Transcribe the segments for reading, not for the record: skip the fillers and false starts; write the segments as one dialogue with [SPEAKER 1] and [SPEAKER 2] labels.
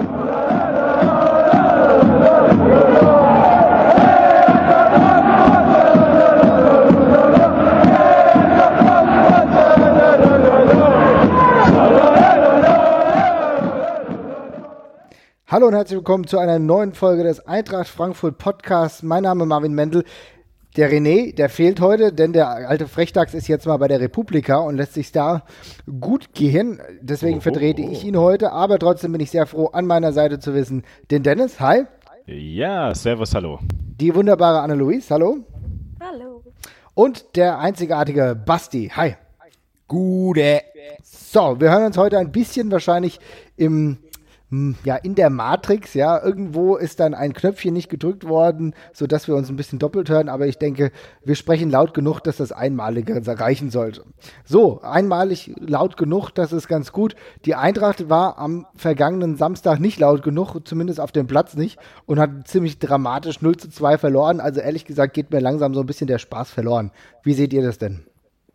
[SPEAKER 1] Hallo und herzlich willkommen zu einer neuen Folge des Eintracht Frankfurt Podcasts. Mein Name ist Marvin Mendel. Der René, der fehlt heute, denn der alte Frechdachs ist jetzt mal bei der Republika und lässt sich da gut gehen. Deswegen vertrete ich ihn heute, aber trotzdem bin ich sehr froh, an meiner Seite zu wissen, den Dennis, hi.
[SPEAKER 2] Ja, servus, hallo.
[SPEAKER 1] Die wunderbare Anne-Louise, hallo.
[SPEAKER 3] Hallo.
[SPEAKER 1] Und der einzigartige Basti, hi.
[SPEAKER 4] Gute.
[SPEAKER 1] So, wir hören uns heute ein bisschen wahrscheinlich in der Matrix, ja, irgendwo ist dann ein Knöpfchen nicht gedrückt worden, sodass wir uns ein bisschen doppelt hören, aber ich denke, wir sprechen laut genug, dass das Einmalige reichen sollte. So, einmalig laut genug, das ist ganz gut. Die Eintracht war am vergangenen Samstag nicht laut genug, zumindest auf dem Platz nicht, und hat ziemlich dramatisch 0:2 verloren, also ehrlich gesagt geht mir langsam so ein bisschen der Spaß verloren. Wie seht ihr das denn?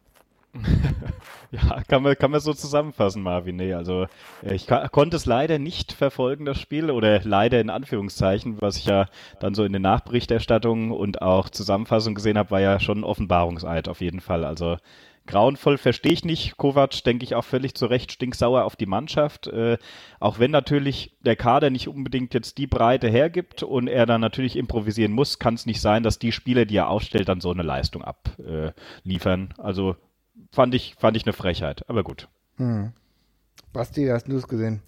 [SPEAKER 2] Ja, kann man so zusammenfassen, Marvin. Nee, also ich konnte es leider nicht verfolgen, das Spiel, oder leider in Anführungszeichen, was ich ja dann so in den Nachberichterstattungen und auch Zusammenfassungen gesehen habe, war ja schon ein Offenbarungseid auf jeden Fall. Also grauenvoll, verstehe ich nicht. Kovac, denke ich, auch völlig zu Recht stinksauer auf die Mannschaft. Auch wenn natürlich der Kader nicht unbedingt jetzt die Breite hergibt und er dann natürlich improvisieren muss, kann es nicht sein, dass die Spieler, die er aufstellt, dann so eine Leistung abliefern. Also Fand ich eine Frechheit, aber gut.
[SPEAKER 1] Basti, hast du es gesehen?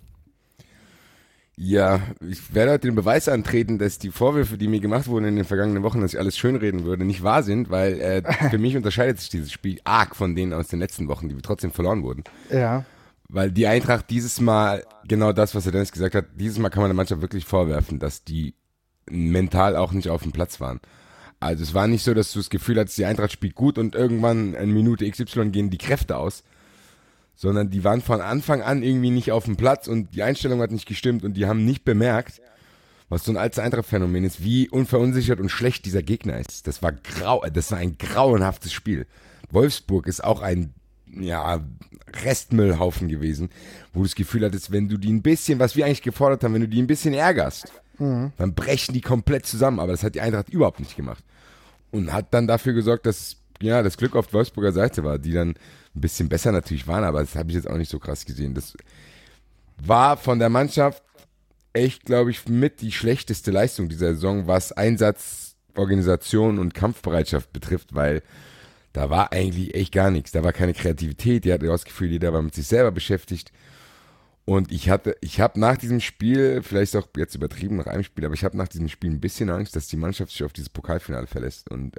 [SPEAKER 4] Ja, ich werde heute den Beweis antreten, dass die Vorwürfe, die mir gemacht wurden in den vergangenen Wochen, dass ich alles schönreden würde, nicht wahr sind, weil für mich unterscheidet sich dieses Spiel arg von denen aus den letzten Wochen, die wir trotzdem verloren wurden.
[SPEAKER 1] Ja.
[SPEAKER 4] Weil die Eintracht dieses Mal, genau das, was der Dennis gesagt hat, dieses Mal kann man der Mannschaft wirklich vorwerfen, dass die mental auch nicht auf dem Platz waren. Also es war nicht so, dass du das Gefühl hattest, die Eintracht spielt gut und irgendwann in Minute XY gehen die Kräfte aus, sondern die waren von Anfang an irgendwie nicht auf dem Platz und die Einstellung hat nicht gestimmt und die haben nicht bemerkt, was so ein altes Eintracht-Phänomen ist, wie unverunsichert und schlecht dieser Gegner ist. Das war ein grauenhaftes Spiel. Wolfsburg ist auch ein Restmüllhaufen gewesen, wo du das Gefühl hattest, wenn du die ein bisschen, was wir eigentlich gefordert haben, wenn du die ein bisschen ärgerst, dann brechen die komplett zusammen, aber das hat die Eintracht überhaupt nicht gemacht. Und hat dann dafür gesorgt, dass das Glück auf Wolfsburger Seite war, die dann ein bisschen besser natürlich waren, aber das habe ich jetzt auch nicht so krass gesehen. Das war von der Mannschaft echt, glaube ich, mit die schlechteste Leistung dieser Saison, was Einsatz, Organisation und Kampfbereitschaft betrifft, weil da war eigentlich echt gar nichts. Da war keine Kreativität, die hatte das Gefühl, jeder war mit sich selber beschäftigt. Und ich habe nach diesem Spiel, vielleicht auch jetzt übertrieben nach einem Spiel, aber ich habe nach diesem Spiel ein bisschen Angst, dass die Mannschaft sich auf dieses Pokalfinale verlässt. Und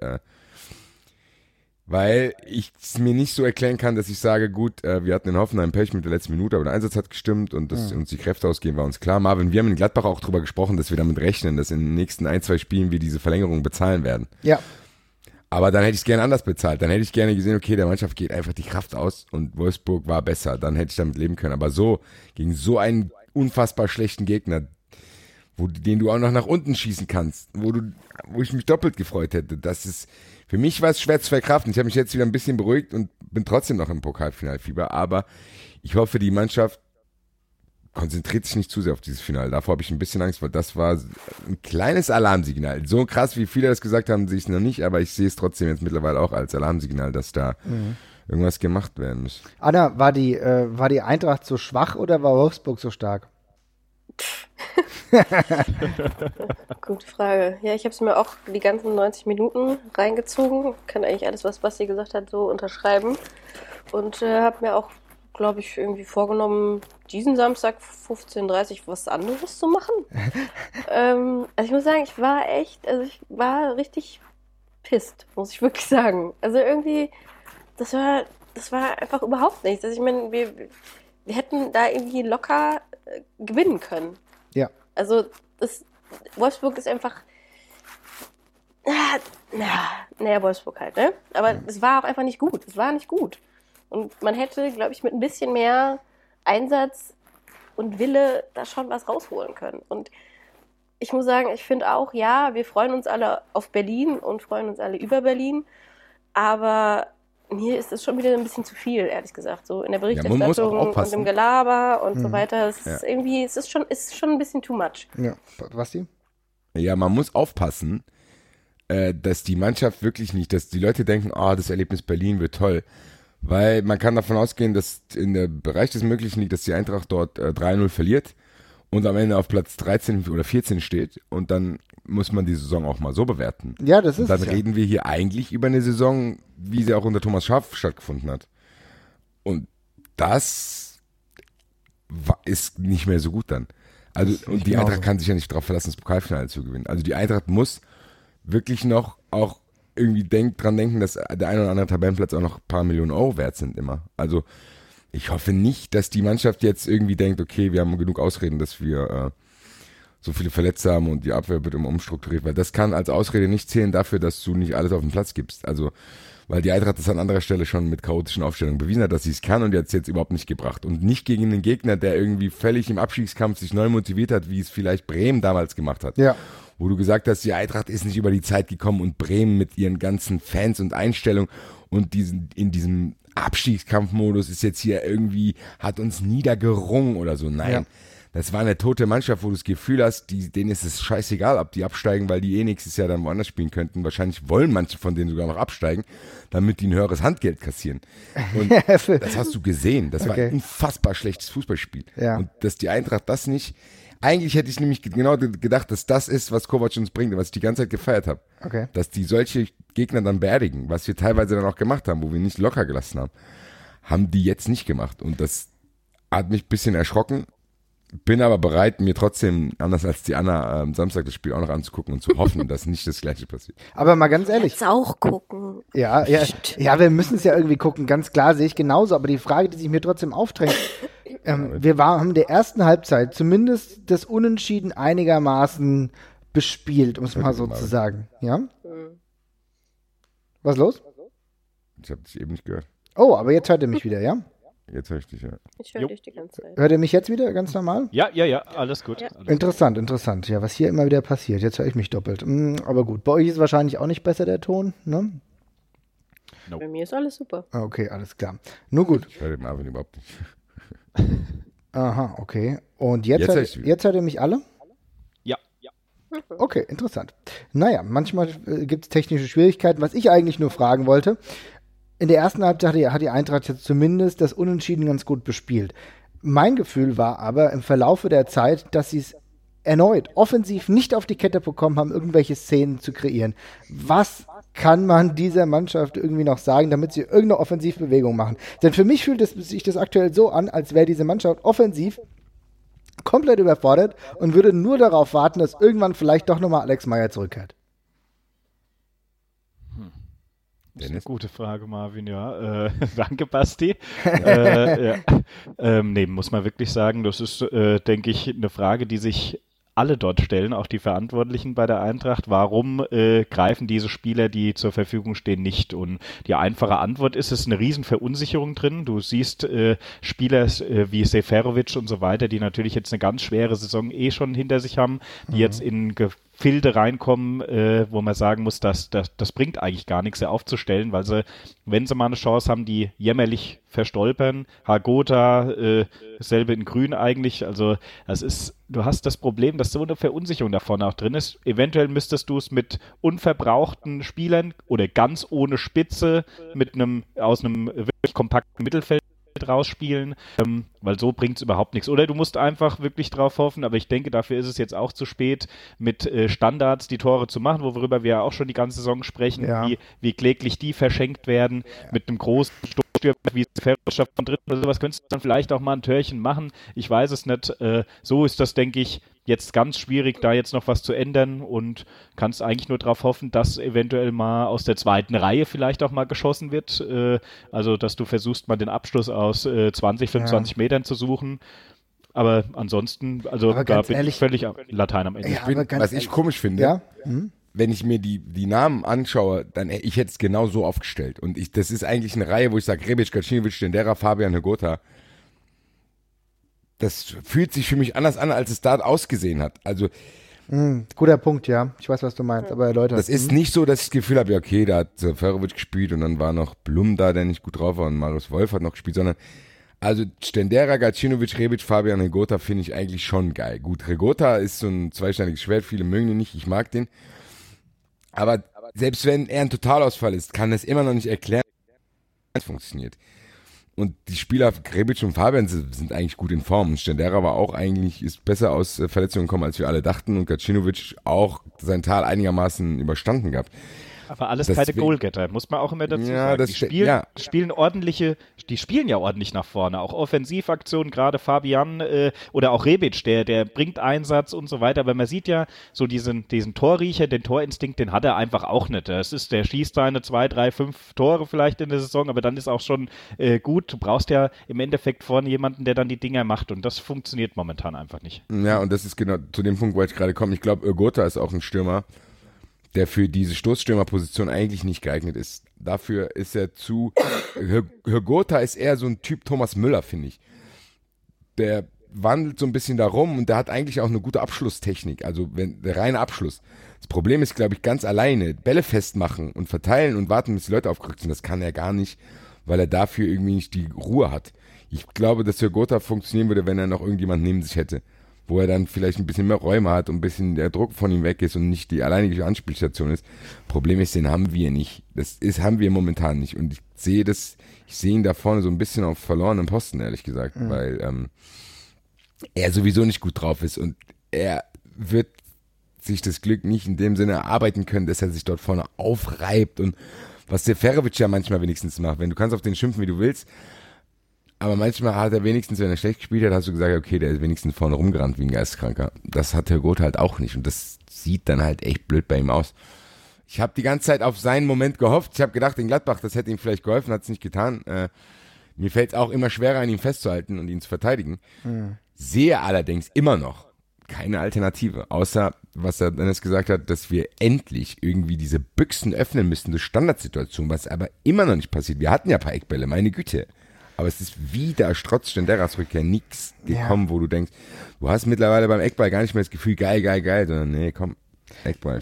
[SPEAKER 4] weil ich es mir nicht so erklären kann, dass ich sage, gut, wir hatten in Hoffenheim Pech mit der letzten Minute, aber der Einsatz hat gestimmt und dass uns die Kräfte ausgehen, war uns klar. Marvin, wir haben in Gladbach auch drüber gesprochen, dass wir damit rechnen, dass in den nächsten 1-2 Spielen wir diese Verlängerung bezahlen werden.
[SPEAKER 1] Ja.
[SPEAKER 4] Aber dann hätte ich es gerne anders bezahlt. Dann hätte ich gerne gesehen, okay, der Mannschaft geht einfach die Kraft aus und Wolfsburg war besser. Dann hätte ich damit leben können. Aber so, gegen so einen unfassbar schlechten Gegner, den du auch noch nach unten schießen kannst, wo ich mich doppelt gefreut hätte, für mich war es schwer zu verkraften. Ich habe mich jetzt wieder ein bisschen beruhigt und bin trotzdem noch im Pokalfinalfieber. Aber ich hoffe, die Mannschaft konzentriert sich nicht zu sehr auf dieses Finale. Davor habe ich ein bisschen Angst, weil das war ein kleines Alarmsignal. So krass, wie viele das gesagt haben, sehe ich es noch nicht, aber ich sehe es trotzdem jetzt mittlerweile auch als Alarmsignal, dass da irgendwas gemacht werden muss.
[SPEAKER 1] Anna, war die Eintracht so schwach oder war Wolfsburg so stark?
[SPEAKER 3] Gute Frage. Ja, ich habe es mir auch die ganzen 90 Minuten reingezogen. Kann eigentlich alles, was Basti gesagt hat, so unterschreiben. Und habe mir auch, glaube ich, irgendwie vorgenommen, diesen Samstag 15:30 Uhr was anderes zu machen. Also ich muss sagen, ich war richtig pisst, muss ich wirklich sagen. Also irgendwie, das war einfach überhaupt nichts. Also ich meine, wir hätten da irgendwie locker gewinnen können.
[SPEAKER 1] Ja.
[SPEAKER 3] Also Wolfsburg ist einfach, Wolfsburg halt, ne? Aber es war auch einfach nicht gut. Es war nicht gut. Und man hätte, glaube ich, mit ein bisschen mehr Einsatz und Wille da schon was rausholen können. Und ich muss sagen, ich finde auch, ja, wir freuen uns alle auf Berlin und freuen uns alle über Berlin. Aber mir ist das schon wieder ein bisschen zu viel, ehrlich gesagt. So in der
[SPEAKER 4] man muss auch
[SPEAKER 3] Berichterstattung und
[SPEAKER 4] aufpassen.
[SPEAKER 3] im Gelaber und so weiter. Es ist irgendwie, es ist schon ein bisschen too much.
[SPEAKER 1] Ja, Basti?
[SPEAKER 4] Ja, man muss aufpassen, dass die Mannschaft wirklich nicht, dass die Leute denken, das Erlebnis Berlin wird toll. Weil man kann davon ausgehen, dass in der Bereich des Möglichen liegt, dass die Eintracht dort 3-0 verliert und am Ende auf Platz 13 oder 14 steht. Und dann muss man die Saison auch mal so bewerten.
[SPEAKER 1] Ja, das ist
[SPEAKER 4] Und dann
[SPEAKER 1] es, ja.
[SPEAKER 4] reden wir hier eigentlich über eine Saison, wie sie auch unter Thomas Schaaf stattgefunden hat. Und das ist nicht mehr so gut dann. Also, und die Eintracht kann sich ja nicht darauf verlassen, das Pokalfinale zu gewinnen. Also die Eintracht muss wirklich noch auch irgendwie dran denken, dass der ein oder andere Tabellenplatz auch noch ein paar Millionen Euro wert sind immer. Also ich hoffe nicht, dass die Mannschaft jetzt irgendwie denkt, okay, wir haben genug Ausreden, dass wir so viele Verletzte haben und die Abwehr wird immer umstrukturiert, weil das kann als Ausrede nicht zählen dafür, dass du nicht alles auf den Platz gibst. Also, weil die Eintracht das an anderer Stelle schon mit chaotischen Aufstellungen bewiesen hat, dass sie es kann und jetzt überhaupt nicht gebracht. Und nicht gegen einen Gegner, der irgendwie völlig im Abstiegskampf sich neu motiviert hat, wie es vielleicht Bremen damals gemacht hat.
[SPEAKER 1] Ja.
[SPEAKER 4] Wo du gesagt hast, die Eintracht ist nicht über die Zeit gekommen und Bremen mit ihren ganzen Fans und Einstellungen und in diesem Abstiegskampfmodus ist jetzt hier irgendwie, hat uns niedergerungen oder so. Nein,
[SPEAKER 1] Ja.
[SPEAKER 4] Das war eine tote Mannschaft, wo du das Gefühl hast, denen ist es scheißegal, ob die absteigen, weil die nächstes Jahr dann woanders spielen könnten. Wahrscheinlich wollen manche von denen sogar noch absteigen, damit die ein höheres Handgeld kassieren. Und das hast du gesehen. Das war ein unfassbar schlechtes Fußballspiel.
[SPEAKER 1] Ja.
[SPEAKER 4] Und dass die Eintracht das nicht... Eigentlich hätte ich nämlich genau gedacht, dass das ist, was Kovac uns bringt, was ich die ganze Zeit gefeiert habe.
[SPEAKER 1] Okay.
[SPEAKER 4] Dass die solche Gegner dann beerdigen, was wir teilweise dann auch gemacht haben, wo wir nicht locker gelassen haben die jetzt nicht gemacht. Und das hat mich ein bisschen erschrocken. Bin aber bereit, mir trotzdem, anders als die Anna, am Samstag das Spiel auch noch anzugucken und zu hoffen, dass nicht das Gleiche passiert.
[SPEAKER 1] Aber mal ganz ehrlich.
[SPEAKER 3] Jetzt auch gucken.
[SPEAKER 1] Ja, wir müssen es ja irgendwie gucken. Ganz klar, sehe ich genauso. Aber die Frage, die sich mir trotzdem aufdrängt, haben in der ersten Halbzeit zumindest das Unentschieden einigermaßen bespielt, um es mal so zu sagen. Ja? Was ist los?
[SPEAKER 4] Ich habe dich eben nicht gehört.
[SPEAKER 1] Oh, aber jetzt hört ihr mich wieder, ja?
[SPEAKER 4] Jetzt höre ich dich, ja.
[SPEAKER 3] Ich höre dich die ganze Zeit.
[SPEAKER 1] Hört ihr mich jetzt wieder ganz normal?
[SPEAKER 2] Ja, alles gut.
[SPEAKER 3] Ja.
[SPEAKER 2] Alles
[SPEAKER 1] Interessant. Ja, was hier immer wieder passiert. Jetzt höre ich mich doppelt. Aber gut, bei euch ist wahrscheinlich auch nicht besser der Ton, ne?
[SPEAKER 3] Bei mir ist alles super.
[SPEAKER 1] Okay, alles klar. Nur gut.
[SPEAKER 4] Ich höre den Marvin überhaupt nicht.
[SPEAKER 1] Aha, okay. Und jetzt
[SPEAKER 4] Jetzt höre ich wieder.
[SPEAKER 1] hört ihr mich alle?
[SPEAKER 2] Ja.
[SPEAKER 1] Okay, interessant. Naja, manchmal gibt es technische Schwierigkeiten. Was ich eigentlich nur fragen wollte, in der ersten Halbzeit hat die Eintracht jetzt zumindest das Unentschieden ganz gut bespielt. Mein Gefühl war aber im Verlaufe der Zeit, dass sie es erneut offensiv nicht auf die Kette bekommen haben, irgendwelche Szenen zu kreieren. Was kann man dieser Mannschaft irgendwie noch sagen, damit sie irgendeine Offensivbewegung machen? Denn für mich fühlt sich das aktuell so an, als wäre diese Mannschaft offensiv komplett überfordert und würde nur darauf warten, dass irgendwann vielleicht doch nochmal Alex Meyer zurückkehrt.
[SPEAKER 2] Das ist eine gute Frage, Marvin, ja. Danke, Basti. Ja. Nee, muss man wirklich sagen, das ist, denke ich, eine Frage, die sich alle dort stellen, auch die Verantwortlichen bei der Eintracht. Warum greifen diese Spieler, die zur Verfügung stehen, nicht? Und die einfache Antwort ist, es ist eine riesen Verunsicherung drin. Du siehst Spieler wie Seferovic und so weiter, die natürlich jetzt eine ganz schwere Saison schon hinter sich haben, die jetzt in Gefilde reinkommen, wo man sagen muss, das bringt eigentlich gar nichts, sie aufzustellen, weil sie, wenn sie mal eine Chance haben, die jämmerlich verstolpern. Hagota, dasselbe in Grün eigentlich. Also du hast das Problem, dass so eine Verunsicherung davon auch drin ist. Eventuell müsstest du es mit unverbrauchten Spielern oder ganz ohne Spitze aus einem wirklich kompakten Mittelfeld rausspielen, weil so bringt es überhaupt nichts. Oder du musst einfach wirklich drauf hoffen, aber ich denke, dafür ist es jetzt auch zu spät, mit Standards die Tore zu machen, worüber wir ja auch schon die ganze Saison sprechen, wie kläglich die verschenkt werden, mit einem großen Sturm, wie Ferrostadt von Dritten oder sowas, könntest du dann vielleicht auch mal ein Törchen machen. Ich weiß es nicht. So ist das, denke ich, jetzt ganz schwierig, da jetzt noch was zu ändern und kannst eigentlich nur darauf hoffen, dass eventuell mal aus der zweiten Reihe vielleicht auch mal geschossen wird. Also, dass du versuchst, mal den Abschluss aus 20, 25 Metern zu suchen. Aber ansonsten, da bin ich völlig Latein am Ende.
[SPEAKER 1] Ja,
[SPEAKER 4] was ich komisch finde, wenn ich mir die Namen anschaue, dann ich hätte es genau so aufgestellt. Und das ist eigentlich eine Reihe, wo ich sage, Rebic, Gacinovic, Stendera, Fabian, Hagota. Das fühlt sich für mich anders an, als es da ausgesehen hat. Also
[SPEAKER 1] Guter Punkt, ja. Ich weiß, was du meinst, aber erläutert.
[SPEAKER 4] Das ist nicht so, dass ich das Gefühl habe, ja, okay, da hat Ferovic gespielt und dann war noch Blum da, der nicht gut drauf war und Marius Wolf hat noch gespielt, sondern also Stendera, Gacinovic, Rebic, Fabian Regota finde ich eigentlich schon geil. Gut, Regota ist so ein zweischneidiges Schwert, viele mögen ihn nicht, ich mag den. Aber selbst wenn er ein Totalausfall ist, kann das immer noch nicht erklären, wie es funktioniert. Und die Spieler, Rebic und Fabian, sind eigentlich gut in Form. Und Stendera war auch eigentlich, ist besser aus Verletzungen gekommen, als wir alle dachten. Und Gacinovic auch sein Tal einigermaßen überstanden gehabt.
[SPEAKER 2] Aber alles keine Goalgetter, muss man auch immer dazu sagen. Die spielen ja ordentlich nach vorne, auch Offensivaktionen, gerade Fabian oder auch Rebic, der bringt Einsatz und so weiter, aber man sieht ja so diesen Torriecher, den Torinstinkt, den hat er einfach auch nicht. Der schießt seine 2, 3, 5 Tore vielleicht in der Saison, aber dann ist auch schon gut. Du brauchst ja im Endeffekt vorne jemanden, der dann die Dinger macht und das funktioniert momentan einfach nicht.
[SPEAKER 4] Ja, und das ist genau zu dem Punkt, wo ich gerade komme. Ich glaube, Gotha ist auch ein Stürmer, der für diese Stoßstürmerposition eigentlich nicht geeignet ist. Dafür ist er Gotha ist eher so ein Typ Thomas Müller, finde ich. Der wandelt so ein bisschen da rum und der hat eigentlich auch eine gute Abschlusstechnik, also der reine Abschluss. Das Problem ist, glaube ich, ganz alleine Bälle festmachen und verteilen und warten, bis die Leute aufgerückt sind. Das kann er gar nicht, weil er dafür irgendwie nicht die Ruhe hat. Ich glaube, dass Gotha funktionieren würde, wenn er noch irgendjemand neben sich hätte, wo er dann vielleicht ein bisschen mehr Räume hat und ein bisschen der Druck von ihm weg ist und nicht die alleinige Anspielstation ist. Problem ist, den haben wir nicht. Haben wir momentan nicht. Und ich sehe ihn da vorne so ein bisschen auf verlorenem Posten, ehrlich gesagt, weil er sowieso nicht gut drauf ist und er wird sich das Glück nicht in dem Sinne erarbeiten können, dass er sich dort vorne aufreibt und was der Ferovic ja manchmal wenigstens macht. Wenn du kannst auf den schimpfen, wie du willst, aber manchmal hat er wenigstens, wenn er schlecht gespielt hat, hast du gesagt, okay, der ist wenigstens vorne rumgerannt wie ein Geisteskranker. Das hat Herr Gotha halt auch nicht und das sieht dann halt echt blöd bei ihm aus. Ich habe die ganze Zeit auf seinen Moment gehofft. Ich habe gedacht, in Gladbach, das hätte ihm vielleicht geholfen, hat es nicht getan. Mir fällt es auch immer schwerer, an ihm festzuhalten und ihn zu verteidigen. Sehe allerdings immer noch keine Alternative, außer, was er dann gesagt hat, dass wir endlich irgendwie diese Büchsen öffnen müssen, durch Standardsituation, was aber immer noch nicht passiert. Wir hatten ja ein paar Eckbälle, meine Güte. Aber es ist wieder trotz Stenderas Rückkehr nichts gekommen, wo du denkst, du hast mittlerweile beim Eckball gar nicht mehr das Gefühl, geil, sondern nee, komm, Eckball.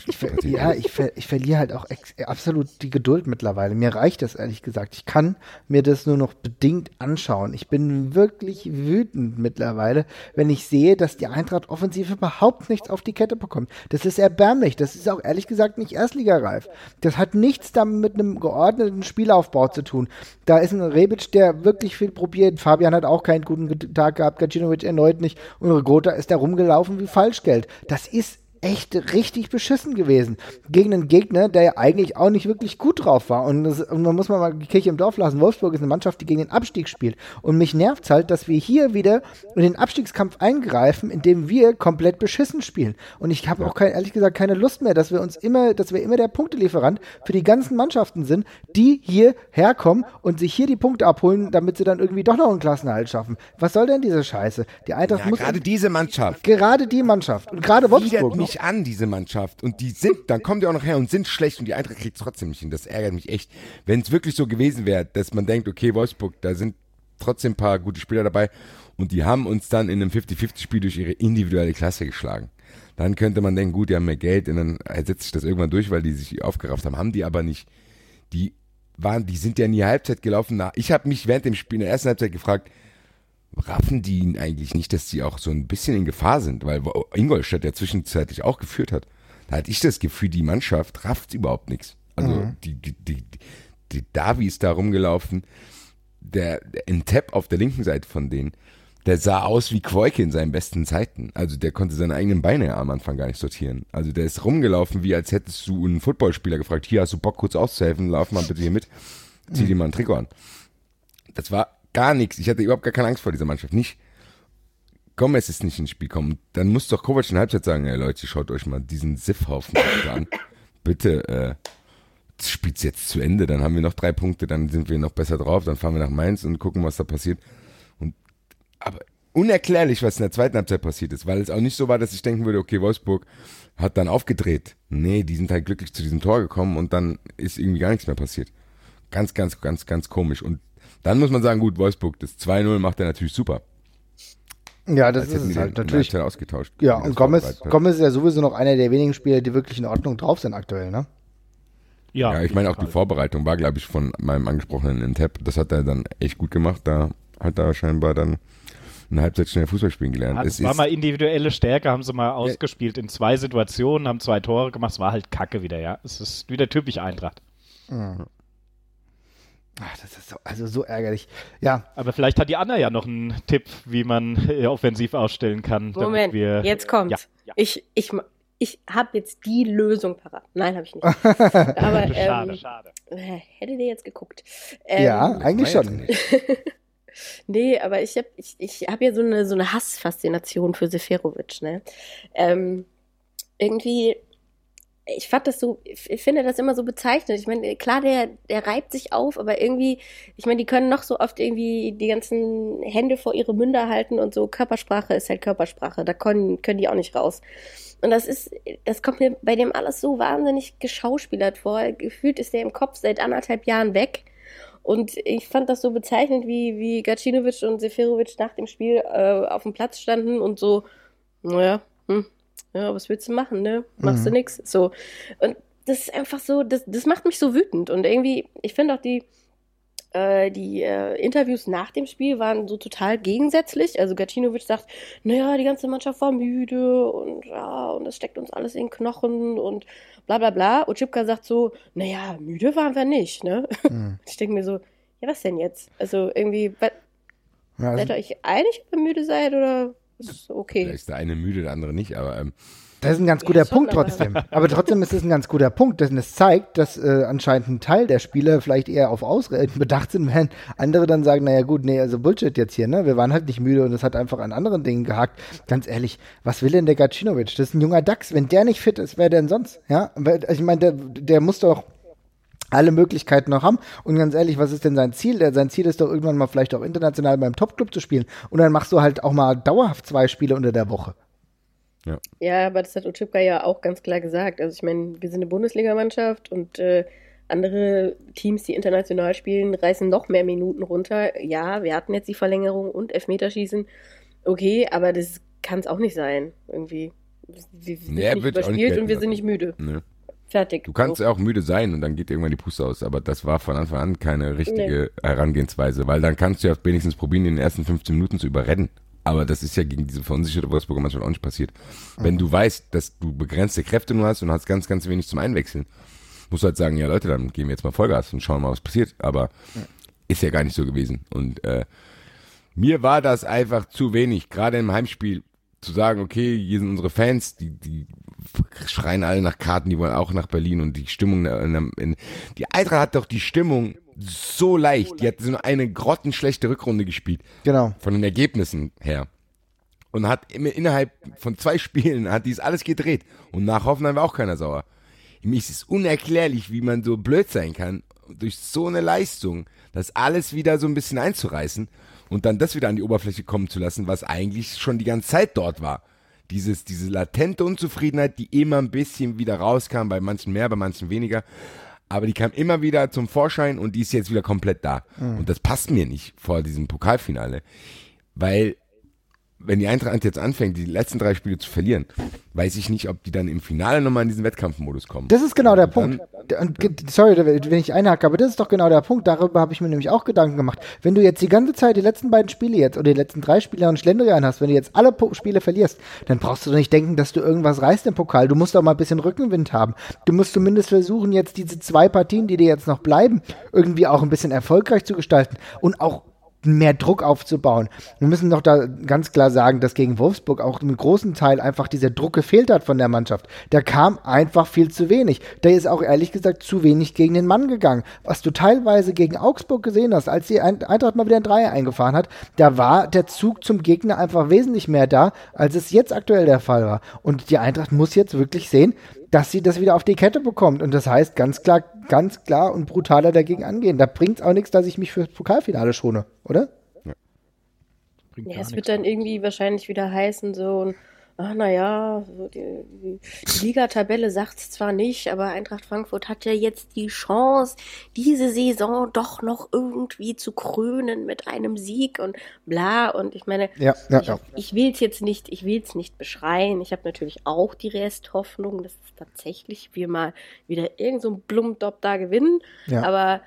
[SPEAKER 1] Ich verliere halt auch absolut die Geduld mittlerweile. Mir reicht das ehrlich gesagt. Ich kann mir das nur noch bedingt anschauen. Ich bin wirklich wütend mittlerweile, wenn ich sehe, dass die Eintracht offensiv überhaupt nichts auf die Kette bekommt. Das ist erbärmlich. Das ist auch ehrlich gesagt nicht erstligareif. Das hat nichts damit mit einem geordneten Spielaufbau zu tun. Da ist ein Rebic, der wirklich viel probiert. Fabian hat auch keinen guten Tag gehabt. Gacinovic erneut nicht. Und Regota ist da rumgelaufen wie Falschgeld. Das ist echt richtig beschissen gewesen. Gegen einen Gegner, der ja eigentlich auch nicht wirklich gut drauf war. Und man muss mal die Kirche im Dorf lassen. Wolfsburg ist eine Mannschaft, die gegen den Abstieg spielt. Und mich nervt halt, dass wir hier wieder in den Abstiegskampf eingreifen, indem wir komplett beschissen spielen. Und ich habe auch ehrlich gesagt keine Lust mehr, dass wir immer der Punktelieferant für die ganzen Mannschaften sind, die hier herkommen und sich hier die Punkte abholen, damit sie dann irgendwie doch noch einen Klassenerhalt schaffen. Was soll denn diese Scheiße? Die Eintracht muss
[SPEAKER 4] gerade diese Mannschaft.
[SPEAKER 1] Gerade die Mannschaft. Und gerade Wolfsburg.
[SPEAKER 4] An, diese Mannschaft. Und dann kommen die auch noch her und sind schlecht und die Eintracht kriegt es trotzdem nicht hin. Das ärgert mich echt. Wenn es wirklich so gewesen wäre, dass man denkt, okay, Wolfsburg, da sind trotzdem ein paar gute Spieler dabei und die haben uns dann in einem 50-50-Spiel durch ihre individuelle Klasse geschlagen. Dann könnte man denken, gut, die haben mehr Geld und dann setzt sich das irgendwann durch, weil die sich aufgerafft haben. Haben die aber nicht. Die sind ja in die Halbzeit gelaufen. Ich habe mich während dem Spiel in der ersten Halbzeit gefragt, raffen die ihn eigentlich nicht, dass die auch so ein bisschen in Gefahr sind, weil Ingolstadt ja zwischenzeitlich auch geführt hat. Da hatte ich das Gefühl, die Mannschaft rafft überhaupt nichts. Also die Davi ist da rumgelaufen, der Ntep auf der linken Seite von denen, der sah aus wie Quoike in seinen besten Zeiten. Also der konnte seine eigenen Beine am Anfang gar nicht sortieren. Also der ist rumgelaufen, wie als hättest du einen Footballspieler gefragt, hier hast du Bock kurz auszuhelfen, lauf mal bitte hier mit, zieh dir mal ein Trikot an. Das war gar nichts. Ich hatte überhaupt gar keine Angst vor dieser Mannschaft. Nicht, Gomez ist nicht ins Spiel kommen. Dann muss doch Kovac in der Halbzeit sagen, ey Leute, schaut euch mal diesen Siffhaufen an. Bitte, spielt's jetzt zu Ende. Dann haben wir noch 3 Punkte, dann sind wir noch besser drauf. Dann fahren wir nach Mainz und gucken, was da passiert. Aber unerklärlich, was in der zweiten Halbzeit passiert ist, weil es auch nicht so war, dass ich denken würde, okay, Wolfsburg hat dann aufgedreht. Nee, die sind halt glücklich zu diesem Tor gekommen und dann ist irgendwie gar nichts mehr passiert. Ganz, ganz, ganz, ganz komisch. Und dann muss man sagen, gut, Wolfsburg, das 2-0 macht er natürlich super.
[SPEAKER 1] Ja, das
[SPEAKER 4] Als
[SPEAKER 1] ist
[SPEAKER 4] hätten
[SPEAKER 1] es
[SPEAKER 4] die
[SPEAKER 1] halt
[SPEAKER 4] den
[SPEAKER 1] natürlich.
[SPEAKER 4] Halbzeit ausgetauscht.
[SPEAKER 1] Ja,
[SPEAKER 4] wie
[SPEAKER 1] und
[SPEAKER 4] das vorbereitet hat.
[SPEAKER 1] Gomez ist ja sowieso noch einer der wenigen Spieler, die wirklich in Ordnung drauf sind aktuell, ne?
[SPEAKER 4] Ja, ich meine auch die
[SPEAKER 2] Fall.
[SPEAKER 4] Vorbereitung war, glaube ich, von meinem angesprochenen Intep. Das hat er dann echt gut gemacht. Da hat er scheinbar dann eine Halbzeit schnell Fußball spielen gelernt.
[SPEAKER 2] Es war mal individuelle Stärke, haben sie mal ausgespielt in 2 Situationen, haben 2 Tore gemacht, es war halt Kacke wieder, ja. Es ist wieder typisch Eintracht.
[SPEAKER 1] Ach, das ist so ärgerlich. Ja,
[SPEAKER 2] Aber vielleicht hat die Anna ja noch einen Tipp, wie man offensiv ausstellen kann. damit
[SPEAKER 3] Moment,
[SPEAKER 2] wir,
[SPEAKER 3] jetzt kommt's.
[SPEAKER 2] Ja.
[SPEAKER 3] Ich habe jetzt die Lösung parat. Nein, habe ich nicht. Aber
[SPEAKER 2] Schade.
[SPEAKER 3] hättet ihr jetzt geguckt.
[SPEAKER 1] ja, eigentlich schon.
[SPEAKER 3] Nee, aber ich hab ja so eine Hassfaszination für Seferovic, ne? Irgendwie, ich finde das immer so bezeichnend. Ich meine, klar, der reibt sich auf, aber irgendwie, ich meine, die können noch so oft irgendwie die ganzen Hände vor ihre Münder halten und so. Körpersprache ist halt Körpersprache, da können die auch nicht raus. Und das kommt mir bei dem alles so wahnsinnig geschauspielert vor. Gefühlt ist der im Kopf seit 1,5 Jahren weg. Und ich fand das so bezeichnend, wie Gacinovic und Seferovic nach dem Spiel auf dem Platz standen und so, naja, ja, was willst du machen, ne? Machst du nix. So. Und das ist einfach so, das macht mich so wütend. Und irgendwie, ich finde auch die Interviews nach dem Spiel waren so total gegensätzlich. Also Gacinovic sagt, naja, die ganze Mannschaft war müde und ja, und das steckt uns alles in den Knochen und bla bla bla. Oczipka sagt so, naja, müde waren wir nicht, ne? Ich denke mir so, ja, was denn jetzt? Also irgendwie,
[SPEAKER 1] Ja,
[SPEAKER 3] seid ihr euch einig, ob ihr müde seid oder ist okay?
[SPEAKER 4] Vielleicht ist der eine müde, der andere nicht, aber
[SPEAKER 1] das ist ein ganz guter
[SPEAKER 3] schon,
[SPEAKER 1] Punkt
[SPEAKER 3] aber-
[SPEAKER 1] trotzdem. Aber trotzdem ist es ein ganz guter Punkt, denn es zeigt, dass anscheinend ein Teil der Spieler vielleicht eher auf Ausreden bedacht sind, während andere dann sagen, naja gut, nee, also Bullshit jetzt hier, ne? Wir waren halt nicht müde und es hat einfach an anderen Dingen gehakt. Ganz ehrlich, was will denn der Gacinovic? Das ist ein junger Dachs. Wenn der nicht fit ist, wer denn sonst? Ja, also ich meine, der muss doch alle Möglichkeiten noch haben. Und ganz ehrlich, was ist denn sein Ziel? Sein Ziel ist doch irgendwann mal vielleicht auch international beim Topclub zu spielen. Und dann machst du halt auch mal dauerhaft 2 Spiele unter der Woche.
[SPEAKER 3] Ja, aber das hat Oczipka ja auch ganz klar gesagt. Also ich meine, wir sind eine Bundesligamannschaft und andere Teams, die international spielen, reißen noch mehr Minuten runter. Ja, wir hatten jetzt die Verlängerung und Elfmeterschießen. Okay, aber das kann es auch nicht sein. Irgendwie. Wir sind
[SPEAKER 4] Nee,
[SPEAKER 3] nicht
[SPEAKER 4] wird auch nicht
[SPEAKER 3] überspielt
[SPEAKER 4] gelten
[SPEAKER 3] und wir sind
[SPEAKER 4] lassen.
[SPEAKER 3] nicht müde.
[SPEAKER 4] ne.
[SPEAKER 3] Fertig.
[SPEAKER 4] Du kannst
[SPEAKER 3] So.
[SPEAKER 4] ja auch müde sein und dann geht irgendwann die Puste aus, aber das war von Anfang an keine richtige Herangehensweise, weil dann kannst du ja wenigstens probieren, in den ersten 15 Minuten zu überrennen. Aber das ist ja gegen diese verunsicherte Wolfsburger Mannschaft auch nicht passiert. Wenn du weißt, dass du begrenzte Kräfte nur hast und hast ganz, ganz wenig zum Einwechseln, musst du halt sagen, ja Leute, dann geben wir jetzt mal Vollgas und schauen mal, was passiert. Aber ist ja gar nicht so gewesen. Und mir war das einfach zu wenig, gerade im Heimspiel, zu sagen, okay, hier sind unsere Fans, die schreien alle nach Karten, die wollen auch nach Berlin und die Stimmung, die Eintracht hat doch die Stimmung so leicht, die hat so eine grottenschlechte Rückrunde gespielt,
[SPEAKER 1] Genau.
[SPEAKER 4] von den Ergebnissen her. Und hat innerhalb von 2 Spielen hat dies alles gedreht. Und nach Hoffenheim war auch keiner sauer. Mir ist es unerklärlich, wie man so blöd sein kann, durch so eine Leistung, das alles wieder so ein bisschen einzureißen und dann das wieder an die Oberfläche kommen zu lassen, was eigentlich schon die ganze Zeit dort war. Diese latente Unzufriedenheit, die immer ein bisschen wieder rauskam, bei manchen mehr, bei manchen weniger, aber die kam immer wieder zum Vorschein und die ist jetzt wieder komplett da. Und das passt mir nicht vor diesem Pokalfinale, weil wenn die Eintracht jetzt anfängt, die letzten 3 Spiele zu verlieren, weiß ich nicht, ob die dann im Finale nochmal in diesen Wettkampfmodus kommen.
[SPEAKER 1] Das ist genau der
[SPEAKER 4] Und
[SPEAKER 1] Punkt. Sorry, wenn ich einhacke, aber das ist doch genau der Punkt. Darüber habe ich mir nämlich auch Gedanken gemacht. Wenn du jetzt die ganze Zeit die letzten 2 Spiele jetzt oder die letzten 3 Spiele einen Schlendrian hast, wenn du jetzt alle Spiele verlierst, dann brauchst du doch nicht denken, dass du irgendwas reißt im Pokal. Du musst auch mal ein bisschen Rückenwind haben. Du musst zumindest versuchen, jetzt diese 2 Partien, die dir jetzt noch bleiben, irgendwie auch ein bisschen erfolgreich zu gestalten und auch mehr Druck aufzubauen. Wir müssen doch da ganz klar sagen, dass gegen Wolfsburg auch im großen Teil einfach dieser Druck gefehlt hat von der Mannschaft. Da kam einfach viel zu wenig. Da ist auch ehrlich gesagt zu wenig gegen den Mann gegangen. Was du teilweise gegen Augsburg gesehen hast, als die Eintracht mal wieder ein Dreier eingefahren hat, da war der Zug zum Gegner einfach wesentlich mehr da, als es jetzt aktuell der Fall war. Und die Eintracht muss jetzt wirklich sehen, dass sie das wieder auf die Kette bekommt. Und das heißt ganz klar und brutaler dagegen angehen. Da bringt es auch nichts, dass ich mich fürs Pokalfinale schone, oder?
[SPEAKER 3] Ja, es wird dann irgendwie wahrscheinlich wieder heißen, so, ach naja, so die Liga-Tabelle sagt es zwar nicht, aber Eintracht Frankfurt hat ja jetzt die Chance, diese Saison doch noch irgendwie zu krönen mit einem Sieg und bla. Und ich meine, ich will es jetzt nicht, ich will es nicht beschreien. Ich habe natürlich auch die Resthoffnung, dass es tatsächlich wir mal wieder irgend so ein Blumentop da gewinnen. Ja. Aber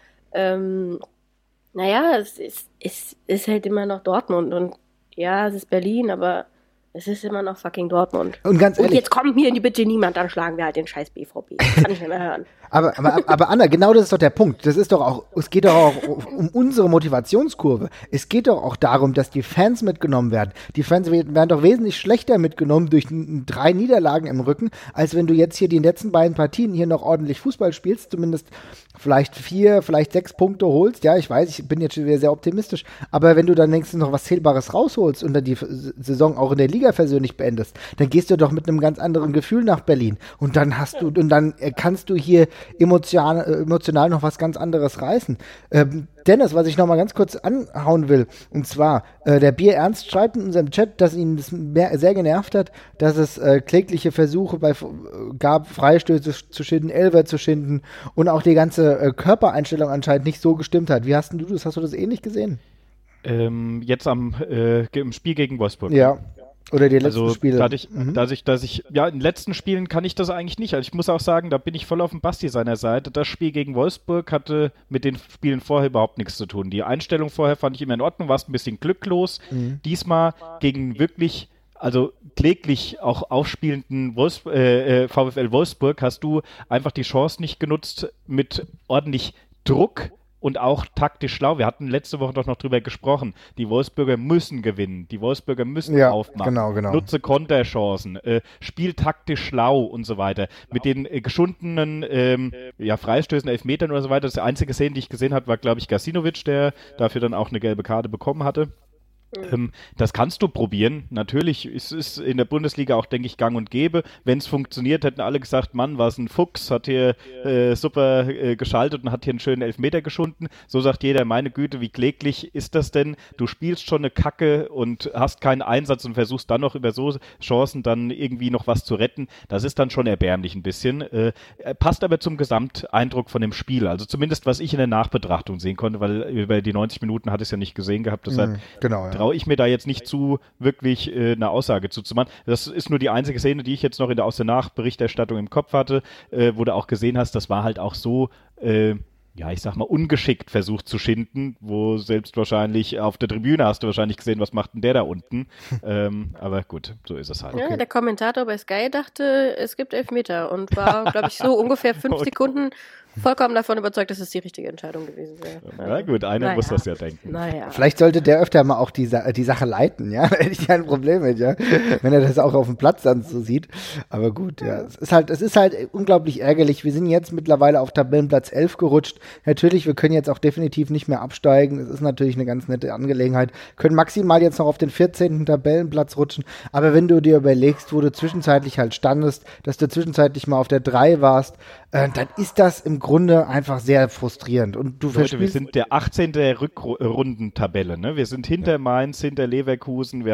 [SPEAKER 3] naja, es ist halt immer noch Dortmund und ja, es ist Berlin, aber es ist immer noch fucking Dortmund.
[SPEAKER 1] Und ganz ehrlich,
[SPEAKER 3] und jetzt kommt mir in die Bitte niemand, dann schlagen wir halt den scheiß BVB. Das kann ich nicht mehr hören.
[SPEAKER 1] Aber Anna, genau das ist doch der Punkt. Das ist doch auch, es geht doch auch um unsere Motivationskurve. Es geht doch auch darum, dass die Fans mitgenommen werden. Die Fans werden doch wesentlich schlechter mitgenommen durch 3 Niederlagen im Rücken, als wenn du jetzt hier die letzten beiden Partien hier noch ordentlich Fußball spielst, zumindest vielleicht 4, vielleicht 6 Punkte holst. Ja, ich weiß, ich bin jetzt schon wieder sehr optimistisch, aber wenn du dann wenigstens noch was Zählbares rausholst und dann die Saison auch in der Liga persönlich beendest, dann gehst du doch mit einem ganz anderen Gefühl nach Berlin und dann kannst du hier emotional noch was ganz anderes reißen. Dennis, was ich noch mal ganz kurz anhauen will, und zwar, der Bier Ernst schreibt in unserem Chat, dass ihn das sehr genervt hat, dass es klägliche Versuche gab, Freistöße zu schinden, Elfer zu schinden und auch die ganze Körpereinstellung anscheinend nicht so gestimmt hat. Wie hast du das? Hast du das ähnlich gesehen?
[SPEAKER 2] Jetzt im Spiel gegen Wolfsburg.
[SPEAKER 1] Ja. Oder die letzten Spiele.
[SPEAKER 2] Ja, in den letzten Spielen kann ich das eigentlich nicht. Also ich muss auch sagen, da bin ich voll auf dem Basti seiner Seite. Das Spiel gegen Wolfsburg hatte mit den Spielen vorher überhaupt nichts zu tun. Die Einstellung vorher fand ich immer in Ordnung, warst ein bisschen glücklos. Diesmal gegen wirklich, also kläglich auch aufspielenden VfL Wolfsburg hast du einfach die Chance nicht genutzt mit ordentlich Druck und auch taktisch schlau. Wir hatten letzte Woche doch noch drüber gesprochen. Die Wolfsburger müssen gewinnen. Die Wolfsburger müssen aufmachen.
[SPEAKER 1] Genau.
[SPEAKER 2] Nutze Konterchancen. Spiel taktisch schlau und so weiter. Mit den geschundenen Freistößen, Elfmetern oder so weiter. Das einzige Szene, die ich gesehen habe, war, glaube ich, Gacinovic, der dafür dann auch eine gelbe Karte bekommen hatte. Das kannst du probieren. Natürlich ist es in der Bundesliga auch, denke ich, gang und gäbe. Wenn es funktioniert, hätten alle gesagt, Mann, war es ein Fuchs, hat hier super geschaltet und hat hier einen schönen Elfmeter geschunden. So sagt jeder, meine Güte, wie kläglich ist das denn? Du spielst schon eine Kacke und hast keinen Einsatz und versuchst dann noch über so Chancen dann irgendwie noch was zu retten. Das ist dann schon erbärmlich ein bisschen. Passt aber zum Gesamteindruck von dem Spiel. Also zumindest, was ich in der Nachbetrachtung sehen konnte, weil über die 90 Minuten hatte ich es ja nicht gesehen gehabt. Deshalb traue ich mir da jetzt nicht zu, wirklich eine Aussage zuzumachen. Das ist nur die einzige Szene, die ich jetzt noch aus der Nachberichterstattung im Kopf hatte, wo du auch gesehen hast, das war halt auch so, ich sag mal, ungeschickt versucht zu schinden, wo selbst wahrscheinlich auf der Tribüne hast du wahrscheinlich gesehen, was macht denn der da unten. Aber gut, so ist es halt.
[SPEAKER 3] Ja, der Kommentator bei Sky dachte, es gibt Elfmeter und war, glaube ich, so ungefähr 5 Sekunden vollkommen davon überzeugt, dass es die richtige Entscheidung gewesen wäre.
[SPEAKER 2] Na gut, einer muss das ja denken.
[SPEAKER 1] Vielleicht sollte der öfter mal auch die Sache leiten, ja, da hätte ich kein Problem mit, ja, wenn er das auch auf dem Platz dann so sieht. Aber gut, ja, es ist halt unglaublich ärgerlich. Wir sind jetzt mittlerweile auf Tabellenplatz 11 gerutscht. Natürlich, wir können jetzt auch definitiv nicht mehr absteigen. Es ist natürlich eine ganz nette Angelegenheit. Können maximal jetzt noch auf den 14. Tabellenplatz rutschen. Aber wenn du dir überlegst, wo du zwischenzeitlich halt standest, dass du zwischenzeitlich mal auf der 3 warst, dann ist das im Grunde einfach sehr frustrierend. Und
[SPEAKER 2] Leute, wir sind der 18. der Rückrundentabelle, ne? Wir sind hinter Mainz, hinter Leverkusen,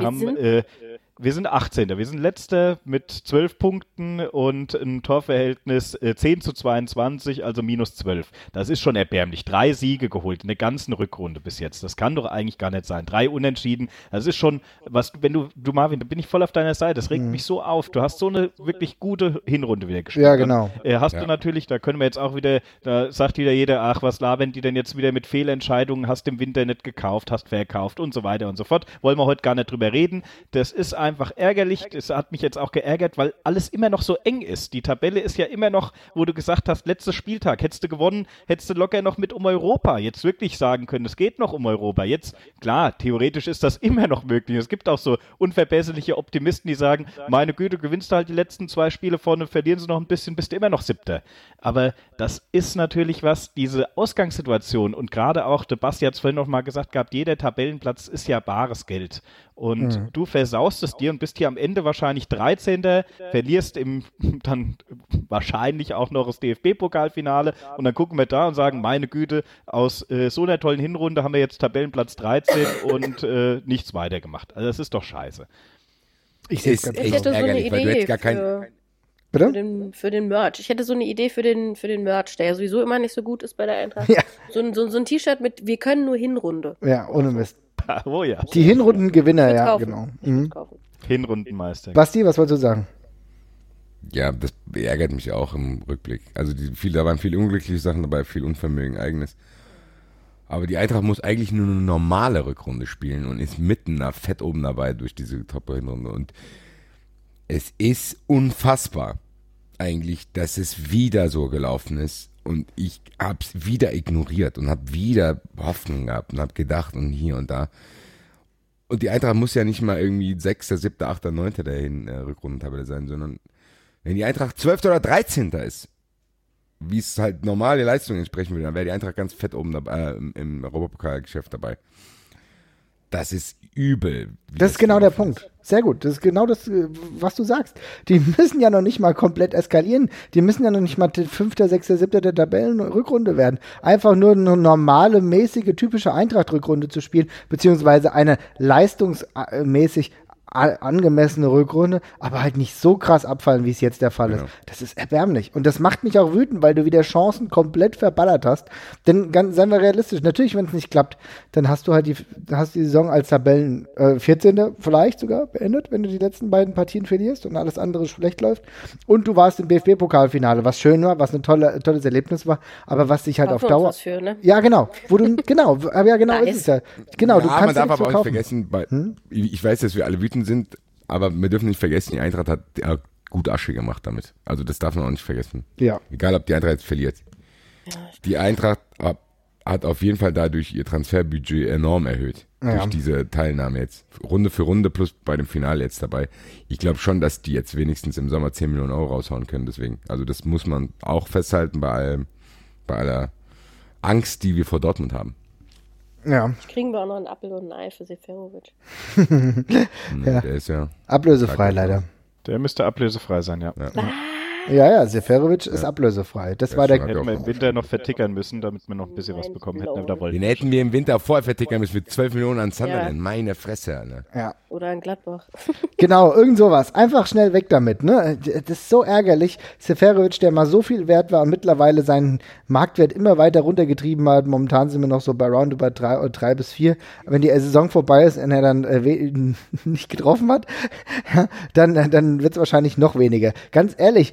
[SPEAKER 2] wir sind 18. Wir sind Letzter mit 12 Punkten und ein Torverhältnis 10:22, also minus 12. Das ist schon erbärmlich. 3 Siege geholt in der ganzen Rückrunde bis jetzt. Das kann doch eigentlich gar nicht sein. 3 Unentschieden. Das ist schon, wenn du Marvin, da bin ich voll auf deiner Seite. Das regt mich so auf. Du hast so eine wirklich gute Hinrunde wieder gespielt.
[SPEAKER 1] Ja, genau.
[SPEAKER 2] Hast du natürlich, da können wir jetzt auch wieder, da sagt wieder jeder, ach, was labern die denn jetzt wieder mit Fehlentscheidungen, hast im Winter nicht gekauft, hast verkauft und so weiter und so fort. Wollen wir heute gar nicht drüber reden. Das ist einfach ärgerlich. Das hat mich jetzt auch geärgert, weil alles immer noch so eng ist. Die Tabelle ist ja immer noch, wo du gesagt hast, letzter Spieltag, hättest du gewonnen, hättest du locker noch mit um Europa jetzt wirklich sagen können, es geht noch um Europa. Jetzt, klar, theoretisch ist das immer noch möglich. Es gibt auch so unverbesserliche Optimisten, die sagen, meine Güte, gewinnst du halt die letzten 2 Spiele vorne, verlieren sie noch ein bisschen, bist du immer noch 7. Aber das ist natürlich was, diese Ausgangssituation und gerade auch, der Basti hat es vorhin noch mal gesagt gehabt, jeder Tabellenplatz ist ja bares Geld. Und du versaust es dir und bist hier am Ende wahrscheinlich 13., verlierst dann wahrscheinlich auch noch das DFB-Pokalfinale und dann gucken wir da und sagen, meine Güte, aus so einer tollen Hinrunde haben wir jetzt Tabellenplatz 13 und nichts weiter gemacht. Also das ist doch scheiße.
[SPEAKER 1] Ich sehe es
[SPEAKER 4] Ist
[SPEAKER 1] ganz
[SPEAKER 3] Ich
[SPEAKER 4] echt
[SPEAKER 3] hätte so eine
[SPEAKER 4] ärgerlich, weil du
[SPEAKER 3] Idee
[SPEAKER 4] jetzt gar kein...
[SPEAKER 1] Bitte?
[SPEAKER 3] für den Merch. Ich hätte so eine Idee für den Merch, der ja sowieso immer nicht so gut ist bei der Eintracht.
[SPEAKER 1] Ja.
[SPEAKER 3] So ein T-Shirt mit "Wir können nur Hinrunde".
[SPEAKER 1] Ja, ohne Mist.
[SPEAKER 2] Oh ja.
[SPEAKER 1] Die Hinrundengewinner,
[SPEAKER 3] Ich würd's
[SPEAKER 1] ja,
[SPEAKER 3] kaufen.
[SPEAKER 1] genau.
[SPEAKER 3] Ich würd's
[SPEAKER 1] Mhm.
[SPEAKER 3] kaufen.
[SPEAKER 2] Hinrundenmeister.
[SPEAKER 1] Basti, was wolltest du sagen?
[SPEAKER 4] Ja, das ärgert mich auch im Rückblick. Also da waren viele unglückliche Sachen dabei, viel Unvermögen eigenes. Aber die Eintracht muss eigentlich nur eine normale Rückrunde spielen und ist mitten da fett oben dabei durch diese Top-Hinrunde. Und es ist unfassbar eigentlich, dass es wieder so gelaufen ist. Und ich habe es wieder ignoriert und habe wieder Hoffnung gehabt und habe gedacht und hier und da. Und die Eintracht muss ja nicht mal irgendwie 6., 7., 8., 9. dahin Rückrundentabelle sein, sondern wenn die Eintracht 12. oder 13. ist, wie es halt normale Leistungen entsprechen würde, dann wäre die Eintracht ganz fett oben dabei, im Europapokalgeschäft dabei. Das ist übel.
[SPEAKER 1] Das ist genau der Punkt. Sehr gut. Das ist genau das, was du sagst. Die müssen ja noch nicht mal komplett eskalieren. Die müssen ja noch nicht mal 5., 6., 7. der Tabellenrückrunde werden. Einfach nur eine normale, mäßige, typische Eintracht-Rückrunde zu spielen, beziehungsweise eine leistungsmäßig angemessene Rückrunde, aber halt nicht so krass abfallen, wie es jetzt der Fall ist.
[SPEAKER 4] Genau.
[SPEAKER 1] Das ist erbärmlich. Und das macht mich auch wütend, weil du wieder Chancen komplett verballert hast. Denn seien wir realistisch, natürlich, wenn es nicht klappt, dann hast du halt die Saison als Tabellen 14. vielleicht sogar beendet, wenn du die letzten beiden Partien verlierst und alles andere schlecht läuft. Und du warst im DFB-Pokalfinale, was schön war, was ein tolles Erlebnis war, aber was sich halt
[SPEAKER 3] Kaufen
[SPEAKER 1] auf
[SPEAKER 3] wir uns
[SPEAKER 1] Dauer...
[SPEAKER 3] was für, ne?
[SPEAKER 1] Ja, genau. Ja, genau
[SPEAKER 3] Nice.
[SPEAKER 1] ist es ja. Genau, du
[SPEAKER 4] Ja,
[SPEAKER 1] kannst
[SPEAKER 4] man darf
[SPEAKER 1] nichts
[SPEAKER 4] aber auch nicht
[SPEAKER 1] verkaufen.
[SPEAKER 4] vergessen, ich weiß, dass wir alle wütend sind, aber wir dürfen nicht vergessen, die Eintracht hat gut Asche gemacht damit. Also das darf man auch nicht vergessen.
[SPEAKER 1] Ja.
[SPEAKER 4] Egal, ob die Eintracht jetzt verliert. Die Eintracht hat auf jeden Fall dadurch ihr Transferbudget enorm erhöht.
[SPEAKER 1] Ja.
[SPEAKER 4] Durch diese Teilnahme jetzt. Runde für Runde plus bei dem Finale jetzt dabei. Ich glaube schon, dass die jetzt wenigstens im Sommer 10 Millionen Euro raushauen können. Deswegen, also das muss man auch festhalten bei aller Angst, die wir vor Dortmund haben.
[SPEAKER 1] Ja.
[SPEAKER 3] Kriegen wir auch noch einen Apfel und ein Ei für Seferovic.
[SPEAKER 1] Ja.
[SPEAKER 4] Der ist ja.
[SPEAKER 1] Ablösefrei leider.
[SPEAKER 2] Der müsste ablösefrei sein, ja.
[SPEAKER 1] Ja, Seferovic ist ablösefrei. Das war der...
[SPEAKER 4] schon
[SPEAKER 2] Hätten wir
[SPEAKER 4] Doch.
[SPEAKER 2] im Winter noch vertickern müssen, damit wir noch ein bisschen was bekommen hätten. Da wollten
[SPEAKER 4] Den
[SPEAKER 2] wir
[SPEAKER 4] hätten wir im Winter vorher vertickern müssen mit 12 Millionen an Sunderland. Meine Fresse, Alter.
[SPEAKER 1] Ja.
[SPEAKER 3] Oder in Gladbach.
[SPEAKER 1] Genau, irgend sowas. Einfach schnell weg damit, ne? Das ist so ärgerlich. Seferovic, der mal so viel wert war und mittlerweile seinen Marktwert immer weiter runtergetrieben hat. Momentan sind wir noch so bei roundabout 3 bis 4. Wenn die Saison vorbei ist und er dann nicht getroffen hat, dann wird es wahrscheinlich noch weniger. Ganz ehrlich,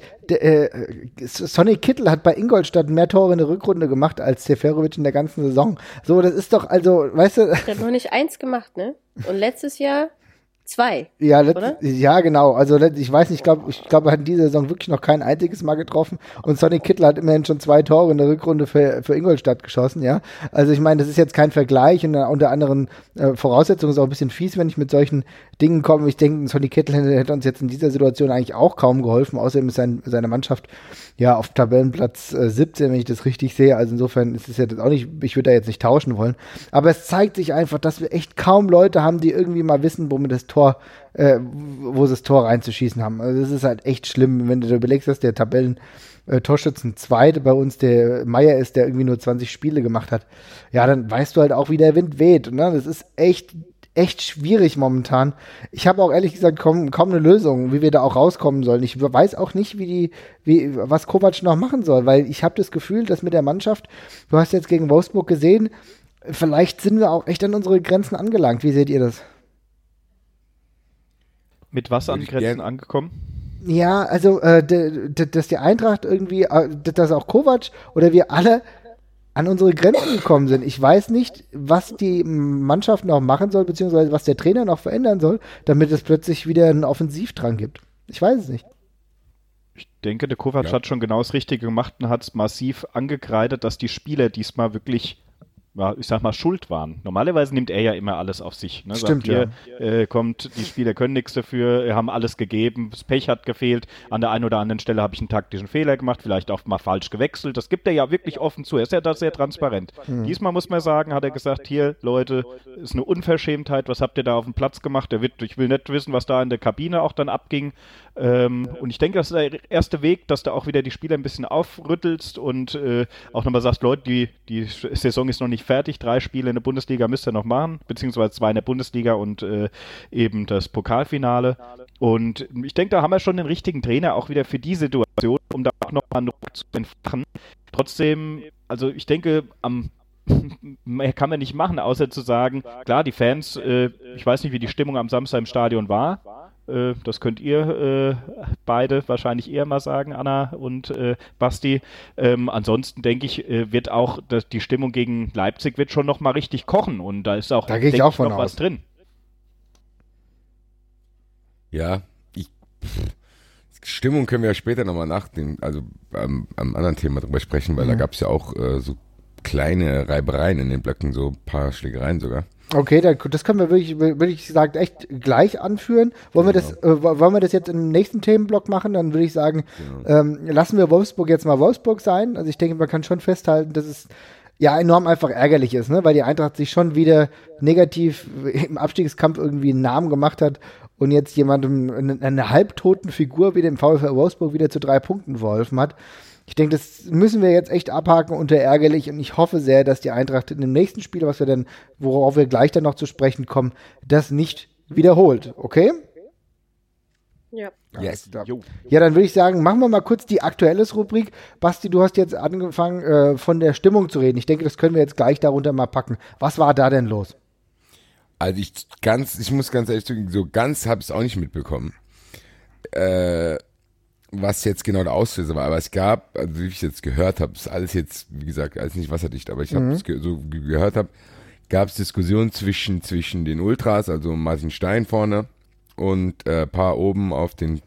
[SPEAKER 1] Sonny Kittel hat bei Ingolstadt mehr Tore in der Rückrunde gemacht als Seferovic in der ganzen Saison. So, das ist doch, also, weißt du...
[SPEAKER 3] Der hat noch nicht 1 gemacht, ne? Und letztes Jahr 2.
[SPEAKER 1] Ja,
[SPEAKER 3] oder?
[SPEAKER 1] ja, genau. Also ich weiß nicht, ich glaube, er hat in dieser Saison wirklich noch kein einziges Mal getroffen. Und Sonny Kittel hat immerhin schon 2 Tore in der Rückrunde für Ingolstadt geschossen, ja. Also ich meine, das ist jetzt kein Vergleich und unter anderen Voraussetzungen ist auch ein bisschen fies, wenn ich mit solchen Dingen komme. Ich denke, Sonny Kittel hätte uns jetzt in dieser Situation eigentlich auch kaum geholfen. Außerdem ist seine Mannschaft ja auf Tabellenplatz 17, wenn ich das richtig sehe. Also insofern ist es jetzt auch nicht, ich würde da jetzt nicht tauschen wollen. Aber es zeigt sich einfach, dass wir echt kaum Leute haben, die irgendwie mal wissen, wo sie das Tor reinzuschießen haben. Also das ist halt echt schlimm, wenn du dir überlegst, dass der Torschützen Zweite bei uns der Meier ist, der irgendwie nur 20 Spiele gemacht hat. Ja, dann weißt du halt auch, wie der Wind weht. Ne? Das ist echt schwierig momentan. Ich habe auch ehrlich gesagt kaum eine Lösung, wie wir da auch rauskommen sollen. Ich weiß auch nicht, was Kovac noch machen soll, weil ich habe das Gefühl, dass mit der Mannschaft, du hast jetzt gegen Wolfsburg gesehen, vielleicht sind wir auch echt an unsere Grenzen angelangt. Wie seht ihr das?
[SPEAKER 2] Mit was an Grenzen angekommen?
[SPEAKER 1] Ja, also, dass die Eintracht irgendwie, dass auch Kovac oder wir alle an unsere Grenzen gekommen sind. Ich weiß nicht, was die Mannschaft noch machen soll, beziehungsweise was der Trainer noch verändern soll, damit es plötzlich wieder einen Offensivdrang gibt. Ich weiß es nicht.
[SPEAKER 2] Ich denke, der Kovac hat schon genau das Richtige gemacht und hat es massiv angekreidet, dass die Spieler diesmal wirklich, ich sag mal, schuld waren. Normalerweise nimmt er ja immer alles auf sich. Ne?
[SPEAKER 1] Stimmt,
[SPEAKER 2] sagt, die Spieler können nichts dafür, haben alles gegeben, das Pech hat gefehlt, an der einen oder anderen Stelle habe ich einen taktischen Fehler gemacht, vielleicht auch mal falsch gewechselt. Das gibt er ja wirklich offen zu. Er ist ja da sehr transparent. Diesmal muss man sagen, hat er gesagt, hier, Leute, ist eine Unverschämtheit, was habt ihr da auf dem Platz gemacht? Ich will nicht wissen, was da in der Kabine auch dann abging. Und ich denke, das ist der erste Weg, dass du auch wieder die Spieler ein bisschen aufrüttelst und auch nochmal sagst, Leute, die Saison ist noch nicht fertig, 3 Spiele in der Bundesliga müsst ihr noch machen, beziehungsweise 2 in der Bundesliga und eben das Pokalfinale. Und ich denke, da haben wir schon den richtigen Trainer auch wieder für die Situation, um da auch nochmal einen Druck zu entfachen. Trotzdem, also ich denke, mehr kann man nicht machen, außer zu sagen, klar, die Fans, ich weiß nicht, wie die Stimmung am Samstag im Stadion war. Das könnt ihr beide wahrscheinlich eher mal sagen, Anna und Basti. Ansonsten denke ich, wird auch die Stimmung gegen Leipzig wird schon nochmal richtig kochen und da ist auch,
[SPEAKER 1] da gehe ich auch von
[SPEAKER 2] noch
[SPEAKER 1] aus.
[SPEAKER 2] Was drin.
[SPEAKER 4] Ja, Stimmung können wir ja später nochmal am anderen Thema drüber sprechen, weil da gab es ja auch so kleine Reibereien in den Blöcken, so ein paar Schlägereien sogar.
[SPEAKER 1] Okay, das können wir wirklich, würde ich sagen, echt gleich anführen. Wollen wir das jetzt im nächsten Themenblock machen? Dann würde ich sagen, lassen wir Wolfsburg jetzt mal Wolfsburg sein. Also ich denke, man kann schon festhalten, dass es ja enorm einfach ärgerlich ist, ne? Weil die Eintracht sich schon wieder negativ im Abstiegskampf irgendwie einen Namen gemacht hat und jetzt jemandem eine halbtoten Figur wie dem VfL Wolfsburg wieder zu 3 Punkten verholfen hat. Ich denke, das müssen wir jetzt echt abhaken unter ärgerlich und ich hoffe sehr, dass die Eintracht in dem nächsten Spiel, worauf wir gleich dann noch zu sprechen kommen, das nicht wiederholt. Okay?
[SPEAKER 3] Ja.
[SPEAKER 4] Yes.
[SPEAKER 1] Ja, dann würde ich sagen, machen wir mal kurz die Aktuelles-Rubrik. Basti, du hast jetzt angefangen, von der Stimmung zu reden. Ich denke, das können wir jetzt gleich darunter mal packen. Was war da denn los?
[SPEAKER 4] Also ich muss ganz ehrlich sagen, so ganz habe ich es auch nicht mitbekommen, was jetzt genau der Auslöser war. Aber es gab, also wie ich jetzt gehört habe, ist alles jetzt, wie gesagt, alles nicht wasserdicht, aber ich habe es so gehört habe, gab es Diskussionen zwischen den Ultras, also Martin Stein vorne und ein paar oben auf den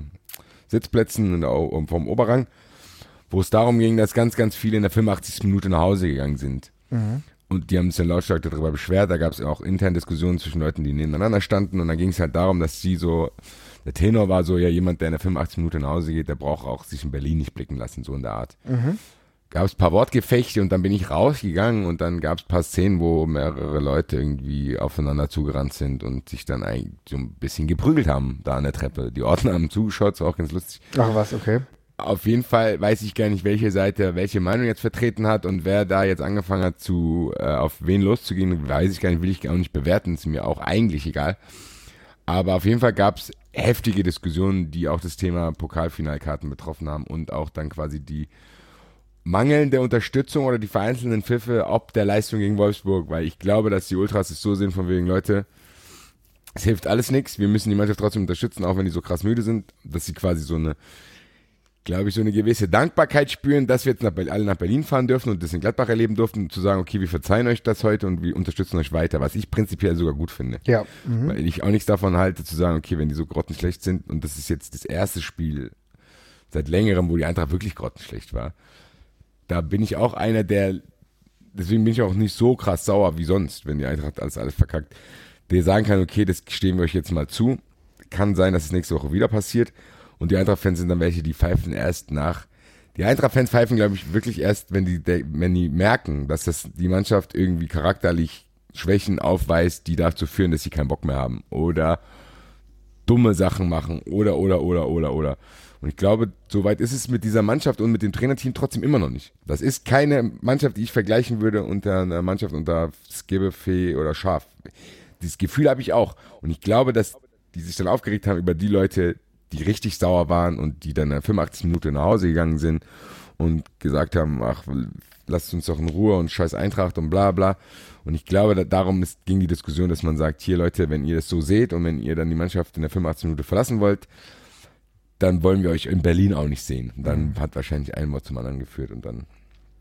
[SPEAKER 4] Sitzplätzen vom Oberrang, wo es darum ging, dass ganz, ganz viele in der 85. Minute nach Hause gegangen sind. Und die haben sich dann lautstark darüber beschwert. Da gab es auch interne Diskussionen zwischen Leuten, die nebeneinander standen. Und dann ging es halt darum, dass der Tenor war so, ja, jemand, der in der 85 Minute nach Hause geht, der braucht auch sich in Berlin nicht blicken lassen, so in der Art. Gab es ein paar Wortgefechte und dann bin ich rausgegangen und dann gab es ein paar Szenen, wo mehrere Leute irgendwie aufeinander zugerannt sind und sich dann eigentlich so ein bisschen geprügelt haben da an der Treppe. Die Ordner haben zugeschaut, das war auch ganz lustig.
[SPEAKER 1] Ach was, okay.
[SPEAKER 4] Auf jeden Fall weiß ich gar nicht, welche Seite welche Meinung jetzt vertreten hat und wer da jetzt angefangen hat, auf wen loszugehen, weiß ich gar nicht, will ich auch nicht bewerten, ist mir auch eigentlich egal. Aber auf jeden Fall gab es heftige Diskussionen, die auch das Thema Pokalfinalkarten betroffen haben und auch dann quasi die mangelnde Unterstützung oder die vereinzelten Pfiffe ob der Leistung gegen Wolfsburg, weil ich glaube, dass die Ultras es so sehen von wegen, Leute, es hilft alles nichts, wir müssen die Mannschaft trotzdem unterstützen, auch wenn die so krass müde sind, dass sie quasi so eine gewisse Dankbarkeit spüren, dass wir jetzt alle nach Berlin fahren dürfen und das in Gladbach erleben durften, und zu sagen, okay, wir verzeihen euch das heute und wir unterstützen euch weiter, was ich prinzipiell sogar gut finde.
[SPEAKER 1] Ja.
[SPEAKER 4] Weil ich auch nichts davon halte, zu sagen, okay, wenn die so grottenschlecht sind, und das ist jetzt das erste Spiel seit längerem, wo die Eintracht wirklich grottenschlecht war, da bin ich auch einer, deswegen bin ich auch nicht so krass sauer wie sonst, wenn die Eintracht alles verkackt, der sagen kann, okay, das stehen wir euch jetzt mal zu, kann sein, dass es nächste Woche wieder passiert. Und die Eintracht-Fans sind dann welche, die pfeifen erst nach. Die Eintracht-Fans pfeifen, glaube ich, wirklich erst, wenn die merken, dass die Mannschaft irgendwie charakterlich Schwächen aufweist, die dazu führen, dass sie keinen Bock mehr haben. Oder dumme Sachen machen. Oder. Und ich glaube, soweit ist es mit dieser Mannschaft und mit dem Trainerteam trotzdem immer noch nicht. Das ist keine Mannschaft, die ich vergleichen würde unter einer Mannschaft unter Skibbe, Fee oder Schaf. Dieses Gefühl habe ich auch. Und ich glaube, dass die sich dann aufgeregt haben über die Leute, die richtig sauer waren und die dann in der 85 Minute nach Hause gegangen sind und gesagt haben, ach, lasst uns doch in Ruhe und scheiß Eintracht und bla bla. Und ich glaube, darum ging die Diskussion, dass man sagt, hier Leute, wenn ihr das so seht und wenn ihr dann die Mannschaft in der 85 Minute verlassen wollt, dann wollen wir euch in Berlin auch nicht sehen. Und dann hat wahrscheinlich ein Wort zum anderen geführt und dann,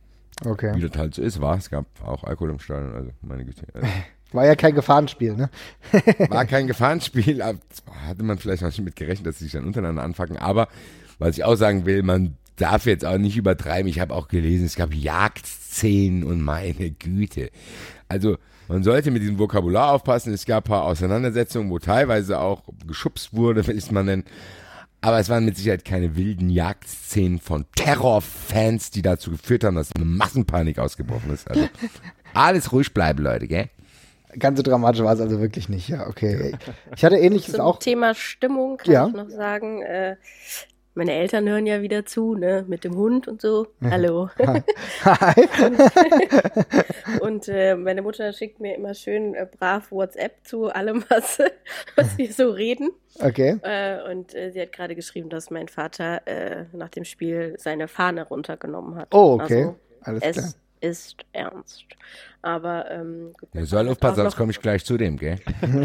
[SPEAKER 4] wie das halt so ist, es gab auch Alkohol im Stadion, also meine Güte.
[SPEAKER 1] War ja kein Gefahrenspiel, ne?
[SPEAKER 4] War kein Gefahrenspiel, hatte man vielleicht noch nicht mit gerechnet, dass sie sich dann untereinander anfangen, aber was ich auch sagen will, man darf jetzt auch nicht übertreiben, ich habe auch gelesen, es gab Jagdszenen und meine Güte. Also man sollte mit diesem Vokabular aufpassen, es gab ein paar Auseinandersetzungen, wo teilweise auch geschubst wurde, will ich es mal nennen, aber es waren mit Sicherheit keine wilden Jagdszenen von Terrorfans, die dazu geführt haben, dass eine Massenpanik ausgebrochen ist. Also alles ruhig bleiben, Leute, gell?
[SPEAKER 1] Ganz so dramatisch war es also wirklich nicht, ja, okay. Ich hatte Ähnliches
[SPEAKER 3] Zum
[SPEAKER 1] auch.
[SPEAKER 3] Thema Stimmung kann ich noch sagen, meine Eltern hören ja wieder zu, ne, mit dem Hund und so. Hallo.
[SPEAKER 1] Hi.
[SPEAKER 3] Und meine Mutter schickt mir immer schön brav WhatsApp zu allem, was wir so reden.
[SPEAKER 1] Okay.
[SPEAKER 3] Und sie hat gerade geschrieben, dass mein Vater nach dem Spiel seine Fahne runtergenommen hat.
[SPEAKER 1] Oh, okay.
[SPEAKER 3] Also,
[SPEAKER 1] Alles
[SPEAKER 3] es
[SPEAKER 1] klar.
[SPEAKER 3] ist ernst. Aber gut,
[SPEAKER 4] Wir sollen aufpassen, sonst komme ich gleich zu dem, gell?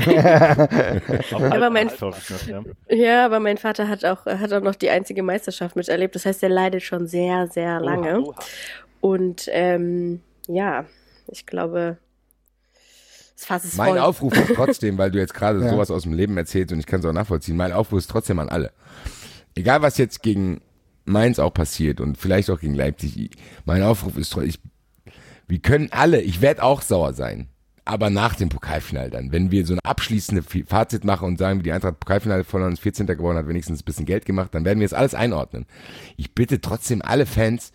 [SPEAKER 3] aber mein Vater hat auch noch die einzige Meisterschaft miterlebt. Das heißt, er leidet schon sehr, sehr lange. Und ja, ich glaube, das Fass ist voll.
[SPEAKER 4] Mein Aufruf ist trotzdem, weil du jetzt gerade sowas aus dem Leben erzählst und ich kann es auch nachvollziehen, mein Aufruf ist trotzdem an alle. Egal, was jetzt gegen Mainz auch passiert und vielleicht auch gegen Leipzig, mein Aufruf ist wir können alle, ich werde auch sauer sein, aber nach dem Pokalfinale dann, wenn wir so ein abschließendes Fazit machen und sagen, wie die Eintracht Pokalfinale verloren und 14. geworden hat, wenigstens ein bisschen Geld gemacht, dann werden wir das alles einordnen. Ich bitte trotzdem alle Fans,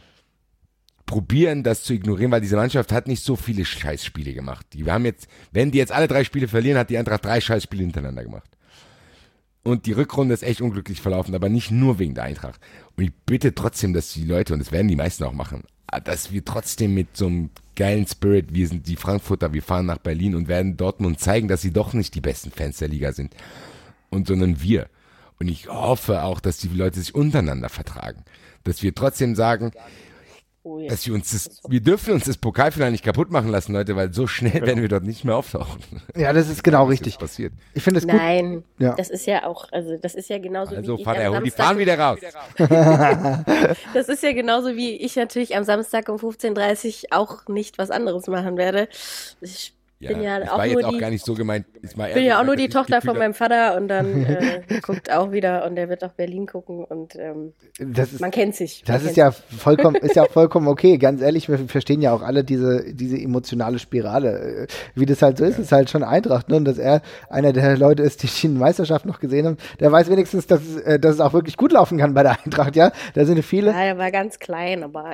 [SPEAKER 4] probieren das zu ignorieren, weil diese Mannschaft hat nicht so viele Scheißspiele gemacht. Wenn die jetzt alle 3 Spiele verlieren, hat die Eintracht 3 Scheißspiele hintereinander gemacht. Und die Rückrunde ist echt unglücklich verlaufen, aber nicht nur wegen der Eintracht. Und ich bitte trotzdem, dass die Leute, und das werden die meisten auch machen, dass wir trotzdem mit so einem geilen Spirit, wir sind die Frankfurter, wir fahren nach Berlin und werden Dortmund zeigen, dass sie doch nicht die besten Fans der Liga sind, sondern wir. Und ich hoffe auch, dass die Leute sich untereinander vertragen. Dass wir trotzdem sagen, dass wir dürfen uns das Pokalfinale nicht kaputt machen lassen, Leute, weil so schnell werden wir dort nicht mehr auftauchen.
[SPEAKER 1] Ja, das ist genau richtig.
[SPEAKER 4] Passiert.
[SPEAKER 1] Ich finde es gut.
[SPEAKER 3] Nein,
[SPEAKER 1] Ja.
[SPEAKER 3] das ist ja auch, also das ist ja genauso
[SPEAKER 4] Also
[SPEAKER 3] wie ich
[SPEAKER 4] Vater,
[SPEAKER 3] am
[SPEAKER 4] hol die
[SPEAKER 3] Samstag,
[SPEAKER 4] Fahnen wieder raus.
[SPEAKER 3] das ist ja genauso wie ich natürlich am Samstag um 15:30 Uhr auch nicht was anderes machen werde. Ich bin ja
[SPEAKER 4] ich
[SPEAKER 3] auch
[SPEAKER 4] war
[SPEAKER 3] nur
[SPEAKER 4] jetzt auch gar nicht so gemeint.
[SPEAKER 3] Ich bin ja auch nur die Tochter von meinem Vater und dann guckt auch wieder und der wird auch Berlin gucken und man kennt sich.
[SPEAKER 1] Das ist ja vollkommen okay. Ganz ehrlich, wir verstehen ja auch alle diese emotionale Spirale. Wie das halt so ist, ist halt schon Eintracht. Ne? Und dass er einer der Leute ist, die die Meisterschaft noch gesehen haben, der weiß wenigstens, dass es auch wirklich gut laufen kann bei der Eintracht. Ja, da sind viele.
[SPEAKER 3] Ja, er war ganz klein, aber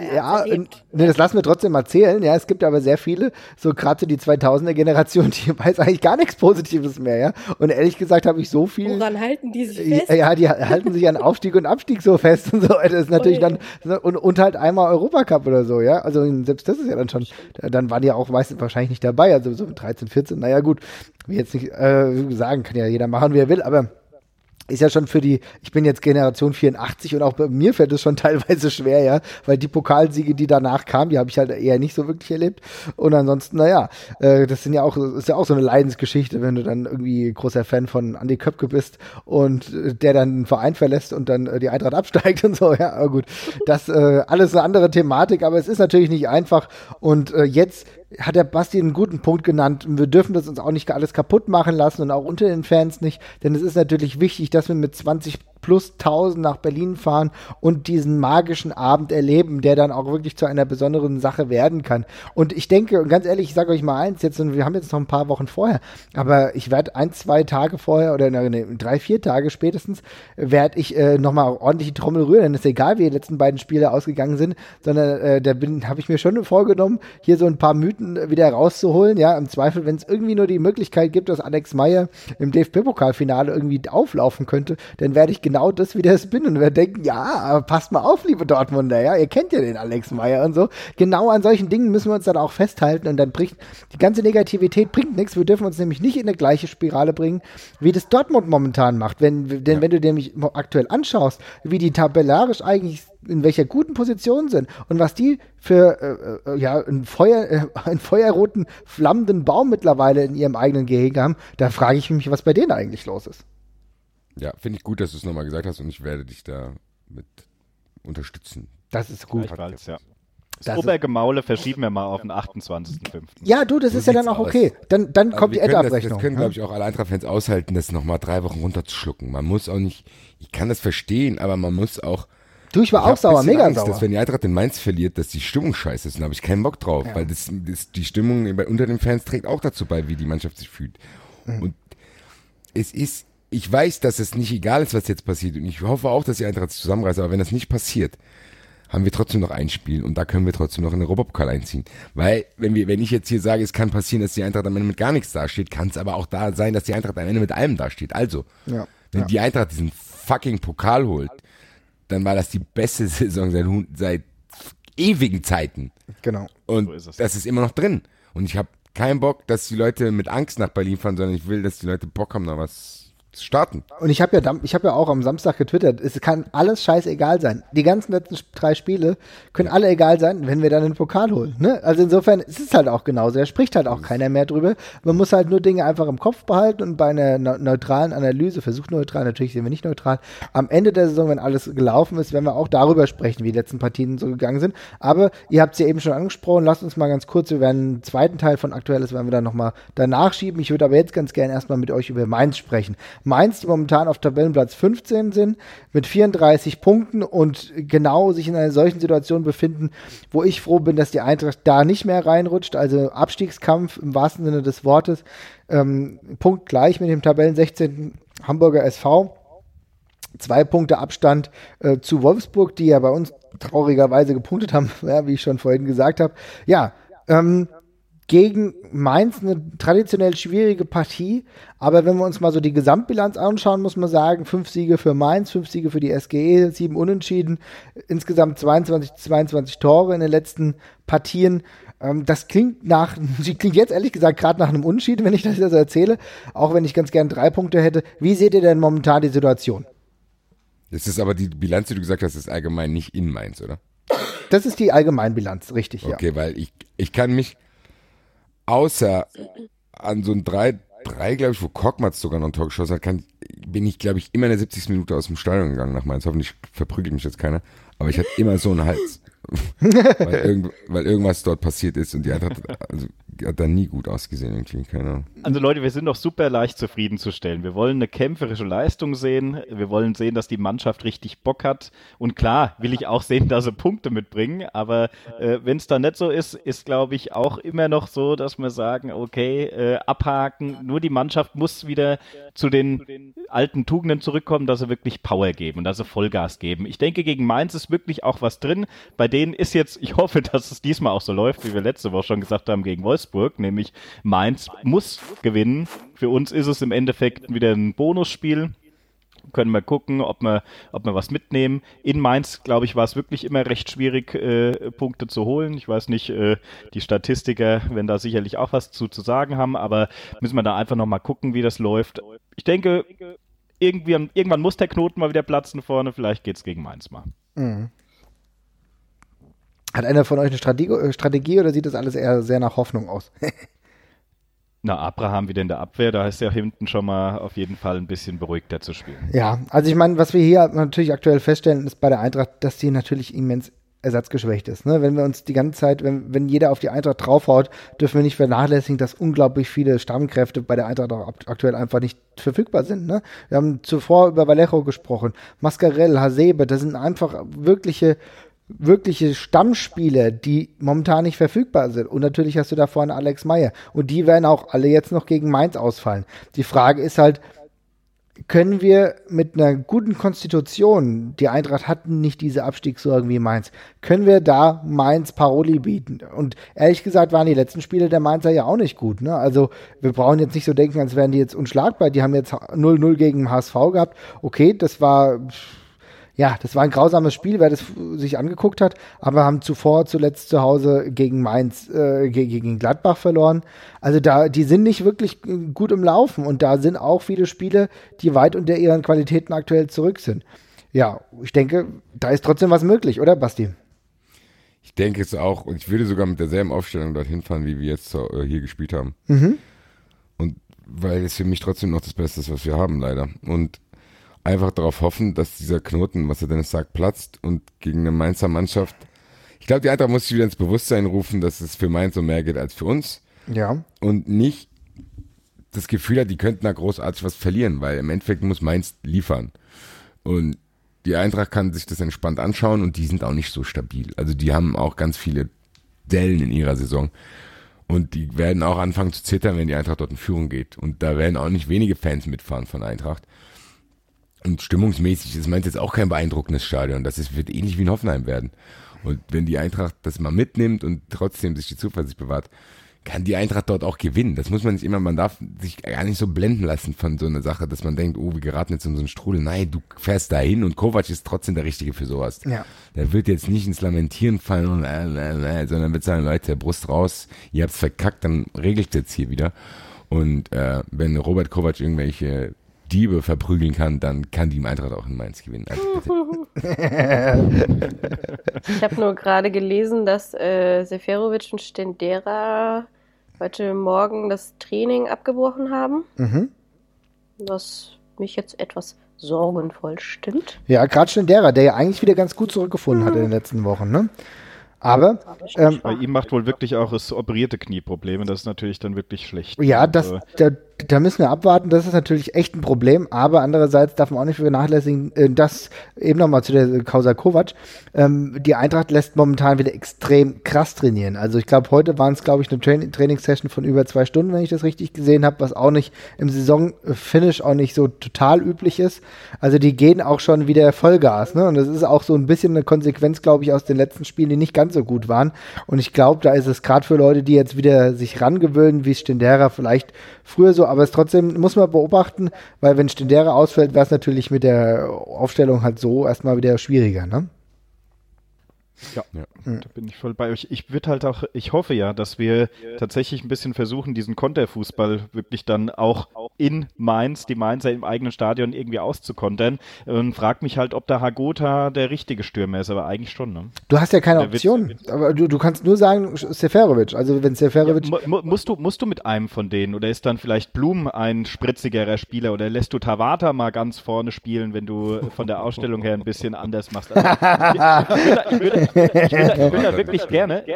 [SPEAKER 1] das lassen wir trotzdem erzählen. Ja, es gibt aber sehr viele, so gerade so die 2000er Generation, die weiß eigentlich gar nichts Positives mehr, ja. Und ehrlich gesagt habe ich so viel.
[SPEAKER 3] Woran halten die sich fest?
[SPEAKER 1] Ja, die halten sich an Aufstieg und Abstieg so fest und so. Das ist natürlich dann und halt einmal Europacup oder so, ja. Also selbst das ist ja dann schon. Dann waren die auch meistens wahrscheinlich nicht dabei, also so mit 13, 14. Naja, gut, will jetzt nicht sagen, kann ja jeder machen, wie er will, aber ist ja schon ich bin jetzt Generation 84 und auch bei mir fällt es schon teilweise schwer, ja, weil die Pokalsiege, die danach kamen, die habe ich halt eher nicht so wirklich erlebt. Und ansonsten, naja, das ist ja auch so eine Leidensgeschichte, wenn du dann irgendwie großer Fan von Andi Köpke bist und der dann einen Verein verlässt und dann die Eintracht absteigt und so, ja, aber gut. Das alles eine andere Thematik, aber es ist natürlich nicht einfach und jetzt hat der Basti einen guten Punkt genannt. Wir dürfen das uns auch nicht alles kaputt machen lassen und auch unter den Fans nicht, denn es ist natürlich wichtig, dass wir mit 20 plus 1000 nach Berlin fahren und diesen magischen Abend erleben, der dann auch wirklich zu einer besonderen Sache werden kann. Und ich denke, und ganz ehrlich, ich sage euch mal eins, wir haben jetzt noch ein paar Wochen vorher, aber ich werde 1-2 Tage vorher oder 3-4 Tage spätestens, werde ich nochmal ordentlich die Trommel rühren, denn es ist egal, wie die letzten beiden Spiele ausgegangen sind, sondern habe ich mir schon vorgenommen, hier so ein paar Mythen wieder rauszuholen, ja, im Zweifel, wenn es irgendwie nur die Möglichkeit gibt, dass Alex Meyer im DFB-Pokalfinale irgendwie auflaufen könnte, dann werde ich genau das wieder bin und wir denken, ja, aber passt mal auf, liebe Dortmunder, ja, ihr kennt ja den Alex Meyer und so. Genau an solchen Dingen müssen wir uns dann auch festhalten und dann die ganze Negativität bringt nichts. Wir dürfen uns nämlich nicht in eine gleiche Spirale bringen, wie das Dortmund momentan macht. Wenn du dir nämlich aktuell anschaust, wie die tabellarisch eigentlich in welcher guten Position sind und was die für einen feuerroten, flammenden Baum mittlerweile in ihrem eigenen Gehege haben, da frage ich mich, was bei denen eigentlich los ist.
[SPEAKER 4] Ja, finde ich gut, dass du es nochmal gesagt hast und ich werde dich da mit unterstützen.
[SPEAKER 1] Das ist gut.
[SPEAKER 2] Ja. Das Obergemaule verschieben wir mal auf den 28.05.
[SPEAKER 1] Ja, du, das so ist ja dann auch okay. Dann kommt die Endabrechnung.
[SPEAKER 4] Das können, glaube ich, auch alle Eintracht-Fans aushalten, das nochmal 3 Wochen runterzuschlucken. Man muss auch nicht, ich kann das verstehen, aber man muss auch.
[SPEAKER 1] Du, ich war auch sauer, mega
[SPEAKER 4] Angst,
[SPEAKER 1] sauer.
[SPEAKER 4] Dass wenn die Eintracht in Mainz verliert, dass die Stimmung scheiße ist. Da habe ich keinen Bock drauf, weil die Stimmung unter den Fans trägt auch dazu bei, wie die Mannschaft sich fühlt. Und ich weiß, dass es nicht egal ist, was jetzt passiert. Und ich hoffe auch, dass die Eintracht sich zusammenreißt. Aber wenn das nicht passiert, haben wir trotzdem noch ein Spiel. Und da können wir trotzdem noch in den Europapokal einziehen. Weil, wenn ich jetzt hier sage, es kann passieren, dass die Eintracht am Ende mit gar nichts dasteht, kann es aber auch da sein, dass die Eintracht am Ende mit allem dasteht. Also, wenn die Eintracht diesen fucking Pokal holt, dann war das die beste Saison seit ewigen Zeiten.
[SPEAKER 1] Genau.
[SPEAKER 4] Und
[SPEAKER 2] So ist es.
[SPEAKER 4] das ist immer noch drin. Und ich habe keinen Bock, dass die Leute mit Angst nach Berlin fahren, sondern ich will, dass die Leute Bock haben, da was zu starten.
[SPEAKER 1] Und ich habe ja auch am Samstag getwittert, es kann alles scheißegal sein. Die ganzen letzten 3 Spiele können alle egal sein, wenn wir dann den Pokal holen. Ne? Also insofern ist es halt auch genauso. Da spricht halt auch keiner mehr drüber. Man muss halt nur Dinge einfach im Kopf behalten und bei einer neutralen Analyse, versucht neutral, natürlich sind wir nicht neutral, am Ende der Saison, wenn alles gelaufen ist, werden wir auch darüber sprechen, wie die letzten Partien so gegangen sind. Aber ihr habt es ja eben schon angesprochen, lasst uns mal ganz kurz, wir werden einen zweiten Teil von Aktuelles, werden wir dann nochmal danach schieben. Ich würde aber jetzt ganz gerne erstmal mit euch über Mainz sprechen. Mainz, die momentan auf Tabellenplatz 15 sind, mit 34 Punkten und genau sich in einer solchen Situation befinden, wo ich froh bin, dass die Eintracht da nicht mehr reinrutscht, also Abstiegskampf im wahrsten Sinne des Wortes, punktgleich mit dem Tabellen 16. Hamburger SV, 2 Punkte Abstand zu Wolfsburg, die ja bei uns traurigerweise gepunktet haben, ja, wie ich schon vorhin gesagt habe. Ja, gegen Mainz eine traditionell schwierige Partie, aber wenn wir uns mal so die Gesamtbilanz anschauen, muss man sagen, 5 Siege für Mainz, 5 Siege für die SGE, 7 Unentschieden, insgesamt 22 Tore in den letzten Partien. Das klingt jetzt ehrlich gesagt gerade nach einem Unentschieden, wenn ich das so erzähle, auch wenn ich ganz gern 3 Punkte hätte. Wie seht ihr denn momentan die Situation?
[SPEAKER 4] Das ist aber die Bilanz, die du gesagt hast, ist allgemein nicht in Mainz, oder?
[SPEAKER 1] Das ist die Allgemeinbilanz, richtig, ja.
[SPEAKER 4] Okay, weil ich kann mich außer an so ein 3, glaube ich, wo Korkmaz sogar noch ein Tor geschossen hat, bin ich, glaube ich, immer in der 70. Minute aus dem Stadion gegangen nach Mainz. Hoffentlich verprügelt mich jetzt keiner. Aber ich hatte immer so einen Hals. weil irgendwas dort passiert ist und die Eintracht hat da nie gut ausgesehen irgendwie, keine Ahnung.
[SPEAKER 2] Also Leute, wir sind doch super leicht zufriedenzustellen. Wir wollen eine kämpferische Leistung sehen. Wir wollen sehen, dass die Mannschaft richtig Bock hat. Und klar, will ich auch sehen, dass sie Punkte mitbringen. Aber wenn es dann nicht so ist, ist, glaube ich, auch immer noch so, dass wir sagen, okay, abhaken. Nur die Mannschaft muss wieder zu den alten Tugenden zurückkommen, dass sie wirklich Power geben und dass sie Vollgas geben. Ich denke, gegen Mainz ist wirklich auch was drin. Bei denen ist jetzt, ich hoffe, dass es diesmal auch so läuft, wie wir letzte Woche schon gesagt haben, gegen Wolfsburg, nämlich Mainz muss gewinnen. Für uns ist es im Endeffekt wieder ein Bonusspiel. Können wir gucken, ob wir was mitnehmen. In Mainz, glaube ich, war es wirklich immer recht schwierig, Punkte zu holen. Ich weiß nicht, die Statistiker werden da sicherlich auch was zu sagen haben, aber müssen wir da einfach nochmal gucken, wie das läuft. Ich denke, irgendwann muss der Knoten mal wieder platzen vorne. Vielleicht geht es gegen Mainz mal.
[SPEAKER 1] Mhm. Hat einer von euch eine Strategie oder sieht das alles eher sehr nach Hoffnung aus?
[SPEAKER 2] Na, Abraham wieder in der Abwehr, da ist ja hinten schon mal auf jeden Fall ein bisschen beruhigter zu spielen.
[SPEAKER 1] Ja, also ich meine, was wir hier natürlich aktuell feststellen, ist bei der Eintracht, dass die natürlich immens ersatzgeschwächt ist. Ne? Wenn wir uns die ganze Zeit, wenn jeder auf die Eintracht draufhaut, dürfen wir nicht vernachlässigen, dass unglaublich viele Stammkräfte bei der Eintracht auch aktuell einfach nicht verfügbar sind. Ne? Wir haben zuvor über Vallejo gesprochen, Mascarell, Hasebe, das sind einfach wirkliche Stammspieler, die momentan nicht verfügbar sind. Und natürlich hast du da vorne Alex Meyer. Und die werden auch alle jetzt noch gegen Mainz ausfallen. Die Frage ist halt, können wir mit einer guten Konstitution, die Eintracht hat nicht diese Abstiegssorgen wie Mainz, können wir da Mainz Paroli bieten? Und ehrlich gesagt waren die letzten Spiele der Mainzer ja auch nicht gut. Ne? Also wir brauchen jetzt nicht so denken, als wären die jetzt unschlagbar. Die haben jetzt 0-0 gegen den HSV gehabt. Okay, das war ein grausames Spiel, wer das sich angeguckt hat, aber haben zuletzt zu Hause gegen Mainz, gegen Gladbach verloren. Also die sind nicht wirklich gut im Laufen und da sind auch viele Spiele, die weit unter ihren Qualitäten aktuell zurück sind. Ja, ich denke, da ist trotzdem was möglich, oder Basti?
[SPEAKER 4] Ich denke es auch und ich würde sogar mit derselben Aufstellung dorthin fahren, wie wir jetzt hier gespielt haben.
[SPEAKER 1] Mhm.
[SPEAKER 4] Und weil es für mich trotzdem noch das Beste ist, was wir haben, leider. Und einfach darauf hoffen, dass dieser Knoten, was er Dennis sagt, platzt und gegen eine Mainzer Mannschaft. Ich glaube, die Eintracht muss sich wieder ins Bewusstsein rufen, dass es für Mainz so mehr geht als für uns.
[SPEAKER 1] Ja.
[SPEAKER 4] Und nicht das Gefühl hat, die könnten da großartig was verlieren, weil im Endeffekt muss Mainz liefern. Und die Eintracht kann sich das entspannt anschauen und die sind auch nicht so stabil. Also die haben auch ganz viele Dellen in ihrer Saison. Und die werden auch anfangen zu zittern, wenn die Eintracht dort in Führung geht. Und da werden auch nicht wenige Fans mitfahren von Eintracht. Und stimmungsmäßig ist Mainz jetzt auch kein beeindruckendes Stadion. Wird ähnlich wie in Hoffenheim werden. Und wenn die Eintracht das mal mitnimmt und trotzdem sich die Zuversicht bewahrt, kann die Eintracht dort auch gewinnen. Das muss man nicht immer, man darf sich gar nicht so blenden lassen von so einer Sache, dass man denkt, wir geraten jetzt in so einen Strudel. Nein, du fährst dahin und Kovac ist trotzdem der Richtige für sowas.
[SPEAKER 1] Ja.
[SPEAKER 4] Der wird jetzt nicht ins Lamentieren fallen und sondern wird sagen, Leute, Brust raus, ihr habt's verkackt, dann regelt jetzt hier wieder. Und wenn Robert Kovac irgendwelche Diebe verprügeln kann, dann kann die Eintracht auch in Mainz gewinnen. Also
[SPEAKER 3] Ich habe nur gerade gelesen, dass Seferovic und Stendera heute Morgen das Training abgebrochen haben. Was mich jetzt etwas sorgenvoll stimmt.
[SPEAKER 1] Ja, gerade Stendera, der ja eigentlich wieder ganz gut zurückgefunden hat in den letzten Wochen, ne? Aber
[SPEAKER 2] bei ihm macht wohl wirklich auch das operierte Knie Probleme. Das ist natürlich dann wirklich schlecht.
[SPEAKER 1] ja, da müssen wir abwarten. Das ist natürlich echt ein Problem. Aber andererseits darf man auch nicht vernachlässigen, dass eben nochmal zu der Causa Kovac, die Eintracht lässt momentan wieder extrem krass trainieren. Also ich glaube, heute waren es, glaube ich, eine Trainingssession von über 2 Stunden, wenn ich das richtig gesehen habe, was auch nicht im Saisonfinish auch nicht so total üblich ist. Also die gehen auch schon wieder Vollgas, ne? Und das ist auch so ein bisschen eine Konsequenz, glaube ich, aus den letzten Spielen, die nicht ganz so gut waren. Und ich glaube, da ist es gerade für Leute, die jetzt wieder sich rangewöhnen, wie Stendera vielleicht früher so, aber es trotzdem muss man beobachten, weil wenn Stendera ausfällt, wäre es natürlich mit der Aufstellung halt so erstmal wieder schwieriger, ne?
[SPEAKER 2] Ja, da bin ich voll bei euch. Ich hoffe ja, dass wir tatsächlich ein bisschen versuchen, diesen Konterfußball wirklich dann auch in Mainz, die Mainzer im eigenen Stadion irgendwie auszukontern. Und frag mich halt, ob da Hagota der richtige Stürmer ist, aber eigentlich schon, ne?
[SPEAKER 1] Du hast ja keine Option, aber du kannst nur sagen Seferovic, also wenn Seferovic...
[SPEAKER 2] Musst du mit einem von denen, oder ist dann vielleicht Blum ein spritzigerer Spieler, oder lässt du Tabata mal ganz vorne spielen, wenn du von der Ausstellung her ein bisschen anders machst? Also, ich würde da wirklich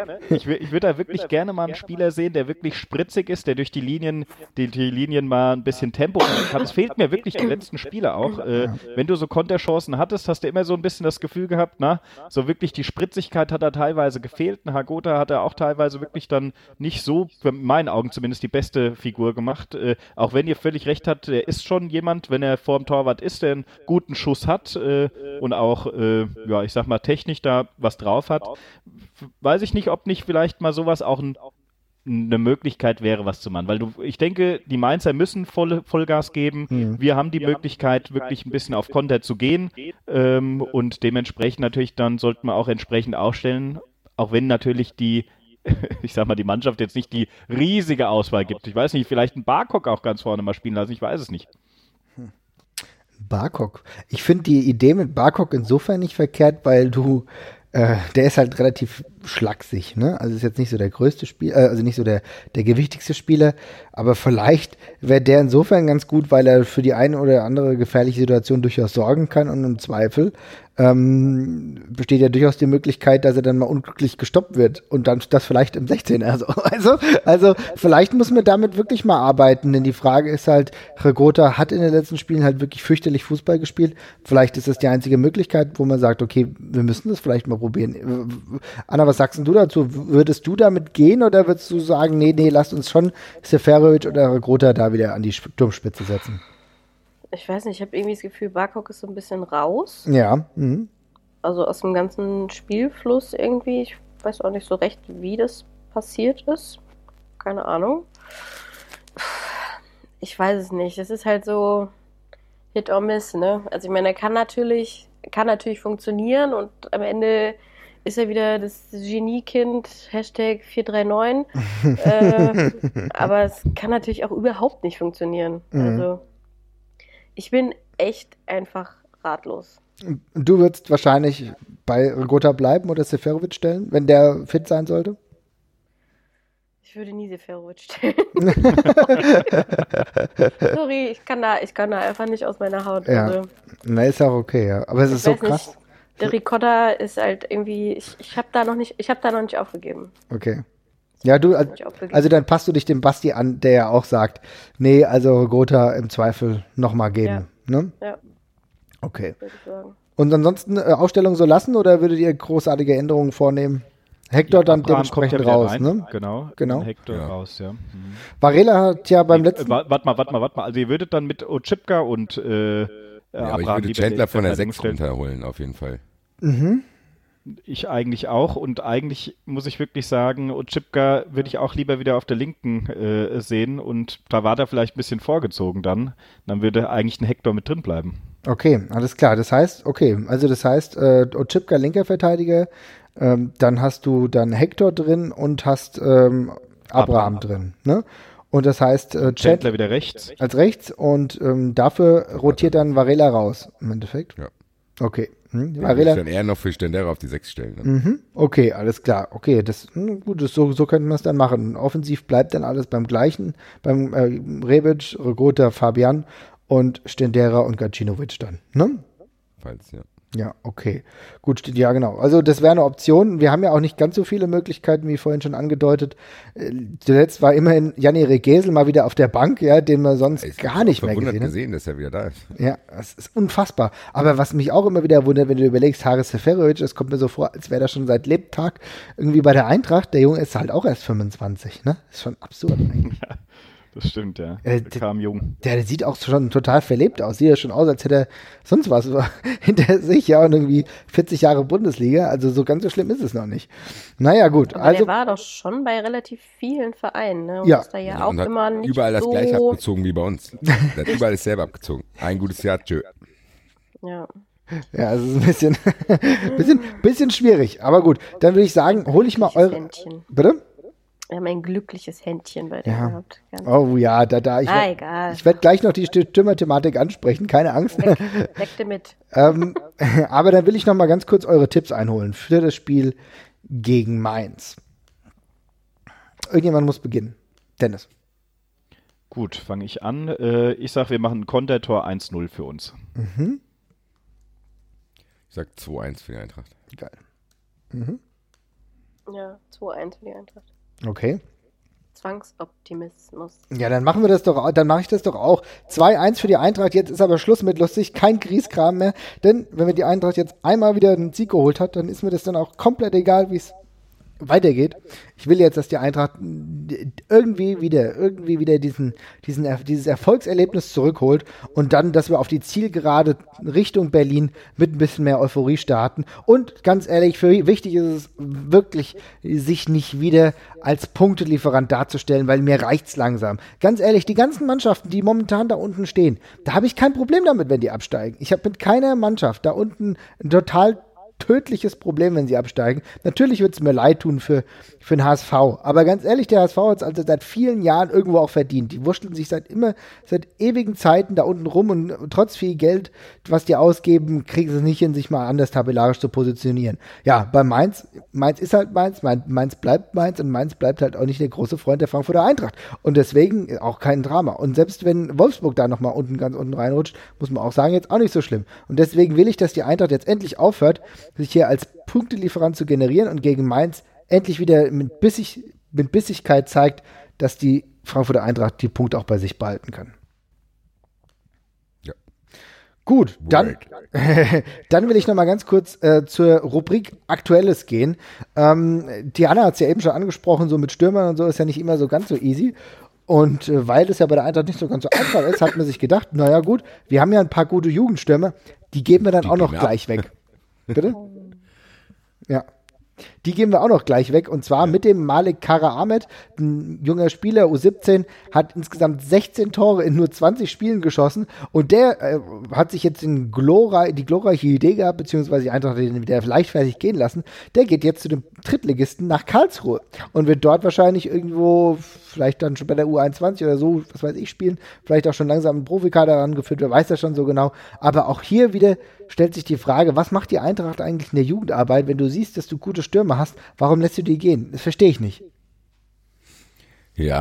[SPEAKER 2] gerne mal einen Spieler sehen, der wirklich spritzig ist, der durch die Linien mal ein bisschen Tempo hat. Es fehlt mir wirklich die letzten Spiele auch. Wenn du so Konterchancen hattest, hast du immer so ein bisschen das Gefühl gehabt, so wirklich die Spritzigkeit hat da teilweise gefehlt. Ein Hagota hat er auch teilweise wirklich dann nicht so, in meinen Augen zumindest, die beste Figur gemacht. Auch wenn ihr völlig recht habt, er ist schon jemand, wenn er vorm Torwart ist, der einen guten Schuss hat und auch, ich sag mal, technisch da was drauf hat, weiß ich nicht, ob nicht vielleicht mal sowas auch eine Möglichkeit wäre, was zu machen. Weil ich denke, die Mainzer müssen Vollgas geben. Wir haben die Möglichkeit, wirklich ein bisschen auf Konter zu gehen. Und dementsprechend natürlich dann sollten wir auch entsprechend aufstellen, auch wenn natürlich die Mannschaft jetzt nicht die riesige Auswahl gibt. Ich weiß nicht, vielleicht einen Barkok auch ganz vorne mal spielen lassen, ich weiß es nicht.
[SPEAKER 1] Barkok. Ich finde die Idee mit Barkok insofern nicht verkehrt, weil der ist halt relativ schlaksig, ne? Also ist jetzt nicht so der größte Spieler, also nicht so der gewichtigste Spieler, aber vielleicht wäre der insofern ganz gut, weil er für die eine oder andere gefährliche Situation durchaus sorgen kann und im Zweifel besteht ja durchaus die Möglichkeit, dass er dann mal unglücklich gestoppt wird und dann das vielleicht im 16er. Also vielleicht muss man damit wirklich mal arbeiten, denn die Frage ist halt, Hagota hat in den letzten Spielen halt wirklich fürchterlich Fußball gespielt. Vielleicht ist das die einzige Möglichkeit, wo man sagt, okay, wir müssen das vielleicht mal probieren. Anna, was sagst du dazu? Würdest du damit gehen oder würdest du sagen, nee, lasst uns schon Seferovic oder Hagota da wieder an die Turmspitze setzen?
[SPEAKER 3] Ich weiß nicht, ich habe irgendwie das Gefühl, Barkok ist so ein bisschen raus.
[SPEAKER 1] Ja.
[SPEAKER 3] Also aus dem ganzen Spielfluss irgendwie. Ich weiß auch nicht so recht, wie das passiert ist. Keine Ahnung. Ich weiß es nicht. Es ist halt so Hit or Miss, ne? Also ich meine, er kann natürlich funktionieren und am Ende ist er wieder das Geniekind, #439. Aber es kann natürlich auch überhaupt nicht funktionieren. Also ich bin echt einfach ratlos.
[SPEAKER 1] Du würdest wahrscheinlich bei Hagota bleiben oder Seferovic stellen, wenn der fit sein sollte?
[SPEAKER 3] Ich würde nie Seferovic stellen. Sorry, ich kann da einfach nicht aus meiner Haut.
[SPEAKER 1] Ja,
[SPEAKER 3] also,
[SPEAKER 1] ist auch okay, ja. Aber es ist so krass.
[SPEAKER 3] Nicht, der Ricotta ist halt irgendwie, ich habe da noch nicht aufgegeben.
[SPEAKER 1] Okay. Ja, also dann passt du dich dem Basti an, der ja auch sagt, nee, also Hagota im Zweifel nochmal geben.
[SPEAKER 3] Ja.
[SPEAKER 1] Ne?
[SPEAKER 3] Ja.
[SPEAKER 1] Okay.
[SPEAKER 3] Würde ich sagen.
[SPEAKER 1] Und ansonsten Ausstellung so lassen oder würdet ihr großartige Änderungen vornehmen? Hector dann dementsprechend raus, ne?
[SPEAKER 2] Genau. Hector raus, ja.
[SPEAKER 1] Varela hat ja beim letzten...
[SPEAKER 2] Warte mal. Also ihr würdet dann mit Oczipka und
[SPEAKER 4] aber ich würde Chandler von der 6 runterholen, auf jeden Fall.
[SPEAKER 2] ich eigentlich auch und eigentlich muss ich wirklich sagen, Oczipka würde ich auch lieber wieder auf der Linken sehen und da war der vielleicht ein bisschen vorgezogen dann würde eigentlich ein Hector mit drin bleiben.
[SPEAKER 1] Okay, alles klar. Das heißt, Oczipka linker Verteidiger, dann hast du dann Hector drin und hast Abraham drin, ne? Und das heißt,
[SPEAKER 2] Chandler wieder rechts.
[SPEAKER 1] Als rechts und dafür rotiert dann Varela raus, im Endeffekt.
[SPEAKER 4] Ja.
[SPEAKER 1] Okay.
[SPEAKER 4] Varela. Ich dann eher noch für Stendera auf die 6 stellen.
[SPEAKER 1] Mhm. Okay, alles klar. Okay, gut, so könnten wir es dann machen. Offensiv bleibt dann alles beim Gleichen, beim Rebic, Regota, Fabian und Stendera und Gacinovic dann, ne?
[SPEAKER 4] Falls, ja.
[SPEAKER 1] Ja, okay. Gut, ja, genau. Also das wäre eine Option. Wir haben ja auch nicht ganz so viele Möglichkeiten, wie vorhin schon angedeutet. Zuletzt war immerhin Jan-Erik Gesel mal wieder auf der Bank, ja, den wir sonst gar nicht mehr gesehen haben.
[SPEAKER 4] Dass er wieder da ist.
[SPEAKER 1] Ja, das ist unfassbar. Aber was mich auch immer wieder wundert, wenn du überlegst, Haris Seferovic, das kommt mir so vor, als wäre er schon seit Lebtag irgendwie bei der Eintracht. Der Junge ist halt auch erst 25, ne? Ist schon absurd eigentlich.
[SPEAKER 2] Ja. Das stimmt, ja. Der kam jung.
[SPEAKER 1] Der sieht auch schon total verlebt aus. Sieht ja schon aus, als hätte er sonst was hinter sich, ja, und irgendwie 40 Jahre Bundesliga. Also so ganz so schlimm ist es noch nicht. Naja, gut.
[SPEAKER 3] Aber
[SPEAKER 1] also,
[SPEAKER 3] der war doch schon bei relativ vielen Vereinen, ne? Und
[SPEAKER 1] ja.
[SPEAKER 3] ist da ja auch
[SPEAKER 4] und hat
[SPEAKER 3] immer nicht
[SPEAKER 4] überall das
[SPEAKER 3] so
[SPEAKER 4] gleiche abgezogen wie bei uns. Der hat überall dasselbe abgezogen. Ein gutes Jahr, tschö.
[SPEAKER 3] Ja.
[SPEAKER 1] Ja, es ist ein bisschen schwierig. Aber gut, dann würde ich sagen, hole ich mal eure...
[SPEAKER 3] Händchen.
[SPEAKER 1] Bitte?
[SPEAKER 3] Wir haben ein glückliches Händchen bei dem gehabt.
[SPEAKER 1] Oh ja,
[SPEAKER 3] egal.
[SPEAKER 1] Ich werde gleich noch die Stürmer-Thematik ansprechen, keine Angst.
[SPEAKER 3] Weg damit.
[SPEAKER 1] Aber dann will ich noch mal ganz kurz eure Tipps einholen für das Spiel gegen Mainz. Irgendjemand muss beginnen. Dennis.
[SPEAKER 2] Gut, fange ich an. Ich sage, wir machen ein Kontertor 1-0 für uns.
[SPEAKER 1] Mhm.
[SPEAKER 4] Ich sag 2-1 für die Eintracht.
[SPEAKER 1] Geil. Mhm.
[SPEAKER 3] Ja, 2-1 für die Eintracht.
[SPEAKER 1] Okay.
[SPEAKER 3] Zwangsoptimismus.
[SPEAKER 1] Ja, dann machen wir das doch, dann mache ich das doch auch. 2-1 für die Eintracht, jetzt ist aber Schluss mit lustig, kein Grieskram mehr, denn wenn wir die Eintracht jetzt einmal wieder einen Sieg geholt hat, dann ist mir das dann auch komplett egal, wie es weitergeht. Ich will jetzt, dass die Eintracht irgendwie wieder dieses Erfolgserlebnis zurückholt und dann, dass wir auf die Zielgerade Richtung Berlin mit ein bisschen mehr Euphorie starten. Und ganz ehrlich, wichtig ist es wirklich, sich nicht wieder als Punktelieferant darzustellen, weil mir reicht's langsam. Ganz ehrlich, die ganzen Mannschaften, die momentan da unten stehen, da habe ich kein Problem damit, wenn die absteigen. Ich habe mit keiner Mannschaft da unten ein total tödliches Problem, wenn sie absteigen. Natürlich wird es mir leid tun für den HSV. Aber ganz ehrlich, der HSV hat es also seit vielen Jahren irgendwo auch verdient. Die wurschteln sich seit ewigen Zeiten da unten rum und trotz viel Geld, was die ausgeben, kriegen sie es nicht hin, sich mal anders tabellarisch zu positionieren. Ja, bei Mainz ist halt Mainz bleibt Mainz und Mainz bleibt halt auch nicht der große Freund der Frankfurter Eintracht. Und deswegen auch kein Drama. Und selbst wenn Wolfsburg da nochmal ganz unten reinrutscht, muss man auch sagen, jetzt auch nicht so schlimm. Und deswegen will ich, dass die Eintracht jetzt endlich aufhört, sich hier als Punktelieferant zu generieren und gegen Mainz endlich wieder mit Bissigkeit zeigt, dass die Frankfurter Eintracht die Punkte auch bei sich behalten kann.
[SPEAKER 4] Ja.
[SPEAKER 1] Gut, dann will ich noch mal ganz kurz zur Rubrik Aktuelles gehen. Diana hat es ja eben schon angesprochen, so mit Stürmern und so ist ja nicht immer so ganz so easy. Und weil das ja bei der Eintracht nicht so ganz so einfach ist, hat man sich gedacht, naja gut, wir haben ja ein paar gute Jugendstürmer, die geben wir dann auch noch gleich weg. Bitte? Ja. Die geben wir auch noch gleich weg und zwar mit dem Malik Kara Ahmed, ein junger Spieler, U17, hat insgesamt 16 Tore in nur 20 Spielen geschossen und der hat sich jetzt die glorreiche Idee gehabt, beziehungsweise die Eintracht hat ihn wieder leichtfertig gehen lassen, der geht jetzt zu dem Drittligisten nach Karlsruhe und wird dort wahrscheinlich irgendwo, vielleicht dann schon bei der U21 oder so, was weiß ich, spielen, vielleicht auch schon langsam einen Profikader herangeführt, wer weiß das schon so genau, aber auch hier wieder stellt sich die Frage, was macht die Eintracht eigentlich in der Jugendarbeit, wenn du siehst, dass du gute Stürmer hast, warum lässt du die gehen? Das verstehe ich nicht.
[SPEAKER 4] Ja,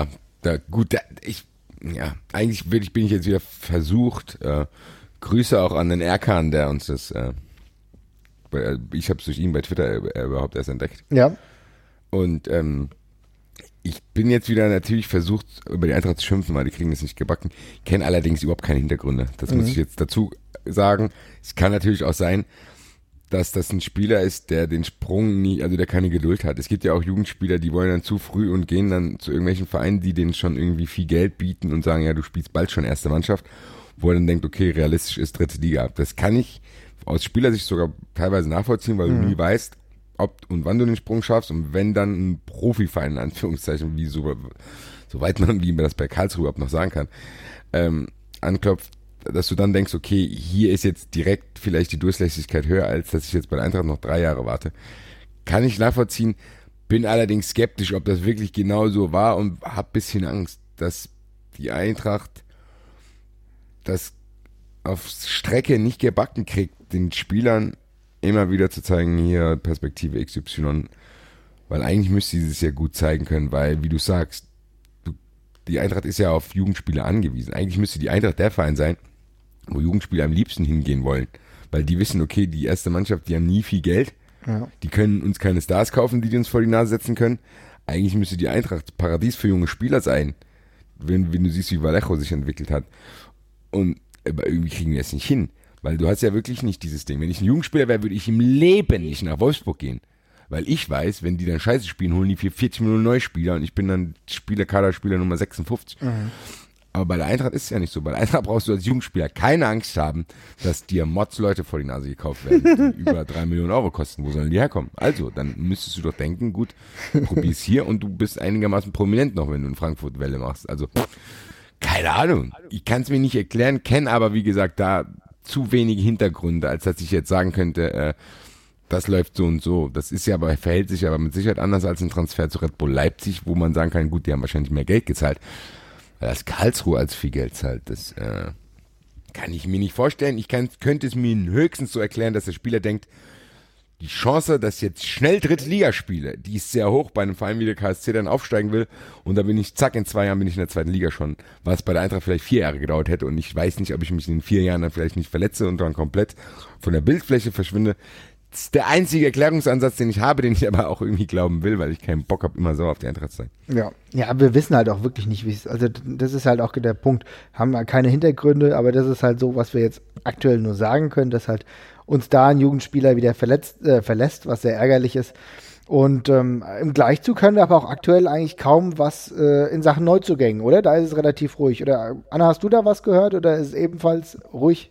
[SPEAKER 4] eigentlich bin ich jetzt wieder versucht, Grüße auch an den Erkan, der uns das, ich habe es durch ihn bei Twitter überhaupt erst entdeckt.
[SPEAKER 1] Ja.
[SPEAKER 4] Und ich bin jetzt wieder natürlich versucht, über die Eintracht zu schimpfen, weil die kriegen das nicht gebacken. Kenne allerdings überhaupt keine Hintergründe. Das muss ich jetzt dazu sagen. Es kann natürlich auch sein, dass das ein Spieler ist, der den Sprung nie, also der keine Geduld hat. Es gibt ja auch Jugendspieler, die wollen dann zu früh und gehen dann zu irgendwelchen Vereinen, die denen schon irgendwie viel Geld bieten und sagen, ja, du spielst bald schon erste Mannschaft, wo er dann denkt, okay, realistisch ist dritte Liga. Das kann ich aus Spielersicht sogar teilweise nachvollziehen, weil du nie weißt, ob und wann du den Sprung schaffst und wenn dann ein Profiverein, in Anführungszeichen, soweit man, wie man das bei Karlsruhe überhaupt noch sagen kann, anklopft, dass du dann denkst, okay, hier ist jetzt direkt vielleicht die Durchlässigkeit höher, als dass ich jetzt bei der Eintracht noch 3 Jahre warte. Kann ich nachvollziehen, bin allerdings skeptisch, ob das wirklich genau so war und habe ein bisschen Angst, dass die Eintracht das auf Strecke nicht gebacken kriegt, den Spielern immer wieder zu zeigen, hier Perspektive XY, weil eigentlich müsste sie es ja gut zeigen können, weil, wie du sagst, die Eintracht ist ja auf Jugendspieler angewiesen. Eigentlich müsste die Eintracht der Verein sein, wo Jugendspieler am liebsten hingehen wollen, weil die wissen, okay, die erste Mannschaft, die haben nie viel Geld, die können uns keine Stars kaufen, die uns vor die Nase setzen können. Eigentlich müsste die Eintracht Paradies für junge Spieler sein, wenn du siehst, wie Vallejo sich entwickelt hat. Aber irgendwie kriegen wir es nicht hin, weil du hast ja wirklich nicht dieses Ding. Wenn ich ein Jugendspieler wäre, würde ich im Leben nicht nach Wolfsburg gehen, weil ich weiß, wenn die dann Scheiße spielen, holen die 40 Millionen Neuspieler und ich bin dann Kaderspieler Nummer 56. Aber bei der Eintracht ist es ja nicht so. Bei der Eintracht brauchst du als Jugendspieler keine Angst haben, dass dir Mods-Leute vor die Nase gekauft werden, die über 3 Millionen Euro kosten. Wo sollen die herkommen? Also, dann müsstest du doch denken, gut, probier's hier und du bist einigermaßen prominent noch, wenn du in Frankfurt Welle machst. Also, keine Ahnung. Ich kann es mir nicht erklären, kenne aber, wie gesagt, da zu wenige Hintergründe, als dass ich jetzt sagen könnte, das läuft so und so. Das ist ja aber, verhält sich aber mit Sicherheit anders als ein Transfer zu Red Bull Leipzig, wo man sagen kann, gut, die haben wahrscheinlich mehr Geld gezahlt. Weil das Karlsruhe als viel Geld zahlt, das kann ich mir nicht vorstellen. Ich könnte es mir höchstens so erklären, dass der Spieler denkt, die Chance, dass jetzt schnell dritte Liga spiele, die ist sehr hoch bei einem Verein wie der KSC dann aufsteigen will und da bin ich, zack, in 2 Jahren bin ich in der zweiten Liga schon, was bei der Eintracht vielleicht 4 Jahre gedauert hätte und ich weiß nicht, ob ich mich in den 4 Jahren dann vielleicht nicht verletze und dann komplett von der Bildfläche verschwinde. Das ist der einzige Erklärungsansatz, den ich habe, den ich aber auch irgendwie glauben will, weil ich keinen Bock habe, immer so auf die Eintracht zu sein.
[SPEAKER 1] Ja, wir wissen halt auch wirklich nicht, wie es, also das ist halt auch der Punkt, haben wir keine Hintergründe, aber das ist halt so, was wir jetzt aktuell nur sagen können, dass halt uns da ein Jugendspieler wieder verlässt, was sehr ärgerlich ist. Und im Gleichzug können wir aber auch aktuell eigentlich kaum was in Sachen Neuzugängen, oder? Da ist es relativ ruhig. Oder Anna, hast du da was gehört oder ist es ebenfalls ruhig?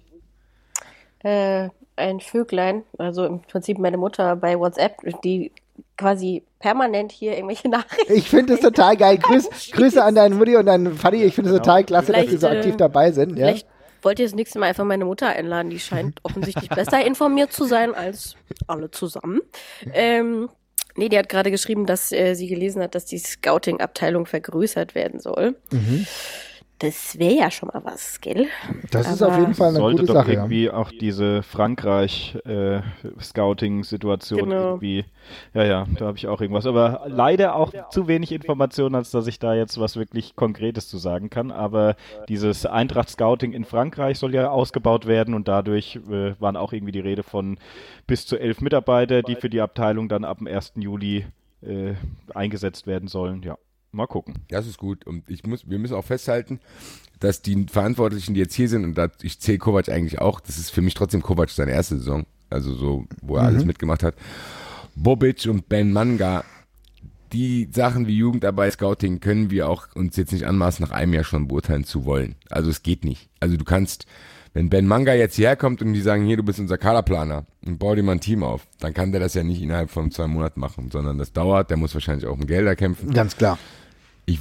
[SPEAKER 3] Ein Vöglein, also im Prinzip meine Mutter bei WhatsApp, die quasi permanent hier irgendwelche Nachrichten.
[SPEAKER 1] Ich finde es total geil. Grüße an deine Mutti und deinen Vati. Ich finde es total klasse, dass die so aktiv dabei sind. Ja?
[SPEAKER 3] Vielleicht wollt ihr das nächste Mal einfach meine Mutter einladen. Die scheint offensichtlich besser informiert zu sein als alle zusammen. Nee, die hat gerade geschrieben, dass sie gelesen hat, dass die Scouting-Abteilung vergrößert werden soll. Das wäre ja schon mal was, gell?
[SPEAKER 1] Das ist auf jeden Fall eine
[SPEAKER 2] sollte
[SPEAKER 1] gute
[SPEAKER 2] doch
[SPEAKER 1] Sache.
[SPEAKER 2] irgendwie auch diese Frankreich-Scouting-Situation irgendwie, ja, da habe ich auch irgendwas, aber leider auch zu wenig Informationen, als dass ich da jetzt was wirklich Konkretes zu sagen kann, aber dieses Eintracht-Scouting in Frankreich soll ja ausgebaut werden und dadurch waren auch irgendwie die Rede von bis zu 11 Mitarbeiter, die für die Abteilung dann ab dem 1. Juli eingesetzt werden sollen, ja. Mal gucken.
[SPEAKER 4] Das ist gut. Und wir müssen auch festhalten, dass die Verantwortlichen, die jetzt hier sind, und ich zähle Kovac eigentlich auch, das ist für mich trotzdem Kovac seine erste Saison, also so, wo er alles mitgemacht hat. Bobic und Ben Manga, die Sachen wie Jugendarbeit, Scouting können wir auch uns jetzt nicht anmaßen, nach einem Jahr schon beurteilen zu wollen. Also es geht nicht. Also du kannst, wenn Ben Manga jetzt hierher kommt und die sagen, hier, du bist unser Kaderplaner und bau dir mal ein Team auf, dann kann der das ja nicht innerhalb von 2 Monaten machen, sondern das dauert, der muss wahrscheinlich auch um Gelder kämpfen.
[SPEAKER 1] Ganz klar.
[SPEAKER 4] Ich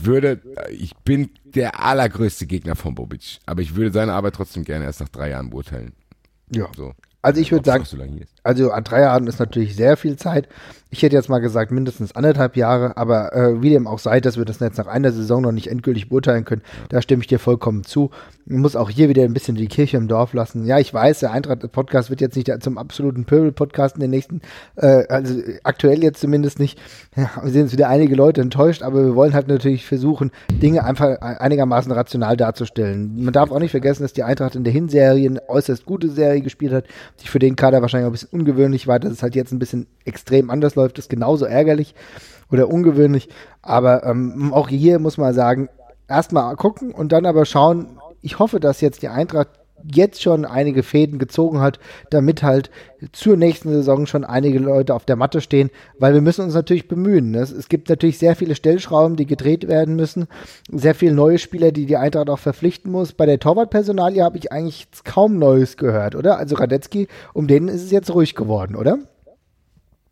[SPEAKER 4] bin der allergrößte Gegner von Bobic, aber ich würde seine Arbeit trotzdem gerne erst nach 3 Jahren beurteilen.
[SPEAKER 1] Ja.
[SPEAKER 4] So.
[SPEAKER 1] Also ich würde sagen,
[SPEAKER 4] So lange hier ist.
[SPEAKER 1] also an 3 Jahren ist natürlich sehr viel Zeit. Ich hätte jetzt mal gesagt, mindestens 1,5 Jahre, aber wie dem auch sei, dass wir das jetzt nach einer Saison noch nicht endgültig beurteilen können, da stimme ich dir vollkommen zu. Man muss auch hier wieder ein bisschen die Kirche im Dorf lassen. Ja, ich weiß, der Eintracht-Podcast wird jetzt nicht zum absoluten Pöbel-Podcast in den nächsten, also aktuell jetzt zumindest nicht. Ja, wir sehen jetzt wieder einige Leute enttäuscht, aber wir wollen halt natürlich versuchen, Dinge einfach einigermaßen rational darzustellen. Man darf auch nicht vergessen, dass die Eintracht in der Hinserie eine äußerst gute Serie gespielt hat, die für den Kader wahrscheinlich auch ein bisschen ungewöhnlich war, dass es halt jetzt ein bisschen extrem anders läuft, ist genauso ärgerlich oder ungewöhnlich, aber auch hier muss man sagen, erstmal gucken und dann aber schauen. Ich hoffe, dass jetzt die Eintracht jetzt schon einige Fäden gezogen hat, damit halt zur nächsten Saison schon einige Leute auf der Matte stehen, weil wir müssen uns natürlich bemühen. Ne? Es gibt natürlich sehr viele Stellschrauben, die gedreht werden müssen, sehr viele neue Spieler, die die Eintracht auch verpflichten muss. Bei der Torwartpersonalie habe ich eigentlich kaum Neues gehört, oder? Also Radetzky, um den ist es jetzt ruhig geworden, oder?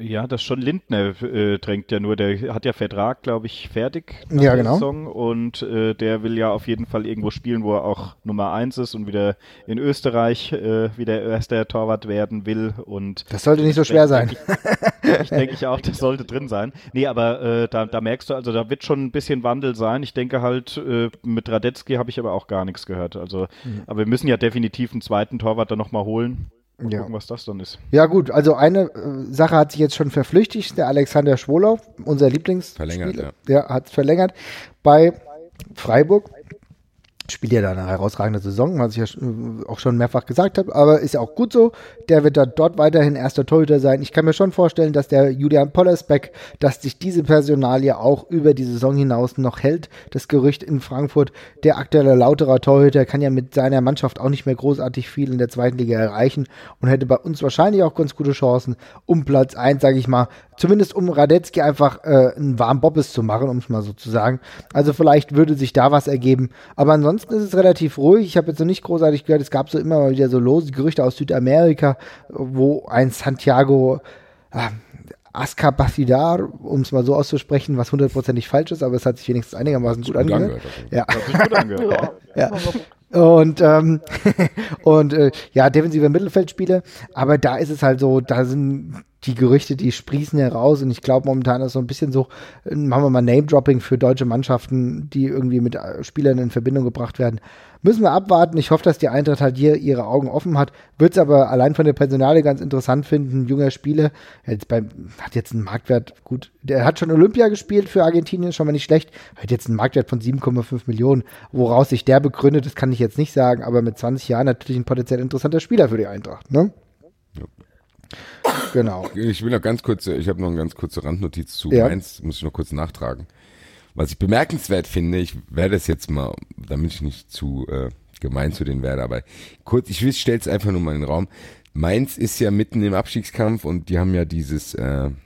[SPEAKER 2] Ja, das schon Lindner drängt ja nur, der hat ja Vertrag, glaube ich, fertig nach
[SPEAKER 1] Ja,
[SPEAKER 2] der
[SPEAKER 1] genau.
[SPEAKER 2] Saison und der will ja auf jeden Fall irgendwo spielen, wo er auch Nummer 1 ist und wieder in Österreich wieder erster Torwart werden will und
[SPEAKER 1] Das sollte nicht so schwer sein.
[SPEAKER 2] ich denke auch, das sollte drin sein. Nee, aber da merkst du, also da wird schon ein bisschen Wandel sein. Ich denke halt, mit Radetzky habe ich aber auch gar nichts gehört. Also, aber wir müssen ja definitiv einen zweiten Torwart dann nochmal holen. Mal
[SPEAKER 1] Ja.
[SPEAKER 2] gucken, was das dann ist.
[SPEAKER 1] Ja gut, also eine Sache hat sich jetzt schon verflüchtigt, der Alexander Schwolow, unser Lieblingsspieler,
[SPEAKER 4] Verlängert,
[SPEAKER 1] ja, hat verlängert bei Freiburg. Spielt ja da eine herausragende Saison, was ich ja auch schon mehrfach gesagt habe, aber ist ja auch gut so. Der wird dort weiterhin erster Torhüter sein. Ich kann mir schon vorstellen, dass der Julian Pollersbeck, dass sich diese Personalie auch über die Saison hinaus noch hält. Das Gerücht in Frankfurt, der aktuelle Lauterer Torhüter kann ja mit seiner Mannschaft auch nicht mehr großartig viel in der zweiten Liga erreichen und hätte bei uns wahrscheinlich auch ganz gute Chancen, um Platz 1, sage ich mal, zumindest um Radetzky einfach einen warmen Bobbes zu machen, um es mal so zu sagen. Also vielleicht würde sich da was ergeben. Aber ansonsten ist es relativ ruhig. Ich habe jetzt noch nicht großartig gehört, es gab so immer mal wieder so lose Gerüchte aus Südamerika, wo ein Santiago Ascabafidar, um es mal so auszusprechen, was 100%ig falsch ist, aber es hat sich wenigstens einigermaßen gut angehört. Ja.
[SPEAKER 2] Hat sich gut angehört.
[SPEAKER 1] Ja. Und ja, defensiver Mittelfeldspieler, aber da ist es halt so, da sind die Gerüchte, die sprießen heraus und ich glaube momentan ist so ein bisschen so, machen wir mal Name-Dropping für deutsche Mannschaften, die irgendwie mit Spielern in Verbindung gebracht werden. Müssen wir abwarten. Ich hoffe, dass die Eintracht halt hier ihre Augen offen hat. Wird es aber allein von der Personalie ganz interessant finden. Ein junger Spieler, hat jetzt einen Marktwert, gut, der hat schon Olympia gespielt für Argentinien, schon mal nicht schlecht, hat jetzt einen Marktwert von 7,5 Millionen. Woraus sich der begründet, das kann ich jetzt nicht sagen, aber mit 20 Jahren natürlich ein potenziell interessanter Spieler für die Eintracht, ne?
[SPEAKER 4] Ja.
[SPEAKER 1] Genau.
[SPEAKER 4] Ich will noch ganz kurz, ich habe noch eine ganz kurze Randnotiz zu
[SPEAKER 1] Ja.
[SPEAKER 4] Mainz, muss ich noch kurz nachtragen. Was ich bemerkenswert finde, ich werde es jetzt mal, damit ich nicht zu gemein zu denen werde, aber kurz, ich stelle es einfach nur mal in den Raum. Mainz ist ja mitten im Abstiegskampf und die haben ja dieses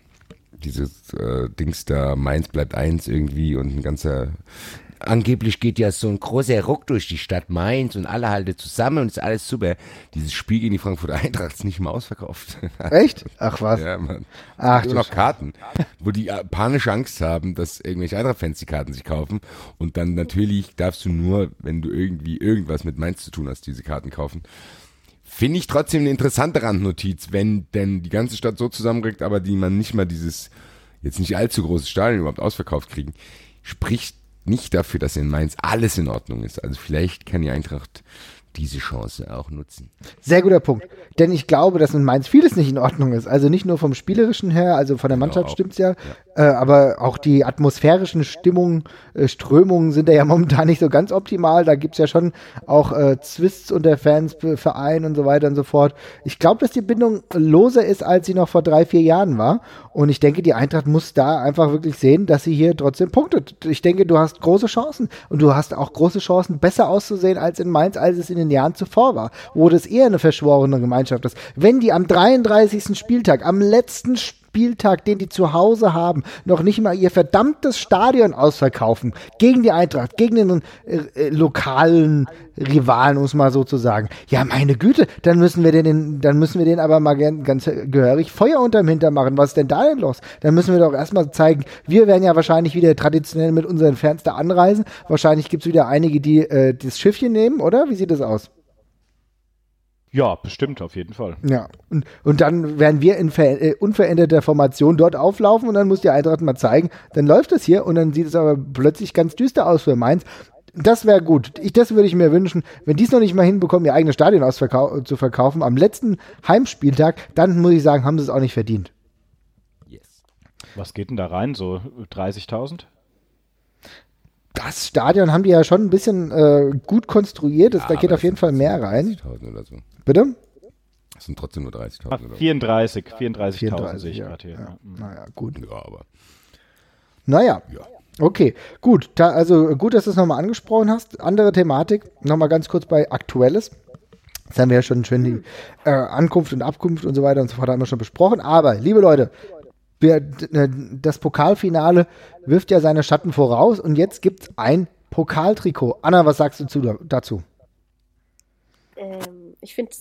[SPEAKER 4] Dings da, Mainz bleibt 1 irgendwie und ein ganzer, angeblich geht ja so ein großer Ruck durch die Stadt Mainz und alle halten zusammen und ist alles super. Dieses Spiel gegen die Frankfurter Eintracht ist nicht mal ausverkauft.
[SPEAKER 1] Echt? Ach was.
[SPEAKER 4] Ja, Mann.
[SPEAKER 1] Ach,
[SPEAKER 4] Es gibt immer noch Karten, wo die panische Angst haben, dass irgendwelche Eintracht-Fans die Karten sich kaufen und dann natürlich darfst du nur, wenn du irgendwie irgendwas mit Mainz zu tun hast, diese Karten kaufen. Finde ich trotzdem eine interessante Randnotiz, wenn denn die ganze Stadt so zusammenrückt, aber die man nicht mal dieses jetzt nicht allzu große Stadion überhaupt ausverkauft kriegen, spricht nicht dafür, dass in Mainz alles in Ordnung ist. Also vielleicht kann die Eintracht diese Chance auch nutzen.
[SPEAKER 1] Sehr guter Punkt. Denn ich glaube, dass in Mainz vieles nicht in Ordnung ist. Also nicht nur vom Spielerischen her, also von der Mannschaft
[SPEAKER 4] auch.
[SPEAKER 1] stimmt's ja, aber auch die atmosphärischen Strömungen sind da ja momentan nicht so ganz optimal. Da gibt's ja schon auch Zwists unter Fans, Vereinen und so weiter und so fort. Ich glaube, dass die Bindung loser ist, als sie noch vor 3-4 Jahren war. Und ich denke, die Eintracht muss da einfach wirklich sehen, dass sie hier trotzdem punktet. Ich denke, du hast große Chancen und du hast auch große Chancen, besser auszusehen als in Mainz, als es in den Jahren zuvor war, wo das eher eine verschworene Gemeinschaft ist. Wenn die am 33. Spieltag, am letzten Spieltag, den die zu Hause haben, noch nicht mal ihr verdammtes Stadion ausverkaufen, gegen die Eintracht, gegen den lokalen Rivalen, um es mal so zu sagen. Ja, meine Güte, dann müssen wir den aber mal ganz gehörig Feuer unterm Hintern machen. Was ist denn da denn los? Dann müssen wir doch erstmal zeigen, wir werden ja wahrscheinlich wieder traditionell mit unseren Fans da anreisen. Wahrscheinlich gibt es wieder einige, die das Schiffchen nehmen, oder? Wie sieht das aus?
[SPEAKER 2] Ja, bestimmt, auf jeden Fall.
[SPEAKER 1] Ja, und dann werden wir in unveränderter Formation dort auflaufen und dann muss die Eintracht mal zeigen, dann läuft es hier und dann sieht es aber plötzlich ganz düster aus für Mainz. Das wäre gut. Das würde ich mir wünschen. Wenn die es noch nicht mal hinbekommen, ihr eigenes Stadion zu verkaufen am letzten Heimspieltag, dann muss ich sagen, haben sie es auch nicht verdient.
[SPEAKER 4] Yes.
[SPEAKER 2] Was geht denn da rein? So 30.000?
[SPEAKER 1] Das Stadion haben die ja schon ein bisschen gut konstruiert. Da geht auf jeden Fall mehr rein.
[SPEAKER 4] 30.000 oder so.
[SPEAKER 1] Bitte?
[SPEAKER 4] Das sind trotzdem nur 30.000 oder so.
[SPEAKER 2] 34.000 sehe ich
[SPEAKER 1] ja.
[SPEAKER 2] gerade hier.
[SPEAKER 1] Ja. Naja, gut.
[SPEAKER 4] Ja, aber
[SPEAKER 1] Naja.
[SPEAKER 4] ja.
[SPEAKER 1] Okay, gut. Also gut, dass du es nochmal angesprochen hast. Andere Thematik, nochmal ganz kurz bei Aktuelles. Das haben wir ja schon schön die Ankunft und Abkunft und so weiter und so fort haben wir schon besprochen. Aber, liebe Leute, das Pokalfinale wirft ja seine Schatten voraus und jetzt gibt's ein Pokaltrikot. Anna, was sagst du dazu?
[SPEAKER 3] Ich finde es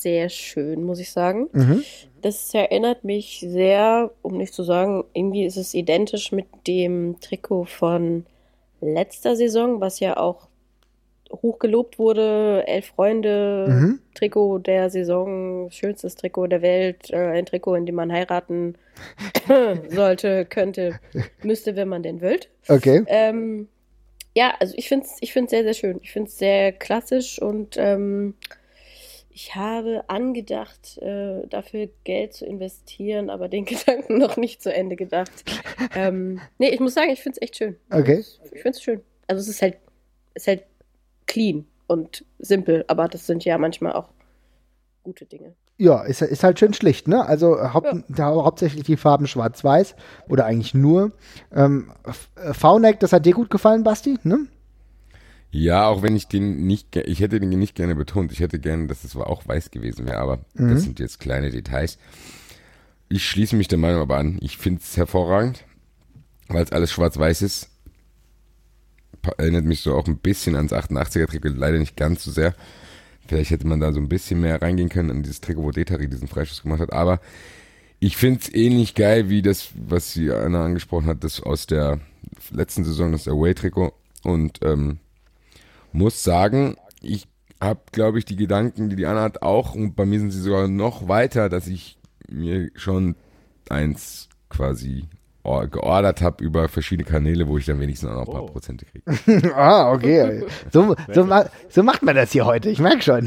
[SPEAKER 3] sehr schön, muss ich sagen.
[SPEAKER 1] Mhm.
[SPEAKER 3] Das erinnert mich sehr, um nicht zu sagen, irgendwie ist es identisch mit dem Trikot von letzter Saison, was ja auch hochgelobt wurde. 11 Freunde, Trikot der Saison, schönstes Trikot der Welt, ein Trikot, in dem man heiraten sollte, könnte, müsste, wenn man denn will.
[SPEAKER 1] Okay.
[SPEAKER 3] Ja, also ich finde es sehr, sehr schön. Ich finde es sehr klassisch und ich habe angedacht, dafür Geld zu investieren, aber den Gedanken noch nicht zu Ende gedacht. Nee, ich muss sagen, ich finde es echt schön.
[SPEAKER 1] Okay.
[SPEAKER 3] Ich finde es schön. Also es ist halt clean und simpel, aber das sind ja manchmal auch gute Dinge.
[SPEAKER 1] Ja, ist halt schön schlicht, ne? Also hauptsächlich die Farben schwarz-weiß oder eigentlich nur. V-Neck, das hat dir gut gefallen, Basti, ne?
[SPEAKER 4] Ja, auch wenn ich ich hätte den nicht gerne betont. Ich hätte gerne, dass es auch weiß gewesen wäre, aber das sind jetzt kleine Details. Ich schließe mich der Meinung aber an. Ich finde es hervorragend, weil es alles schwarz-weiß ist. Erinnert mich so auch ein bisschen ans 88er-Trikot, leider nicht ganz so sehr. Vielleicht hätte man da so ein bisschen mehr reingehen können an dieses Trikot, wo Detari diesen Freischuss gemacht hat. Aber ich finde es ähnlich geil wie das, was sie Anna angesprochen hat, das aus der letzten Saison, das Away-Trikot. Und muss sagen, ich habe, glaube ich, die Gedanken, die Anna hat, auch. Und bei mir sind sie sogar noch weiter, dass ich mir schon eins quasi geordert habe über verschiedene Kanäle, wo ich dann wenigstens auch noch ein paar Prozente kriege.
[SPEAKER 1] Okay. So macht man das hier heute, ich merke schon.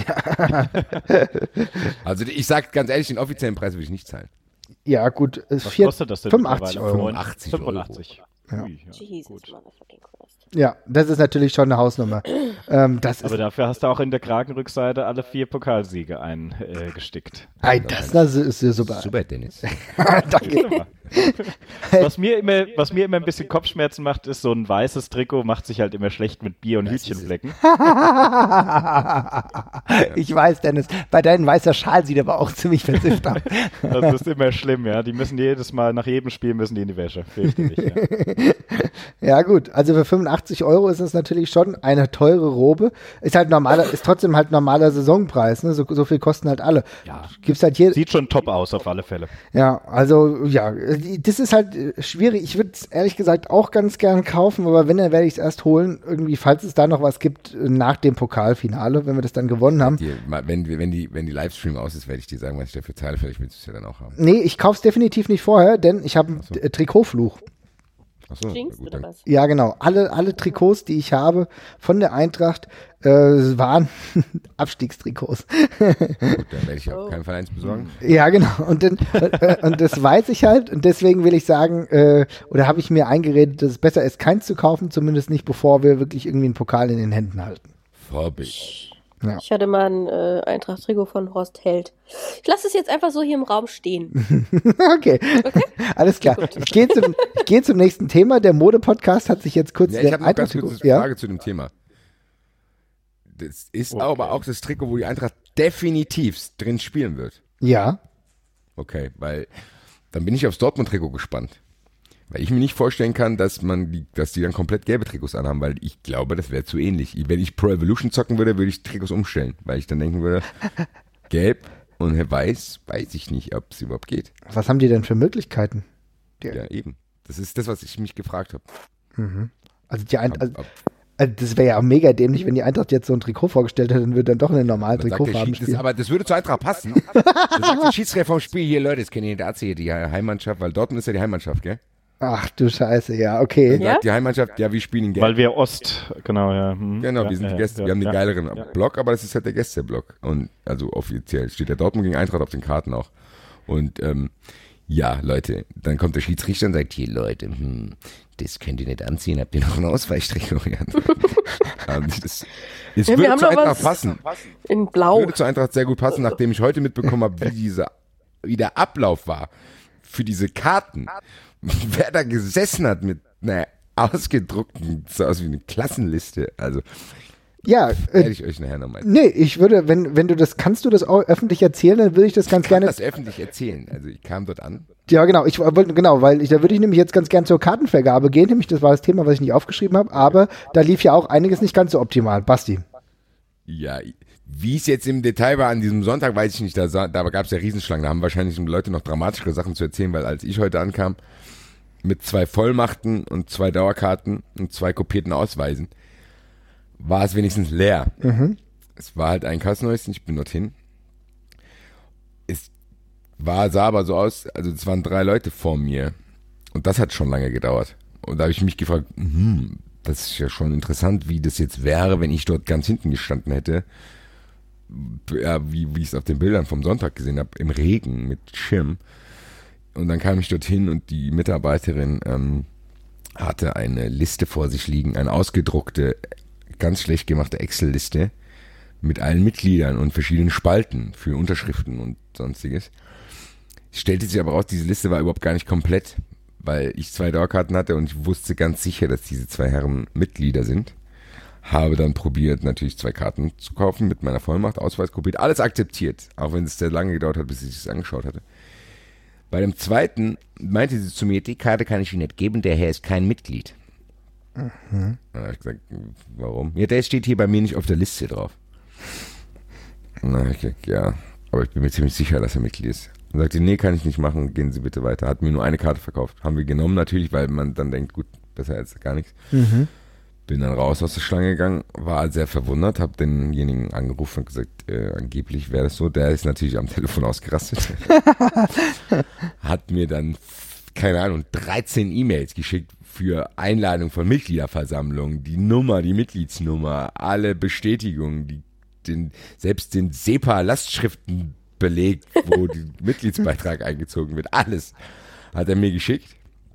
[SPEAKER 4] Also ich sage ganz ehrlich, den offiziellen Preis will ich nicht zahlen.
[SPEAKER 1] Ja, gut.
[SPEAKER 2] Was kostet das denn
[SPEAKER 1] 85
[SPEAKER 2] mittlerweile?
[SPEAKER 1] Euro.
[SPEAKER 2] 85.
[SPEAKER 1] Ja.
[SPEAKER 2] Ui, ja,
[SPEAKER 3] Jesus,
[SPEAKER 2] gut.
[SPEAKER 3] motherfucking Christ.
[SPEAKER 1] Ja, das ist natürlich schon eine Hausnummer.
[SPEAKER 2] Aber dafür hast du auch in der Kragenrückseite alle 4 Pokalsiege eingestickt.
[SPEAKER 1] Das ist super.
[SPEAKER 4] Super, Dennis.
[SPEAKER 1] Danke.
[SPEAKER 2] Was mir immer ein bisschen Kopfschmerzen macht, ist so ein weißes Trikot, macht sich halt immer schlecht mit Bier und Hütchenflecken.
[SPEAKER 1] Ich weiß, Dennis, bei deinem weißer Schal sieht aber auch ziemlich versifft aus.
[SPEAKER 2] Das ist immer schlimm, ja. Die müssen jedes Mal, nach jedem Spiel müssen die in die Wäsche. Fürchterlich, ja.
[SPEAKER 1] Ja gut, also für 85 Euro ist es natürlich schon eine teure Robe. Ist trotzdem halt normaler Saisonpreis, ne? So viel kosten halt alle.
[SPEAKER 2] Ja.
[SPEAKER 1] Gibt's halt hier.
[SPEAKER 2] Sieht schon top aus, auf alle Fälle.
[SPEAKER 1] Ja, also ja, das ist halt schwierig. Ich würde es ehrlich gesagt auch ganz gern kaufen, aber wenn, dann werde ich es erst holen, irgendwie, falls es da noch was gibt nach dem Pokalfinale, wenn wir das dann gewonnen haben.
[SPEAKER 4] Wenn die Livestream aus ist, werde ich dir sagen, was ich dafür zahle. Vielleicht willst du es ja dann auch haben.
[SPEAKER 1] Nee, ich kaufe es definitiv nicht vorher, denn ich habe einen Trikotfluch.
[SPEAKER 4] Achso,
[SPEAKER 3] Jinx
[SPEAKER 4] gut,
[SPEAKER 3] oder
[SPEAKER 4] dann.
[SPEAKER 3] was?
[SPEAKER 1] Ja, genau. Alle Trikots, die ich habe von der Eintracht, waren Abstiegstrikots.
[SPEAKER 4] Gut, dann werde ich auf keinen Fall eins besorgen.
[SPEAKER 1] Ja, genau. Und das weiß ich halt. Und deswegen will ich sagen, oder habe ich mir eingeredet, dass es besser ist, keins zu kaufen, zumindest nicht, bevor wir wirklich irgendwie einen Pokal in den Händen halten.
[SPEAKER 4] Vorbild.
[SPEAKER 1] Ja.
[SPEAKER 3] Ich hatte mal ein Eintracht-Trikot von Horst Held. Ich lasse es jetzt einfach so hier im Raum stehen.
[SPEAKER 1] Okay. Alles klar. Ich gehe zum nächsten Thema. Der Mode-Podcast hat sich jetzt kurz
[SPEAKER 4] Ja, ich habe noch ganz
[SPEAKER 1] Eintracht-Trikot.
[SPEAKER 4] kurz eine Frage zu dem Thema. Das ist aber auch das Trikot, wo die Eintracht definitiv drin spielen wird.
[SPEAKER 1] Ja.
[SPEAKER 4] Okay, weil dann bin ich aufs Dortmund-Trikot gespannt. Weil ich mir nicht vorstellen kann, dass die dann komplett gelbe Trikots anhaben, weil ich glaube, das wäre zu ähnlich. Wenn ich Pro Evolution zocken würde, würde ich Trikots umstellen, weil ich dann denken würde, gelb und weiß ich nicht, ob es überhaupt geht.
[SPEAKER 1] Was haben die denn für Möglichkeiten?
[SPEAKER 4] Ja, eben. Das ist das, was ich mich gefragt habe.
[SPEAKER 1] Also das wäre ja auch mega dämlich, wenn die Eintracht jetzt so ein Trikot vorgestellt hätte, dann würde dann doch eine normale Trikotfarben spielen.
[SPEAKER 4] Aber das würde zur Eintracht passen. Das sagt der Schiedsrichter vom Spiel hier, Leute, das kennen die der AC, die Heimmannschaft, weil Dortmund ist ja die Heimmannschaft, gell?
[SPEAKER 1] Ach du Scheiße, ja, okay.
[SPEAKER 4] Dann sagt die Heimmannschaft, ja, wir spielen in gelb.
[SPEAKER 2] Weil wir genau, ja.
[SPEAKER 4] Genau,
[SPEAKER 2] ja,
[SPEAKER 4] wir sind die Gäste,
[SPEAKER 2] ja,
[SPEAKER 4] wir haben den
[SPEAKER 2] ja,
[SPEAKER 4] geileren
[SPEAKER 2] ja.
[SPEAKER 4] Block, aber das ist halt der Gästeblock. Und also offiziell steht der Dortmund gegen Eintracht auf den Karten auch. Und ja, Leute, dann kommt der Schiedsrichter und sagt, hier Leute, das könnt ihr nicht anziehen, habt ihr noch ein Ausweichtrikot? Es
[SPEAKER 3] wir
[SPEAKER 4] würde
[SPEAKER 3] haben
[SPEAKER 4] zur
[SPEAKER 3] noch
[SPEAKER 4] Eintracht
[SPEAKER 3] was
[SPEAKER 4] passen.
[SPEAKER 3] In Blau.
[SPEAKER 4] Würde zur Eintracht sehr gut passen, nachdem ich heute mitbekommen habe, wie der Ablauf war für diese Karten. Wer da gesessen hat mit einer ausgedruckten, so aus wie eine Klassenliste. Also,
[SPEAKER 1] Ja,
[SPEAKER 4] werde ich euch nachher nochmal
[SPEAKER 1] nee, ich würde, wenn du das, kannst du das auch öffentlich erzählen, dann würde ich das ganz gerne.
[SPEAKER 4] das öffentlich erzählen. Also ich kam dort an.
[SPEAKER 1] Ja, genau, da würde ich nämlich jetzt ganz gern zur Kartenvergabe gehen, nämlich das war das Thema, was ich nicht aufgeschrieben habe, aber da lief ja auch einiges nicht ganz so optimal. Basti.
[SPEAKER 4] Ja, Wie es jetzt im Detail war an diesem Sonntag, weiß ich nicht. Da gab es ja Riesenschlangen. Da haben wahrscheinlich Leute noch dramatischere Sachen zu erzählen, weil als ich heute ankam, mit 2 Vollmachten und 2 Dauerkarten und 2 kopierten Ausweisen, war es wenigstens leer. Es war halt ein Kassenhäuschen, ich bin dorthin. Sah aber so aus, also es waren 3 Leute vor mir. Und das hat schon lange gedauert. Und da habe ich mich gefragt, das ist ja schon interessant, wie das jetzt wäre, wenn ich dort ganz hinten gestanden hätte. Ja, wie ich es auf den Bildern vom Sonntag gesehen habe, im Regen mit Schirm. Und dann kam ich dorthin und die Mitarbeiterin hatte eine Liste vor sich liegen, eine ausgedruckte, ganz schlecht gemachte Excel-Liste mit allen Mitgliedern und verschiedenen Spalten für Unterschriften und sonstiges. Es stellte sich aber raus, diese Liste war überhaupt gar nicht komplett, weil ich 2 Dauerkarten hatte und ich wusste ganz sicher, dass diese 2 Herren Mitglieder sind. Habe dann probiert, natürlich 2 Karten zu kaufen mit meiner Vollmacht, Ausweis kopiert, alles akzeptiert, auch wenn es sehr lange gedauert hat, bis ich es angeschaut hatte. Bei dem zweiten meinte sie zu mir, die Karte kann ich Ihnen nicht geben, der Herr ist kein Mitglied. Dann habe ich gesagt, warum? Ja, der steht hier bei mir nicht auf der Liste drauf. Dann habe ich gesagt, ja, aber ich bin mir ziemlich sicher, dass er Mitglied ist. Dann sagte sie, nee, kann ich nicht machen, gehen Sie bitte weiter. Hat mir nur eine Karte verkauft. Haben wir genommen natürlich, weil man dann denkt, gut, besser als gar nichts. Bin dann raus aus der Schlange gegangen, war sehr verwundert, habe denjenigen angerufen und gesagt, angeblich wäre das so. Der ist natürlich am Telefon ausgerastet. Hat mir dann, keine Ahnung, 13 E-Mails geschickt für Einladung von Mitgliederversammlungen, die Nummer, die Mitgliedsnummer, alle Bestätigungen, selbst den SEPA-Lastschriftenbeleg, wo der Mitgliedsbeitrag eingezogen wird, alles hat er mir geschickt.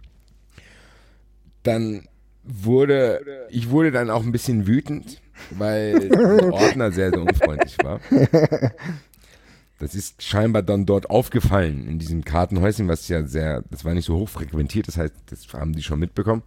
[SPEAKER 4] Ich wurde dann auch ein bisschen wütend, weil der Ordner sehr, sehr unfreundlich war. Das ist scheinbar dann dort aufgefallen in diesem Kartenhäuschen, was ja das war nicht so hoch frequentiert, das heißt, das haben die schon mitbekommen.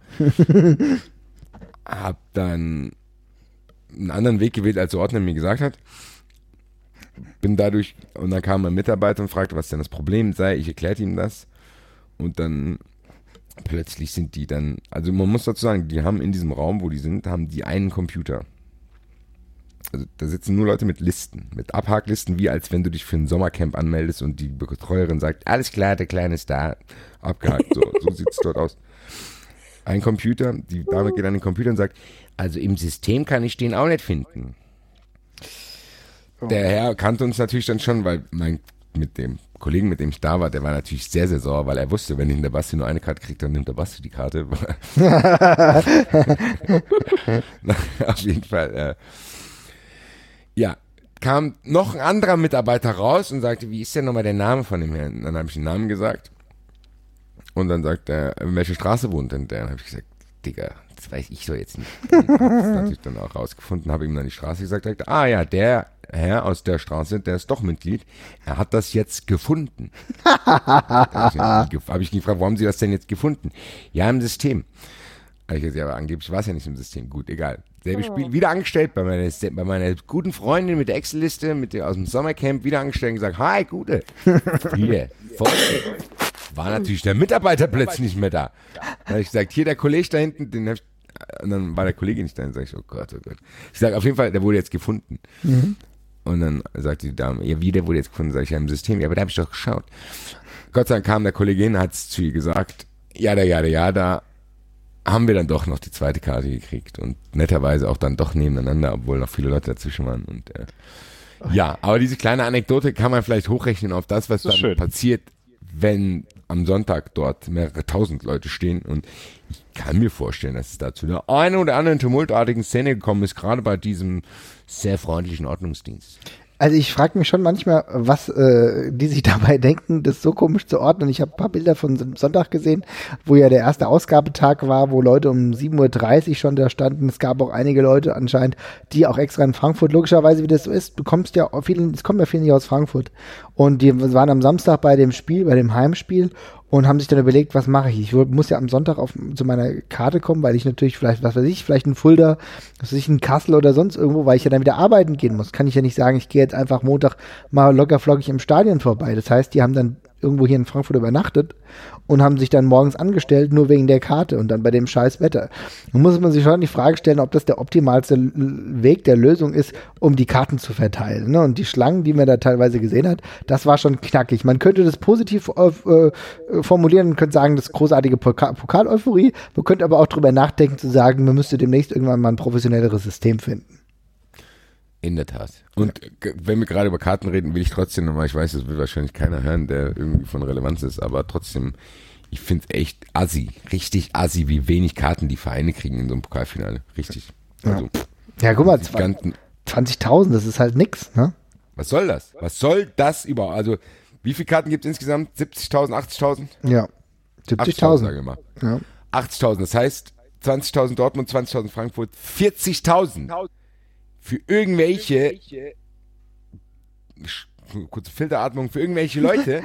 [SPEAKER 4] Hab dann einen anderen Weg gewählt, als der Ordner mir gesagt hat. Und dann kam ein Mitarbeiter und fragte, was denn das Problem sei. Ich erklärte ihm das. Und dann plötzlich sind die dann, also man muss dazu sagen, die haben in diesem Raum, wo die sind, haben die einen Computer. Also da sitzen nur Leute mit Listen, mit Abhaklisten, wie als wenn du dich für ein Sommercamp anmeldest und die Betreuerin sagt, alles klar, der Kleine ist da, abgehakt. So sieht es dort aus. Ein Computer, die Dame geht an den Computer und sagt, also im System kann ich den auch nicht finden. Der Herr kannte uns natürlich dann schon, weil mit dem Kollegen, mit dem ich da war, der war natürlich sehr, sehr sauer, weil er wusste, wenn der Basti nur eine Karte kriegt, dann nimmt der Basti die Karte. Auf jeden Fall. Kam noch ein anderer Mitarbeiter raus und sagte, wie ist denn nochmal der Name von dem Herrn? Dann habe ich den Namen gesagt. Und dann sagt er, in welcher Straße wohnt denn der? Dann habe ich gesagt, Digga, das weiß ich doch jetzt nicht. Dann habe ich natürlich dann auch rausgefunden, habe ihm dann die Straße gesagt, der Herr aus der Straße, der ist doch Mitglied, er hat das jetzt gefunden. Habe ich gefragt, warum haben Sie das denn jetzt gefunden? Ja, im System. Habe ich gesagt, ja, aber angeblich war es ja nicht im System. Gut, egal. Selbe Spiel, wieder angestellt bei meiner guten Freundin mit der Excel-Liste, aus dem Sommercamp, wieder angestellt und gesagt, hi, Gute. Hier, voll. War natürlich der Mitarbeiter plötzlich nicht mehr da. Dann habe ich gesagt, hier der Kollege da hinten, und dann war der Kollege nicht da. Dann sage ich, oh Gott, oh Gott. Ich sage, auf jeden Fall, der wurde jetzt gefunden. Und dann sagte die Dame, ja, wie, der wurde jetzt gefunden? Sag ich, ja, im System. Ja, aber da habe ich doch geschaut. Gott sei Dank kam der Kollege hin, hat es zu ihr gesagt, da haben wir dann doch noch die zweite Karte gekriegt. Und netterweise auch dann doch nebeneinander, obwohl noch viele Leute dazwischen waren. Und aber diese kleine Anekdote kann man vielleicht hochrechnen auf das, was dann passiert, wenn am Sonntag dort mehrere tausend Leute stehen. Und ich kann mir vorstellen, dass es da zu der einen oder anderen tumultartigen Szene gekommen ist, gerade bei diesem sehr freundlichen Ordnungsdienst.
[SPEAKER 1] Also ich frage mich schon manchmal, was die sich dabei denken, das so komisch zu ordnen. Ich habe ein paar Bilder von Sonntag gesehen, wo ja der erste Ausgabetag war, wo Leute um 7.30 Uhr schon da standen. Es gab auch einige Leute anscheinend, die auch extra in Frankfurt, logischerweise wie das so ist, es kommen ja viele nicht aus Frankfurt. Und die waren am Samstag bei dem Heimspiel und haben sich dann überlegt, was mache ich? Ich muss ja am Sonntag zu meiner Karte kommen, weil ich natürlich vielleicht ein Fulda, ein Kassel oder sonst irgendwo, weil ich ja dann wieder arbeiten gehen muss. Kann ich ja nicht sagen, ich gehe jetzt einfach Montag mal locker flockig im Stadion vorbei. Das heißt, die haben dann irgendwo hier in Frankfurt übernachtet und haben sich dann morgens angestellt, nur wegen der Karte und dann bei dem scheiß Wetter. Nun muss man sich schon die Frage stellen, ob das der optimalste Weg der Lösung ist, um die Karten zu verteilen. Ne? Und die Schlangen, die man da teilweise gesehen hat, das war schon knackig. Man könnte das positiv formulieren und könnte sagen, das ist großartige Pokal-Euphorie. Man könnte aber auch drüber nachdenken, zu sagen, man müsste demnächst irgendwann mal ein professionelleres System finden.
[SPEAKER 4] In der Tat. Und wenn wir gerade über Karten reden, will ich trotzdem nochmal, ich weiß, das will wahrscheinlich keiner hören, der irgendwie von Relevanz ist, aber trotzdem, ich finde es echt assi, richtig assi, wie wenig Karten die Vereine kriegen in so einem Pokalfinale. Richtig. Also,
[SPEAKER 1] ja, guck mal, 20.000, das ist halt nix, ne?
[SPEAKER 4] Was soll das? Was soll das überhaupt? Also, wie viele Karten gibt es insgesamt? 70.000, 80.000?
[SPEAKER 1] Ja, 70.000.
[SPEAKER 4] Sage ich mal.
[SPEAKER 1] Ja.
[SPEAKER 4] 80.000, das heißt 20.000 Dortmund, 20.000 Frankfurt, 40.000 für irgendwelche, kurze Filteratmung, für irgendwelche Leute,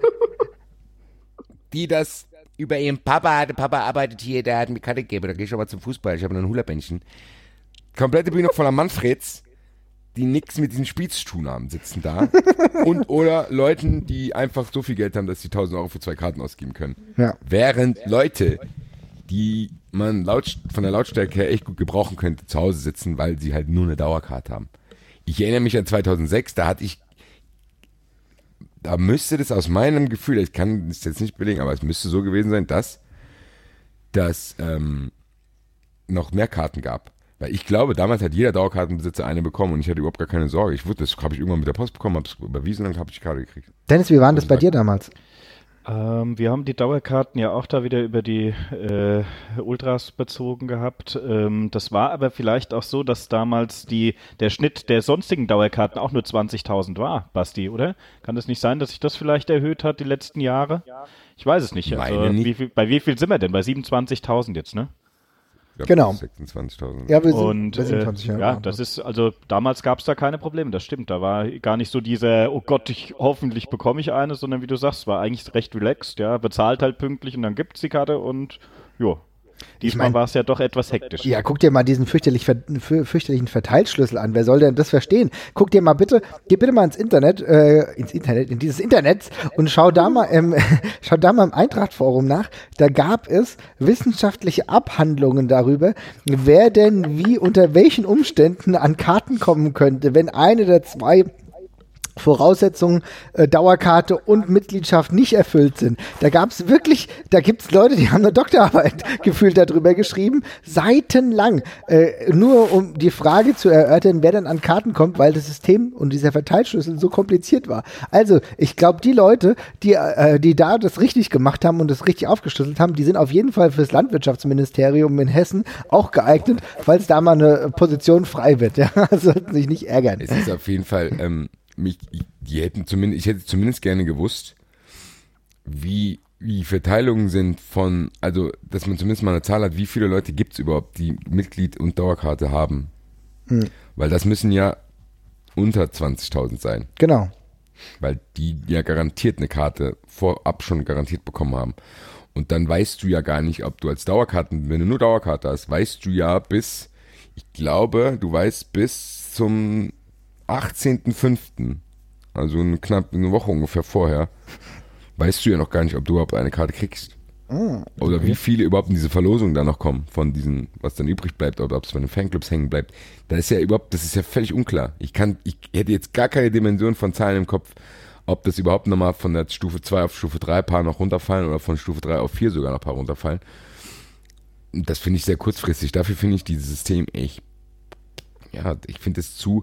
[SPEAKER 4] die das über ihren Papa, der Papa arbeitet hier, der hat mir Karte gegeben, da gehe ich aber zum Fußball, ich habe ein Hula-Bändchen. Komplette Bühne voller Manfreds, die nichts mit diesem Spiel zu tun haben, sitzen da. Und oder Leuten, die einfach so viel Geld haben, dass sie 1.000 Euro für 2 Karten ausgeben können.
[SPEAKER 1] Ja.
[SPEAKER 4] Während Leute, die man von der Lautstärke her echt gut gebrauchen könnte, zu Hause sitzen, weil sie halt nur eine Dauerkarte haben. Ich erinnere mich an 2006, da müsste das aus meinem Gefühl, ich kann es jetzt nicht belegen, aber es müsste so gewesen sein, dass noch mehr Karten gab. Weil ich glaube, damals hat jeder Dauerkartenbesitzer eine bekommen und ich hatte überhaupt gar keine Sorge. Das habe ich irgendwann mit der Post bekommen, habe es überwiesen und dann habe ich die Karte gekriegt.
[SPEAKER 1] Dennis, wie waren das bei dir damals?
[SPEAKER 2] Wir haben die Dauerkarten ja auch da wieder über die Ultras bezogen gehabt. Das war aber vielleicht auch so, dass damals der Schnitt der sonstigen Dauerkarten auch nur 20.000 war, Basti, oder? Kann das nicht sein, dass sich das vielleicht erhöht hat die letzten Jahre? Ich weiß es nicht. Also,
[SPEAKER 4] nicht.
[SPEAKER 2] Bei wie viel sind wir denn? Bei 27.000 jetzt, ne?
[SPEAKER 4] Ja,
[SPEAKER 1] genau.
[SPEAKER 4] 26.000.
[SPEAKER 1] Ja, wir sind
[SPEAKER 2] Und
[SPEAKER 1] bei 27
[SPEAKER 2] ja, das ist, also damals gab es da keine Probleme, das stimmt. Da war gar nicht so dieser, oh Gott, hoffentlich bekomme ich eine, sondern wie du sagst, war eigentlich recht relaxed, ja, bezahlt halt pünktlich und dann gibt's die Karte und jo. Diesmal war es ja doch etwas hektisch.
[SPEAKER 1] Ja, guck dir mal diesen fürchterlichen Verteilschlüssel an. Wer soll denn das verstehen? Geh bitte mal in dieses Internet und schau da mal im Eintracht-Forum nach. Da gab es wissenschaftliche Abhandlungen darüber, wer denn wie unter welchen Umständen an Karten kommen könnte, wenn eine der zwei Voraussetzungen, Dauerkarte und Mitgliedschaft nicht erfüllt sind. Da gibt's Leute, die haben eine Doktorarbeit gefühlt darüber geschrieben, seitenlang, nur um die Frage zu erörtern, wer denn an Karten kommt, weil das System und dieser Verteilschlüssel so kompliziert war. Also, ich glaube, die Leute, die da das richtig gemacht haben und das richtig aufgeschlüsselt haben, die sind auf jeden Fall fürs Landwirtschaftsministerium in Hessen auch geeignet, falls da mal eine Position frei wird. Ja, sollten sich nicht ärgern.
[SPEAKER 4] Es ist auf jeden Fall, ich hätte zumindest gerne gewusst, wie Verteilungen sind also, dass man zumindest mal eine Zahl hat, wie viele Leute gibt es überhaupt, die Mitglied und Dauerkarte haben. Weil das müssen ja unter 20.000 sein.
[SPEAKER 1] Genau.
[SPEAKER 4] Weil die ja garantiert eine Karte vorab schon garantiert bekommen haben. Und dann weißt du ja gar nicht, ob du wenn du nur Dauerkarte hast, weißt du ja bis zum 18.05., also knapp eine Woche ungefähr vorher, weißt du ja noch gar nicht, ob du überhaupt eine Karte kriegst.
[SPEAKER 1] Okay.
[SPEAKER 4] Oder wie viele überhaupt in diese Verlosung da noch kommen, von diesen, was dann übrig bleibt, oder ob es bei den Fanclubs hängen bleibt. Das ist ja völlig unklar. Ich hätte jetzt gar keine Dimension von Zahlen im Kopf, ob das überhaupt nochmal von der Stufe 2 auf Stufe 3 Paar noch runterfallen oder von Stufe 3 auf 4 sogar noch Paar runterfallen. Das finde ich sehr kurzfristig. Dafür finde ich dieses System echt, ja, ich finde,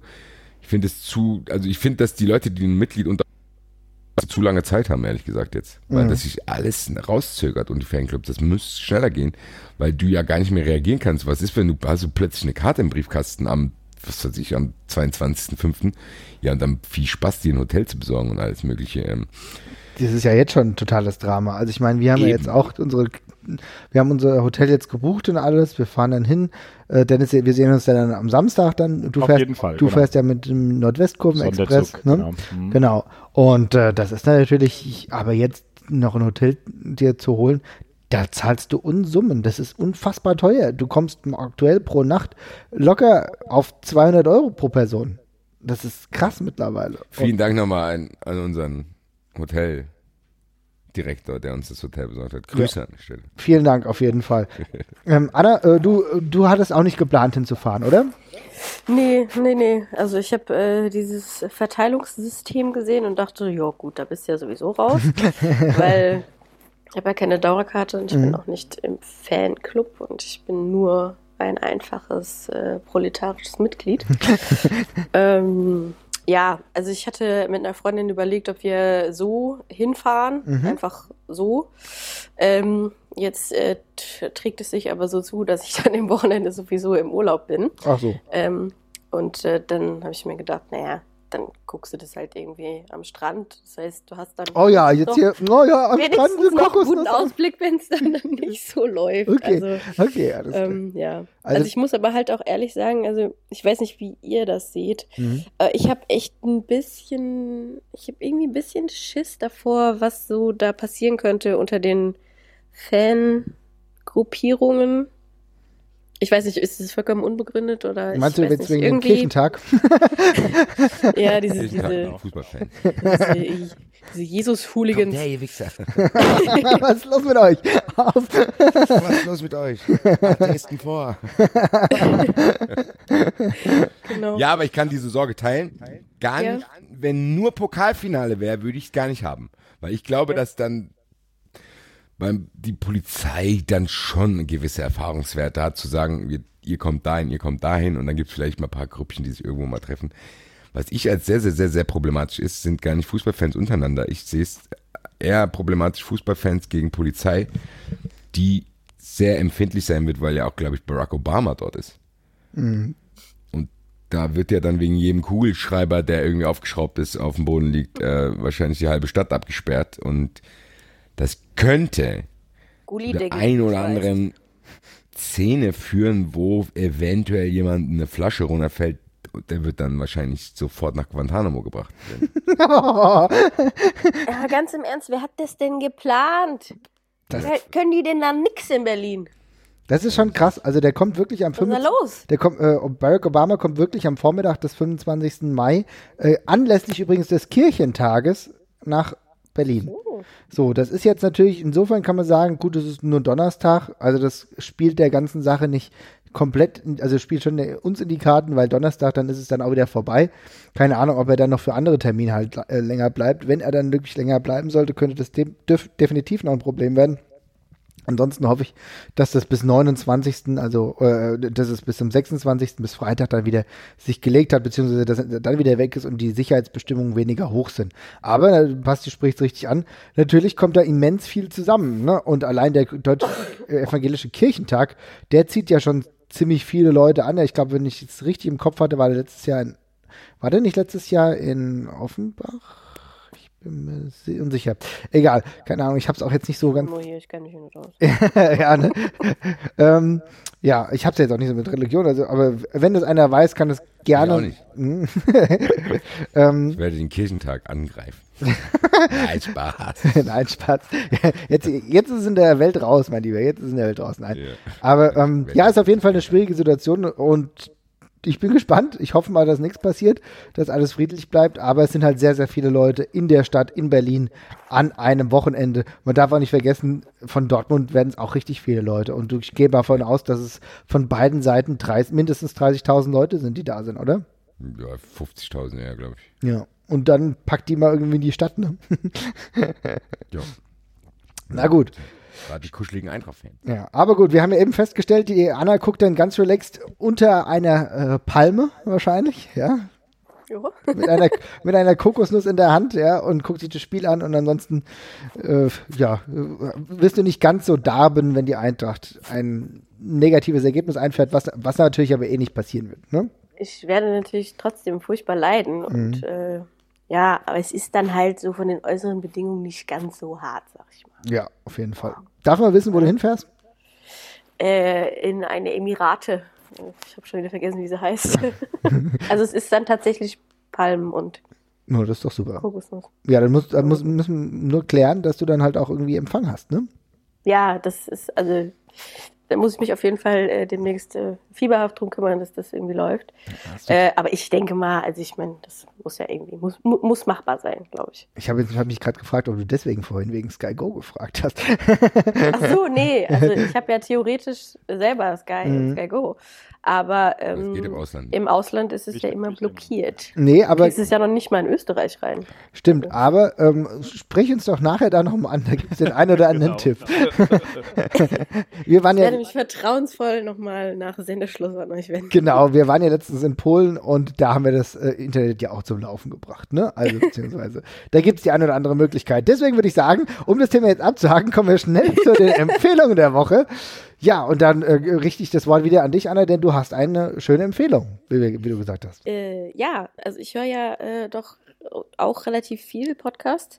[SPEAKER 4] dass die Leute, die ein Mitglied unter zu lange Zeit haben, ehrlich gesagt jetzt. Weil das sich alles rauszögert und die Fanclubs, das muss schneller gehen, weil du ja gar nicht mehr reagieren kannst. Was ist, wenn du plötzlich eine Karte im Briefkasten am 22.05. Ja, und dann viel Spaß, dir ein Hotel zu besorgen und alles mögliche.
[SPEAKER 1] Das ist ja jetzt schon ein totales Drama. Also ich meine, wir haben ja jetzt auch unser Hotel jetzt gebucht und alles. Wir fahren dann hin. Dennis, wir sehen uns dann am Samstag dann.
[SPEAKER 2] Auf jeden Fall.
[SPEAKER 1] Du fährst ja mit dem Nordwestkurven-Express. Ne? Genau. Und das ist dann natürlich, aber jetzt noch ein Hotel dir zu holen, da zahlst du Unsummen. Das ist unfassbar teuer. Du kommst aktuell pro Nacht locker auf 200 Euro pro Person. Das ist krass mittlerweile.
[SPEAKER 4] Vielen Dank nochmal an unseren Hotel. Direktor, der uns das Hotel besorgt hat. Grüße an der Stelle.
[SPEAKER 1] Vielen Dank auf jeden Fall. Anna, du hattest auch nicht geplant hinzufahren, oder?
[SPEAKER 3] Nee. Also ich habe dieses Verteilungssystem gesehen und dachte, ja gut, da bist du ja sowieso raus. Weil ich habe ja keine Dauerkarte und ich bin auch nicht im Fanclub und ich bin nur ein einfaches proletarisches Mitglied. Ja, also ich hatte mit einer Freundin überlegt, ob wir so hinfahren, einfach so. Jetzt trägt es sich aber so zu, dass ich dann im Wochenende sowieso im Urlaub bin.
[SPEAKER 1] Ach so.
[SPEAKER 3] Und dann habe ich mir gedacht, naja, dann guckst du das halt irgendwie am Strand. Das heißt, du hast dann
[SPEAKER 1] Oh ja, jetzt hier, am Strand
[SPEAKER 3] wenigstens noch einen guten
[SPEAKER 1] Kokosnuss.
[SPEAKER 3] Ausblick, wenn es dann nicht so läuft.
[SPEAKER 1] Okay,
[SPEAKER 3] Also,
[SPEAKER 1] okay, alles klar.
[SPEAKER 3] ja.
[SPEAKER 1] Also-
[SPEAKER 3] Also ich muss aber halt auch ehrlich sagen, also ich weiß nicht, wie ihr das seht. Ich habe echt irgendwie ein bisschen Schiss davor, was so da passieren könnte unter den Fangruppierungen. Ich weiß nicht, ist es vollkommen unbegründet oder
[SPEAKER 1] Meinst du
[SPEAKER 3] ich weiß
[SPEAKER 1] jetzt
[SPEAKER 3] nicht,
[SPEAKER 1] wegen dem
[SPEAKER 3] irgendwie,
[SPEAKER 1] Kirchentag?
[SPEAKER 3] ja,
[SPEAKER 4] Ich sag
[SPEAKER 3] diese
[SPEAKER 4] noch Fußballfan.
[SPEAKER 3] Jesus-Hooligans.
[SPEAKER 4] ihr Wichser.
[SPEAKER 1] Was ist los mit euch? Auf.
[SPEAKER 4] Was ist los mit euch? Dresden vor.
[SPEAKER 3] Genau.
[SPEAKER 4] Ja, aber ich kann diese Sorge teilen. Gar
[SPEAKER 3] Ja.
[SPEAKER 4] nicht. Wenn nur Pokalfinale wäre, würde ich es gar nicht haben. Weil ich glaube, dass dann die Polizei dann schon gewisse Erfahrungswerte hat, zu sagen, ihr kommt dahin und dann gibt es vielleicht mal ein paar Grüppchen, die sich irgendwo mal treffen. Was ich als sehr, sehr, sehr, sehr problematisch ist, sind gar nicht Fußballfans untereinander. Ich sehe es eher problematisch, Fußballfans gegen Polizei, die sehr empfindlich sein wird, weil ja auch, glaube ich, Barack Obama dort ist. Und da wird ja dann wegen jedem Kugelschreiber, der irgendwie aufgeschraubt ist, auf dem Boden liegt, wahrscheinlich die halbe Stadt abgesperrt. Und das könnte der ein oder anderen Szene führen, wo eventuell jemand eine Flasche runterfällt. Und der wird dann wahrscheinlich sofort nach Guantanamo gebracht.
[SPEAKER 3] Ja, ganz im Ernst, wer hat das denn geplant? Können die denn da nix in Berlin?
[SPEAKER 1] Das ist schon krass. Also der kommt wirklich am
[SPEAKER 3] Was ist da
[SPEAKER 1] 25.
[SPEAKER 3] los?
[SPEAKER 1] Barack Obama kommt wirklich am Vormittag des 25. Mai, anlässlich übrigens des Kirchentages, nach Berlin. So, das ist jetzt natürlich, insofern kann man sagen, gut, es ist nur Donnerstag, also das spielt der ganzen Sache nicht komplett, also spielt schon uns in die Karten, weil Donnerstag, dann ist es dann auch wieder vorbei. Keine Ahnung, ob er dann noch für andere Termine halt länger bleibt. Wenn er dann wirklich länger bleiben sollte, könnte das definitiv noch ein Problem werden. Ansonsten hoffe ich, dass das bis 29., also dass es bis zum 26. bis Freitag dann wieder sich gelegt hat, beziehungsweise dass er dann wieder weg ist und die Sicherheitsbestimmungen weniger hoch sind. Aber, Basti spricht es richtig an, natürlich kommt da immens viel zusammen. Ne? Und allein der Deutsche Evangelische Kirchentag, der zieht ja schon ziemlich viele Leute an. Ich glaube, wenn ich es richtig im Kopf hatte, war der nicht letztes Jahr in Offenbach? Bin mir unsicher. Egal, keine Ahnung, ich habe es auch jetzt nicht so ganz...
[SPEAKER 3] Ich kenne mich nicht aus.
[SPEAKER 1] ja, ne? Ja, ich habe es jetzt auch nicht so mit Religion, also, aber wenn das einer weiß, kann das gerne...
[SPEAKER 4] Ich auch nicht. Ich werde den Kirchentag angreifen. Nein, Spaß.
[SPEAKER 1] Nein, Spaß. Jetzt ist es in der Welt raus, mein Lieber. Jetzt ist es in der Welt raus. Nein.
[SPEAKER 4] Ja.
[SPEAKER 1] Aber ja, ist auf jeden Fall eine schwierige Situation und ich bin gespannt. Ich hoffe mal, dass nichts passiert, dass alles friedlich bleibt. Aber es sind halt sehr, sehr viele Leute in der Stadt, in Berlin, an einem Wochenende. Man darf auch nicht vergessen, von Dortmund werden es auch richtig viele Leute. Und ich gehe davon aus, dass es von beiden Seiten mindestens 30.000 Leute sind, die da sind, oder?
[SPEAKER 4] Ja, 50.000, ja, glaube ich.
[SPEAKER 1] Ja. Und dann packt die mal irgendwie in die Stadt, ne?
[SPEAKER 4] Ja.
[SPEAKER 1] Na gut.
[SPEAKER 4] Gerade die kuscheligen Eintracht-Fans.
[SPEAKER 1] Ja, aber gut, wir haben ja eben festgestellt, die Anna guckt dann ganz relaxed unter einer Palme wahrscheinlich, ja,
[SPEAKER 3] Ja.
[SPEAKER 1] mit einer Kokosnuss in der Hand, ja, und guckt sich das Spiel an und ansonsten, wirst du nicht ganz so darben, wenn die Eintracht ein negatives Ergebnis einfährt, was natürlich aber eh nicht passieren wird, ne?
[SPEAKER 3] Ich werde natürlich trotzdem furchtbar leiden und ja, aber es ist dann halt so von den äußeren Bedingungen nicht ganz so hart, sag ich mal.
[SPEAKER 1] Ja, auf jeden Fall. Darf man wissen, wo du hinfährst?
[SPEAKER 3] In eine Emirate. Ich habe schon wieder vergessen, wie sie heißt. Also es ist dann tatsächlich Palmen und
[SPEAKER 1] Oh, das ist doch super.
[SPEAKER 3] Kokosnuss.
[SPEAKER 1] Ja, dann müssen wir nur klären, dass du dann halt auch irgendwie Empfang hast, ne?
[SPEAKER 3] Ja, das ist, also da muss ich mich auf jeden Fall demnächst fieberhaft drum kümmern, dass das irgendwie läuft. Aber ich denke mal, also ich meine, das muss ja irgendwie, muss machbar sein, glaube ich.
[SPEAKER 1] Ich hab mich gerade gefragt, ob du deswegen vorhin wegen Sky Go gefragt hast.
[SPEAKER 3] Ach so, nee, also ich habe ja theoretisch selber Sky Go, aber
[SPEAKER 4] Das geht im Ausland.
[SPEAKER 3] im Ausland ist es ja immer blockiert.
[SPEAKER 1] Nee, aber
[SPEAKER 3] Es ist ja noch nicht mal in Österreich rein.
[SPEAKER 1] stimmt, aber sprich uns doch nachher da nochmal an, da gibt es den einen oder anderen Tipp. Wir waren
[SPEAKER 3] Ich werde
[SPEAKER 1] ja,
[SPEAKER 3] mich vertrauensvoll nochmal nach Sendeschluss an euch wenden.
[SPEAKER 1] genau, wir waren ja letztens in Polen und da haben wir das Internet ja auch zum Laufen gebracht, ne? Also beziehungsweise, da gibt es die eine oder andere Möglichkeit. Deswegen würde ich sagen, um das Thema jetzt abzuhaken, kommen wir schnell zu den Empfehlungen der Woche. Ja, und dann richte ich das Wort wieder an dich, Anna, denn du hast eine schöne Empfehlung, wie du gesagt hast.
[SPEAKER 3] Ja, also ich höre ja doch auch relativ viel Podcasts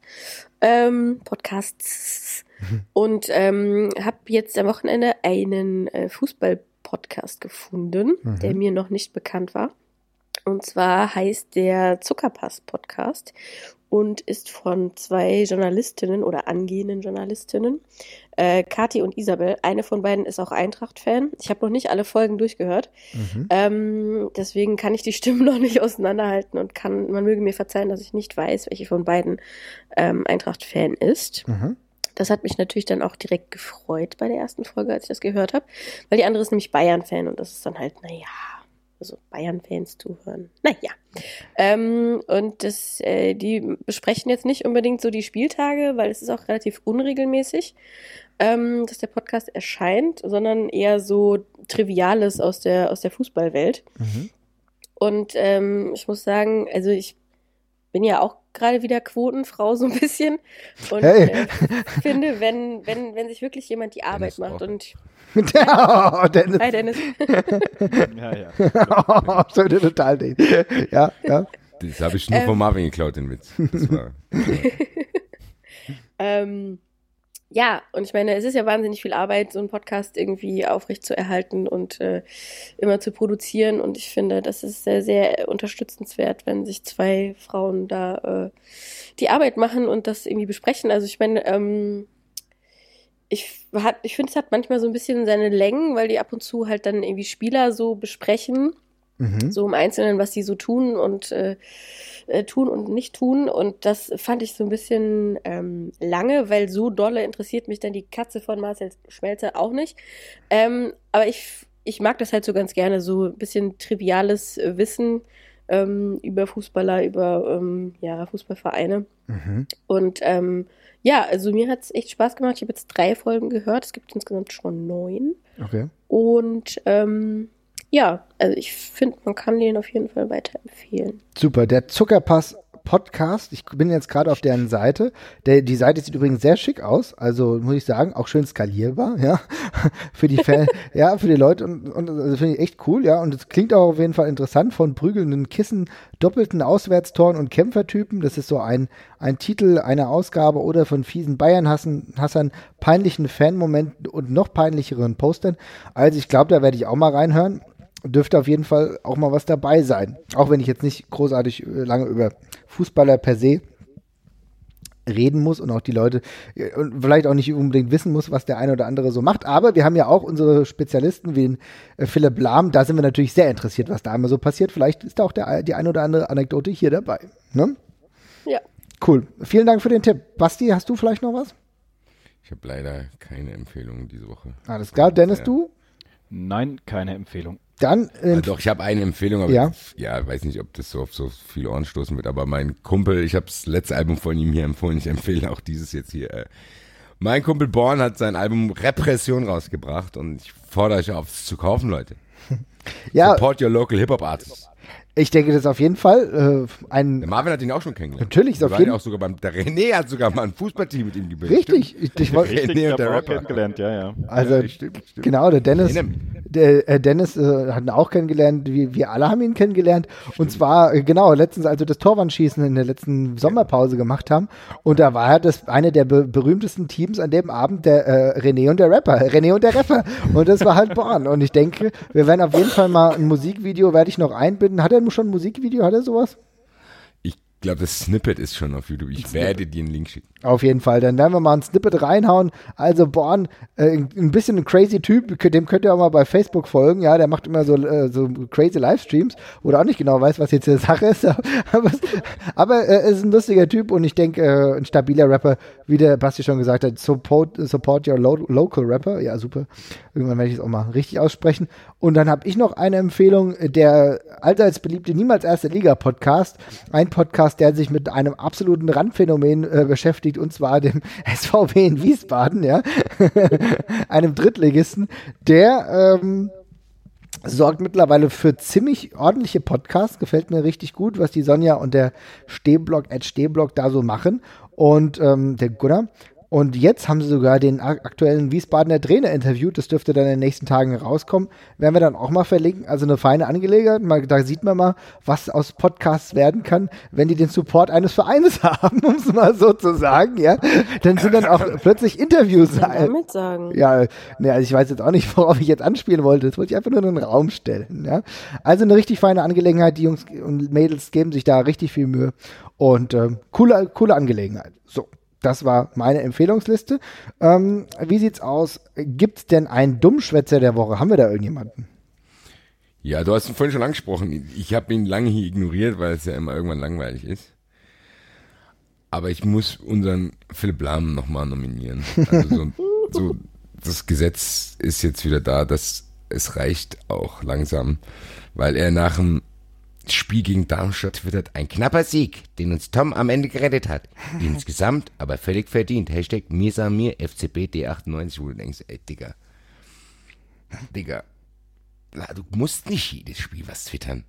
[SPEAKER 3] und habe jetzt am Wochenende einen Fußball-Podcast gefunden, der mir noch nicht bekannt war. Und zwar heißt der Zuckerpass-Podcast und ist von 2 Journalistinnen oder angehenden Journalistinnen, Kathi und Isabel. Eine von beiden ist auch Eintracht-Fan. Ich habe noch nicht alle Folgen durchgehört. Deswegen kann ich die Stimmen noch nicht auseinanderhalten und man möge mir verzeihen, dass ich nicht weiß, welche von beiden Eintracht-Fan ist. Das hat mich natürlich dann auch direkt gefreut bei der ersten Folge, als ich das gehört habe, weil die andere ist nämlich Bayern-Fan und das ist dann halt, naja, also Bayern-Fans zuhören. Naja. Und die besprechen jetzt nicht unbedingt so die Spieltage, weil es ist auch relativ unregelmäßig, dass der Podcast erscheint, sondern eher so Triviales aus der Fußballwelt. Und ich muss sagen, also ich bin ja auch gerade wieder Quotenfrau so ein bisschen und finde, wenn sich wirklich jemand die Arbeit macht und
[SPEAKER 1] Oh, Dennis.
[SPEAKER 3] Hi Dennis.
[SPEAKER 1] Oh, sollte total den. Ja.
[SPEAKER 4] Das habe ich nur von Marvin geklaut, den Witz. Das war,
[SPEAKER 3] ja, und ich meine, es ist ja wahnsinnig viel Arbeit, so einen Podcast irgendwie aufrecht zu erhalten und immer zu produzieren. Und ich finde, das ist sehr, sehr unterstützenswert, wenn sich 2 Frauen da die Arbeit machen und das irgendwie besprechen. Also ich meine, ich finde, es hat manchmal so ein bisschen seine Längen, weil die ab und zu halt dann irgendwie Spieler so besprechen, so im Einzelnen, was die so tun und nicht tun. Und das fand ich so ein bisschen lange, weil so dolle interessiert mich dann die Katze von Marcel Schmelzer auch nicht. Aber ich mag das halt so ganz gerne, so ein bisschen triviales Wissen über Fußballer, über Fußballvereine. Und ja, also mir hat es echt Spaß gemacht. Ich habe jetzt 3 Folgen gehört. Es gibt insgesamt schon 9.
[SPEAKER 1] Okay.
[SPEAKER 3] Und ja, also ich finde, man kann den auf jeden Fall weiterempfehlen.
[SPEAKER 1] Super, der Zuckerpass Podcast. Ich bin jetzt gerade auf deren Seite. Die Seite sieht übrigens sehr schick aus. Also muss ich sagen, auch schön skalierbar, ja. Für die Fans, ja, für die Leute und also finde ich echt cool, ja. Und es klingt auch auf jeden Fall interessant von prügelnden Kissen, doppelten Auswärtstoren und Kämpfertypen. Das ist so ein Titel einer Ausgabe oder von fiesen Bayern-Hassern, peinlichen Fanmomenten und noch peinlicheren Postern. Also ich glaube, da werde ich auch mal reinhören. Dürfte auf jeden Fall auch mal was dabei sein. Auch wenn ich jetzt nicht großartig lange über Fußballer per se reden muss und auch die Leute und vielleicht auch nicht unbedingt wissen muss, was der eine oder andere so macht. Aber wir haben ja auch unsere Spezialisten wie den Philipp Lahm. Da sind wir natürlich sehr interessiert, was da immer so passiert. Vielleicht ist da auch die eine oder andere Anekdote hier dabei. Ne?
[SPEAKER 3] Ja.
[SPEAKER 1] Cool. Vielen Dank für den Tipp. Basti, hast du vielleicht noch was?
[SPEAKER 4] Ich habe leider keine Empfehlung diese Woche.
[SPEAKER 1] Alles klar. Dennis, du?
[SPEAKER 2] Nein, keine Empfehlung.
[SPEAKER 1] Dann,
[SPEAKER 4] doch, ich habe eine Empfehlung, aber ja, weiß nicht, ob das so auf so viele Ohren stoßen wird, aber mein Kumpel, ich habe das letzte Album von ihm hier empfohlen, ich empfehle auch dieses jetzt hier. Mein Kumpel Born hat sein Album Repression rausgebracht und ich fordere euch auf, es zu kaufen, Leute.
[SPEAKER 1] Ja.
[SPEAKER 4] Support your local Hip-Hop-Artists.
[SPEAKER 1] Ich denke, das ist auf jeden Fall
[SPEAKER 4] Der Marvin hat ihn auch schon kennengelernt.
[SPEAKER 1] Natürlich, ist auf jeden
[SPEAKER 4] Fall. Der René hat sogar mal ein Fußballteam mit ihm gebildet.
[SPEAKER 1] Richtig. Ich
[SPEAKER 2] René und der Rapper kennengelernt, ja.
[SPEAKER 1] Also,
[SPEAKER 4] ja, stimmt.
[SPEAKER 1] Genau, der Dennis hat ihn auch kennengelernt, wir alle haben ihn kennengelernt. Und zwar, genau, letztens, als wir das Torwandschießen in der letzten Sommerpause gemacht haben. Und da war das eine der berühmtesten Teams an dem Abend, der René und der Rapper. Und das war halt Born. Und ich denke, wir werden auf jeden Fall mal ein Musikvideo, werde ich noch einbinden. Hat er schon ein Musikvideo? Hat er sowas?
[SPEAKER 4] glaube, das Snippet ist schon auf YouTube. Ich werde dir einen Link schicken.
[SPEAKER 1] Auf jeden Fall. Dann werden wir mal ein Snippet reinhauen. Also Born, ein bisschen ein crazy Typ, dem könnt ihr auch mal bei Facebook folgen. Ja, der macht immer so crazy Livestreams, wo er auch nicht genau weiß, was jetzt die Sache ist. Aber er ist ein lustiger Typ und ich denke, ein stabiler Rapper, wie der Basti schon gesagt hat, support your local Rapper. Ja, super. Irgendwann werde ich es auch mal richtig aussprechen. Und dann habe ich noch eine Empfehlung, der allseits beliebte Niemals Erste Liga Podcast. Ein Podcast, der sich mit einem absoluten Randphänomen beschäftigt, und zwar dem SVW in Wiesbaden, ja, einem Drittligisten, der sorgt mittlerweile für ziemlich ordentliche Podcasts. Gefällt mir richtig gut, was die Sonja und der Stehblock da so machen und der Gunnar. Und jetzt haben sie sogar den aktuellen Wiesbadener Trainer interviewt. Das dürfte dann in den nächsten Tagen rauskommen. Werden wir dann auch mal verlinken. Also eine feine Angelegenheit. Da sieht man mal, was aus Podcasts werden kann, wenn die den Support eines Vereines haben, um es mal so zu sagen. Ja, dann sind dann auch plötzlich Interviews.
[SPEAKER 3] Damit sagen.
[SPEAKER 1] Ja, also ich weiß jetzt auch nicht, worauf ich jetzt anspielen wollte. Das wollte ich einfach nur in den Raum stellen. Ja? Also eine richtig feine Angelegenheit. Die Jungs und Mädels geben sich da richtig viel Mühe. Und coole Angelegenheit. So. Das war meine Empfehlungsliste. Wie sieht's aus? Gibt's denn einen Dummschwätzer der Woche? Haben wir da irgendjemanden?
[SPEAKER 4] Ja, du hast ihn vorhin schon angesprochen. Ich habe ihn lange hier ignoriert, weil es ja immer irgendwann langweilig ist. Aber ich muss unseren Philipp Lahm nochmal nominieren. Also so, das Gesetz ist jetzt wieder da, dass es reicht auch langsam, weil er nach dem Spiel gegen Darmstadt twittert, ein knapper Sieg, den uns Tom am Ende gerettet hat. Insgesamt aber völlig verdient. Hashtag Mirsamir FCB D98, wo du denkst, ey, Digga, du musst nicht jedes Spiel was twittern.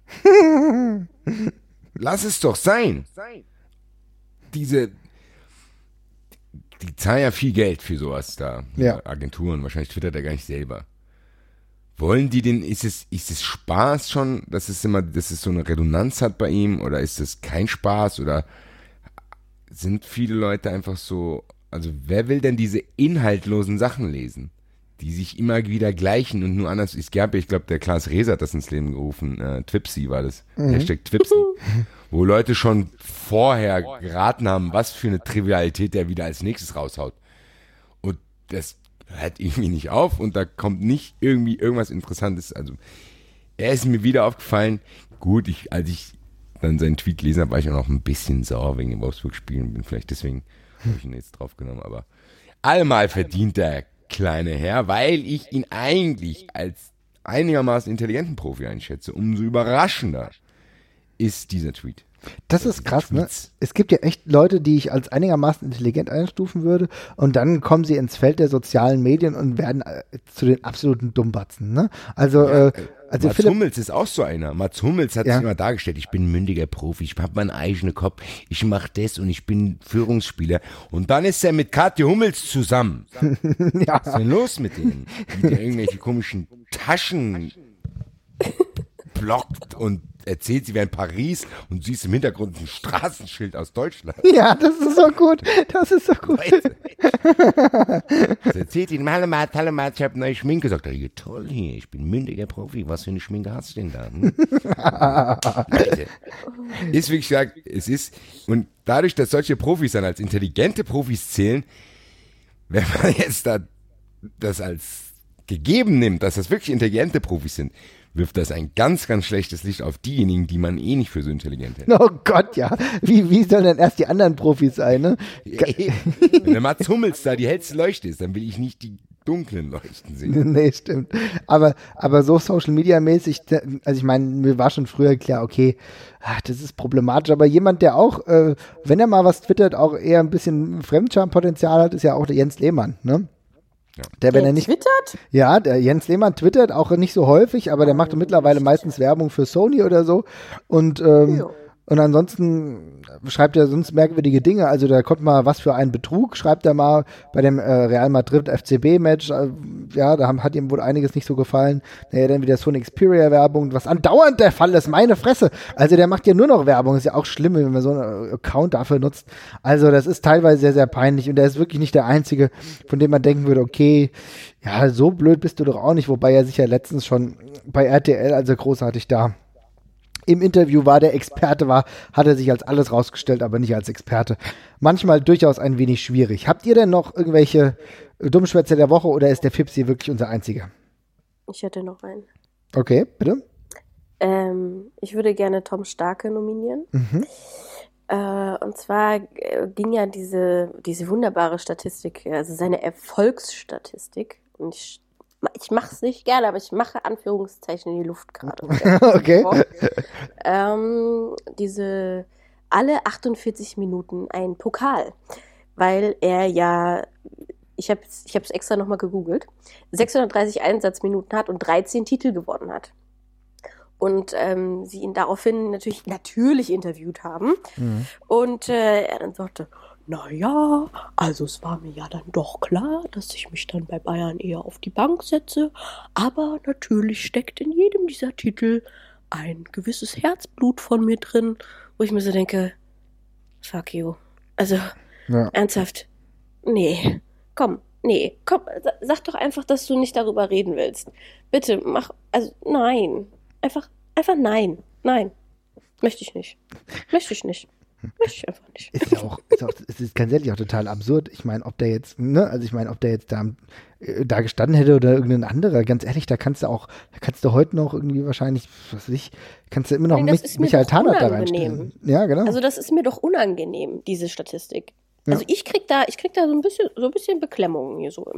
[SPEAKER 4] Lass es doch sein. Die zahlen ja viel Geld für sowas da.
[SPEAKER 1] Ja.
[SPEAKER 4] Agenturen, wahrscheinlich twittert er gar nicht selber. Wollen die denn, ist es Spaß schon, dass es so eine Redundanz hat bei ihm, oder ist es kein Spaß, oder sind viele Leute einfach so, also wer will denn diese inhaltlosen Sachen lesen, die sich immer wieder gleichen und nur anders, ich glaube, der Klaas Reese hat das ins Leben gerufen, Twipsy war das, Hashtag Twipsy, wo Leute schon vorher geraten haben, was für eine Trivialität der wieder als nächstes raushaut. Und das hört irgendwie nicht auf und da kommt nicht irgendwie irgendwas Interessantes. Also er ist mir wieder aufgefallen. Gut, als ich dann seinen Tweet gelesen habe, war ich auch noch ein bisschen sauer wegen dem Wolfsburg-Spiel und bin vielleicht deswegen, habe ich ihn jetzt drauf genommen. Aber allemal verdient der kleine Herr, weil ich ihn eigentlich als einigermaßen intelligenten Profi einschätze. Umso überraschender ist dieser Tweet.
[SPEAKER 1] Das ist krass, ne? Es gibt ja echt Leute, die ich als einigermaßen intelligent einstufen würde und dann kommen sie ins Feld der sozialen Medien und werden zu den absoluten Dummbatzen, ne? Also,
[SPEAKER 4] Mats Hummels ist auch so einer. Mats Hummels hat sich immer dargestellt, ich bin ein mündiger Profi, ich habe meinen eigenen Kopf, ich mache das und ich bin Führungsspieler. Und dann ist er mit Katja Hummels zusammen.
[SPEAKER 1] Ja.
[SPEAKER 4] Was ist denn los mit denen? Die irgendwelche komischen Taschen blockt und erzählt, sie wäre in Paris und siehst im Hintergrund ein Straßenschild aus Deutschland.
[SPEAKER 1] Ja, das ist so gut.
[SPEAKER 4] Das erzählt ihnen, hallo Matt, ich habe neue Schminke. Sagt er, ja, toll hier, ich bin mündiger Profi, was für eine Schminke hast du denn da? Leute, ist wirklich gesagt, es ist, und dadurch, dass solche Profis dann als intelligente Profis zählen, wenn man jetzt das als gegeben nimmt, dass das wirklich intelligente Profis sind, wirft das ein ganz, ganz schlechtes Licht auf diejenigen, die man eh nicht für so intelligent hält.
[SPEAKER 1] Oh Gott, ja. Wie sollen denn erst die anderen Profis sein, ne?
[SPEAKER 4] Wenn der Mats Hummels da die hellste Leuchte ist, dann will ich nicht die dunklen Leuchten sehen.
[SPEAKER 1] Nee, stimmt. Aber so Social-Media-mäßig, also ich meine, mir war schon früher klar, okay, das ist problematisch, aber jemand, der auch, wenn er mal was twittert, auch eher ein bisschen Fremdscham-Potenzial hat, ist ja auch der Jens Lehmann, ne?
[SPEAKER 4] Ja.
[SPEAKER 1] Der nicht
[SPEAKER 3] twittert?
[SPEAKER 1] Ja, der Jens Lehmann twittert auch nicht so häufig, aber der macht mittlerweile meistens Werbung für Sony oder so und ansonsten schreibt er sonst merkwürdige Dinge, also da kommt mal was für einen Betrug, schreibt er mal bei dem Real Madrid FCB-Match, ja, da hat ihm wohl einiges nicht so gefallen, naja, dann wieder Sony Xperia Werbung, was andauernd der Fall ist, meine Fresse, also der macht ja nur noch Werbung, ist ja auch schlimm, wenn man so einen Account dafür nutzt, also das ist teilweise sehr, sehr peinlich und der ist wirklich nicht der Einzige, von dem man denken würde, okay, ja, so blöd bist du doch auch nicht, wobei er sich ja letztens schon bei RTL, also großartig da im Interview war, der Experte war, hat er sich als alles rausgestellt, aber nicht als Experte. Manchmal durchaus ein wenig schwierig. Habt ihr denn noch irgendwelche Dummschwätze der Woche oder ist der Fips hier wirklich unser einziger?
[SPEAKER 3] Ich hätte noch einen.
[SPEAKER 1] Okay, bitte.
[SPEAKER 3] Ich würde gerne Tom Starke nominieren. Und zwar ging ja diese wunderbare Statistik, also seine Erfolgsstatistik. Und ich mache es nicht gerne, aber ich mache Anführungszeichen in die Luft gerade.
[SPEAKER 1] Okay.
[SPEAKER 3] Diese alle 48 Minuten ein Pokal, weil er ja, ich habe es extra nochmal gegoogelt, 630 Einsatzminuten hat und 13 Titel gewonnen hat. Und sie ihn daraufhin natürlich interviewt haben. Und er dann sagte, naja, also es war mir ja dann doch klar, dass ich mich dann bei Bayern eher auf die Bank setze. Aber natürlich steckt in jedem dieser Titel ein gewisses Herzblut von mir drin, wo ich mir so denke, fuck you. Also, ernsthaft, komm, sag doch einfach, dass du nicht darüber reden willst. Bitte, nein. Einfach nein. Nein. Möchte ich nicht. Möchte ich einfach nicht.
[SPEAKER 1] Ist ja auch, es ist ganz ehrlich auch total absurd. Ich meine, ob der jetzt, ob der jetzt da gestanden hätte oder irgendein anderer, ganz ehrlich, da kannst du heute noch irgendwie wahrscheinlich, was weiß ich, kannst du immer noch Michael Tarnack da reinstellen. Ja, genau.
[SPEAKER 3] Also das ist mir doch unangenehm, diese Statistik. Ja. Also ich krieg da so ein bisschen Beklemmung hier so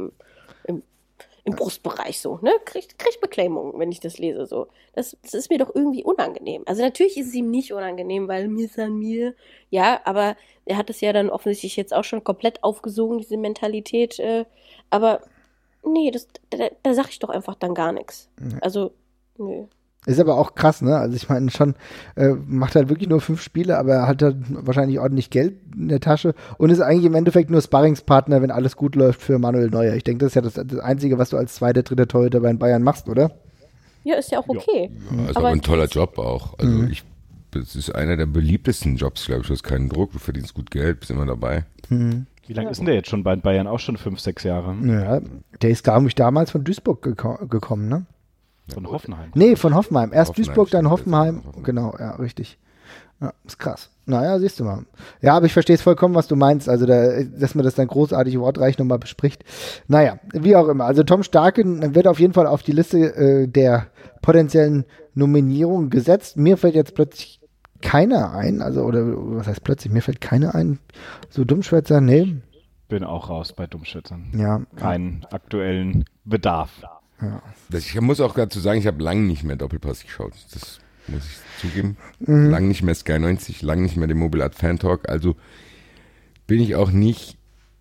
[SPEAKER 3] im Brustbereich so, ne? Krieg Beklemmung, wenn ich das lese, so. Das ist mir doch irgendwie unangenehm. Also natürlich ist es ihm nicht unangenehm, weil mir ist an mir, ja, aber er hat es ja dann offensichtlich jetzt auch schon komplett aufgesogen, diese Mentalität, aber nee, da sag ich doch einfach dann gar nichts. Ja. Also, nö.
[SPEAKER 1] Ist aber auch krass, ne? Also ich meine schon, macht halt wirklich nur 5 Spiele, aber er hat halt wahrscheinlich ordentlich Geld in der Tasche und ist eigentlich im Endeffekt nur Sparringspartner, wenn alles gut läuft für Manuel Neuer. Ich denke, das ist ja das Einzige, was du als zweiter, dritter Torhüter bei den Bayern machst, oder?
[SPEAKER 3] Ja, ist ja auch okay.
[SPEAKER 4] Ja, ist aber ein toller Job auch. Also das ist einer der beliebtesten Jobs, glaube ich. Du hast keinen Druck, du verdienst gut Geld, bist immer dabei.
[SPEAKER 2] Wie lange ist denn der jetzt schon bei den Bayern? Auch schon 5, 6 Jahre?
[SPEAKER 1] Ja, der ist gar nicht damals von Duisburg gekommen, ne?
[SPEAKER 2] Von Hoffenheim?
[SPEAKER 1] Nee, von Hoffenheim. Erst Duisburg, dann Hoffenheim. Genau, ja, richtig. Ja, ist krass. Naja, siehst du mal. Ja, aber ich verstehe es vollkommen, was du meinst. Also, dass man das dann großartig wortreich nochmal bespricht. Naja, wie auch immer. Also, Tom Starke wird auf jeden Fall auf die Liste der potenziellen Nominierungen gesetzt. Mir fällt jetzt plötzlich keiner ein. Also, oder was heißt plötzlich? Mir fällt keiner ein. So Dummschwätzer, nee.
[SPEAKER 2] Bin auch raus bei Dummschwätzern.
[SPEAKER 1] Ja.
[SPEAKER 2] Keinen aktuellen Bedarf.
[SPEAKER 1] Ja.
[SPEAKER 4] Ich muss auch dazu sagen, ich habe lange nicht mehr Doppelpass geschaut. Das muss ich zugeben. Lange nicht mehr Sky 90, lange nicht mehr den Mobilart Fan Talk. Also bin ich auch nicht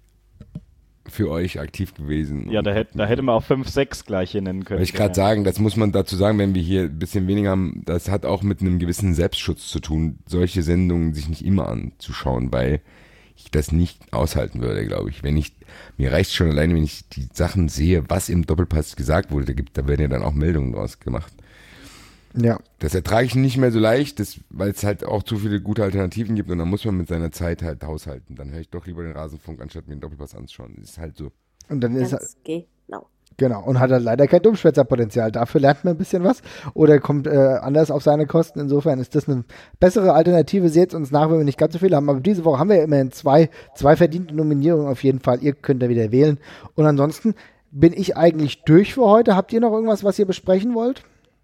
[SPEAKER 4] für euch aktiv gewesen.
[SPEAKER 2] Ja, da hätte man auch 5, 6 gleich hier nennen können.
[SPEAKER 4] Wollte ich gerade sagen, das muss man dazu sagen, wenn wir hier ein bisschen weniger haben, das hat auch mit einem gewissen Selbstschutz zu tun, solche Sendungen sich nicht immer anzuschauen, weil ich das nicht aushalten würde, glaube ich. Mir reicht schon alleine, wenn ich die Sachen sehe, was im Doppelpass gesagt wurde, da werden ja dann auch Meldungen draus gemacht.
[SPEAKER 1] Ja.
[SPEAKER 4] Das ertrage ich nicht mehr so leicht, weil es halt auch zu viele gute Alternativen gibt und dann muss man mit seiner Zeit halt haushalten. Dann höre ich doch lieber den Rasenfunk, anstatt mir den Doppelpass anzuschauen. Das ist halt so.
[SPEAKER 1] Und dann ist
[SPEAKER 3] genau.
[SPEAKER 1] Genau, und hat halt leider kein Dummschwätzerpotenzial. Dafür lernt man ein bisschen was oder kommt anders auf seine Kosten. Insofern ist das eine bessere Alternative. Seht uns nach, wenn wir nicht ganz so viele haben. Aber diese Woche haben wir ja immerhin zwei verdiente Nominierungen auf jeden Fall. Ihr könnt da wieder wählen. Und ansonsten bin ich eigentlich durch für heute. Habt ihr noch irgendwas, was ihr besprechen wollt?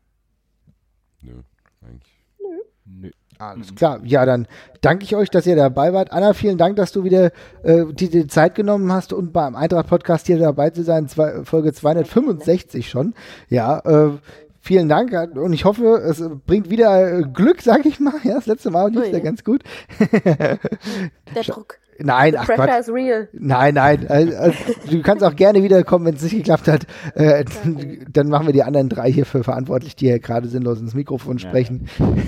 [SPEAKER 4] Nö, eigentlich.
[SPEAKER 2] Nö.
[SPEAKER 1] Alles klar. Ja, dann danke ich euch, dass ihr dabei wart. Anna, vielen Dank, dass du wieder die Zeit genommen hast und beim Eintracht-Podcast hier dabei zu sein. Folge 265 schon. Ja, vielen Dank und ich hoffe, es bringt wieder Glück, sag ich mal. Ja, das letzte Mal lief es ja ganz gut.
[SPEAKER 3] Der Druck.
[SPEAKER 1] Nein,
[SPEAKER 3] ach Quatsch. Is real.
[SPEAKER 1] Nein. Also, du kannst auch gerne wiederkommen, wenn es nicht geklappt hat. Dann machen wir die anderen 3 hier für verantwortlich, die hier gerade sinnlos ins Mikrofon sprechen.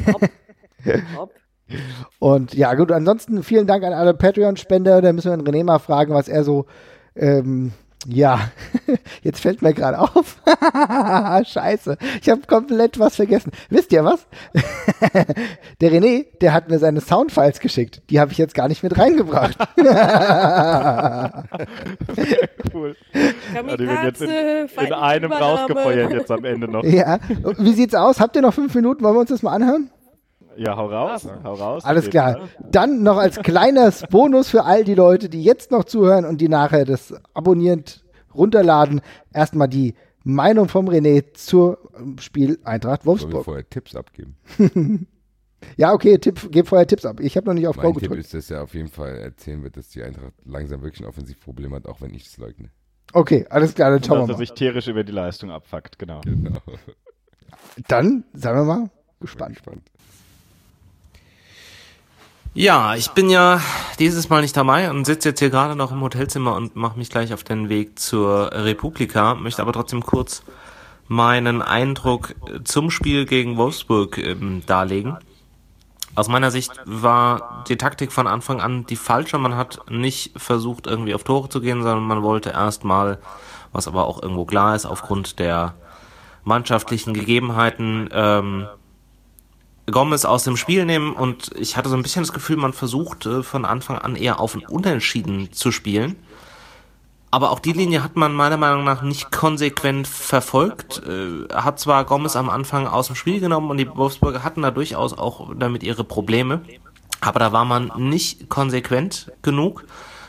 [SPEAKER 1] Und ja, gut, ansonsten vielen Dank an alle Patreon-Spender. Da müssen wir den René mal fragen, was er so, ja, jetzt fällt mir gerade auf. Scheiße, ich habe komplett was vergessen. Wisst ihr was? Der René, der hat mir seine Soundfiles geschickt. Die habe ich jetzt gar nicht mit reingebracht.
[SPEAKER 2] Cool. Ja, die werden jetzt in einem rausgefeuert jetzt am Ende noch.
[SPEAKER 1] Ja, wie sieht's aus? Habt ihr noch 5 Minuten? Wollen wir uns das mal anhören?
[SPEAKER 2] Ja, hau raus.
[SPEAKER 1] Alles klar. Dann noch als kleines Bonus für all die Leute, die jetzt noch zuhören und die nachher das abonnierend runterladen, erstmal die Meinung vom René zur Spiel Eintracht
[SPEAKER 4] Wollen wir
[SPEAKER 1] Wolfsburg.
[SPEAKER 4] vorher Tipps abgeben?
[SPEAKER 1] Ja, okay, gib vorher Tipps ab. Ich habe noch nicht auf Go
[SPEAKER 4] Mein Tipp
[SPEAKER 1] gedrückt.
[SPEAKER 4] ist, dass er auf jeden Fall erzählen wird, dass die Eintracht langsam wirklich ein Offensivproblem hat, auch wenn ich es leugne.
[SPEAKER 1] Okay, alles klar, dann schauen
[SPEAKER 2] Dass
[SPEAKER 1] wir
[SPEAKER 2] er
[SPEAKER 1] mal.
[SPEAKER 2] sich tierisch über die Leistung abfuckt, genau.
[SPEAKER 4] Genau.
[SPEAKER 1] Dann, sagen wir mal,
[SPEAKER 4] Bin
[SPEAKER 1] gespannt.
[SPEAKER 4] gespannt.
[SPEAKER 5] Ja, ich bin ja dieses Mal nicht dabei und sitze jetzt hier gerade noch im Hotelzimmer und mache mich gleich auf den Weg zur Republika, möchte aber trotzdem kurz meinen Eindruck zum Spiel gegen Wolfsburg darlegen. Aus meiner Sicht war die Taktik von Anfang an die falsche. Man hat nicht versucht, irgendwie auf Tore zu gehen, sondern man wollte erstmal, was aber auch irgendwo klar ist, aufgrund der mannschaftlichen Gegebenheiten, Gomez aus dem Spiel nehmen, und ich hatte so ein bisschen das Gefühl, man versucht von Anfang an eher auf ein Unentschieden zu spielen. Aber auch die Linie hat man meiner Meinung nach nicht konsequent verfolgt. Hat zwar Gomez am Anfang aus dem Spiel genommen und die Wolfsburger hatten da durchaus auch damit ihre Probleme, aber da war man nicht konsequent genug.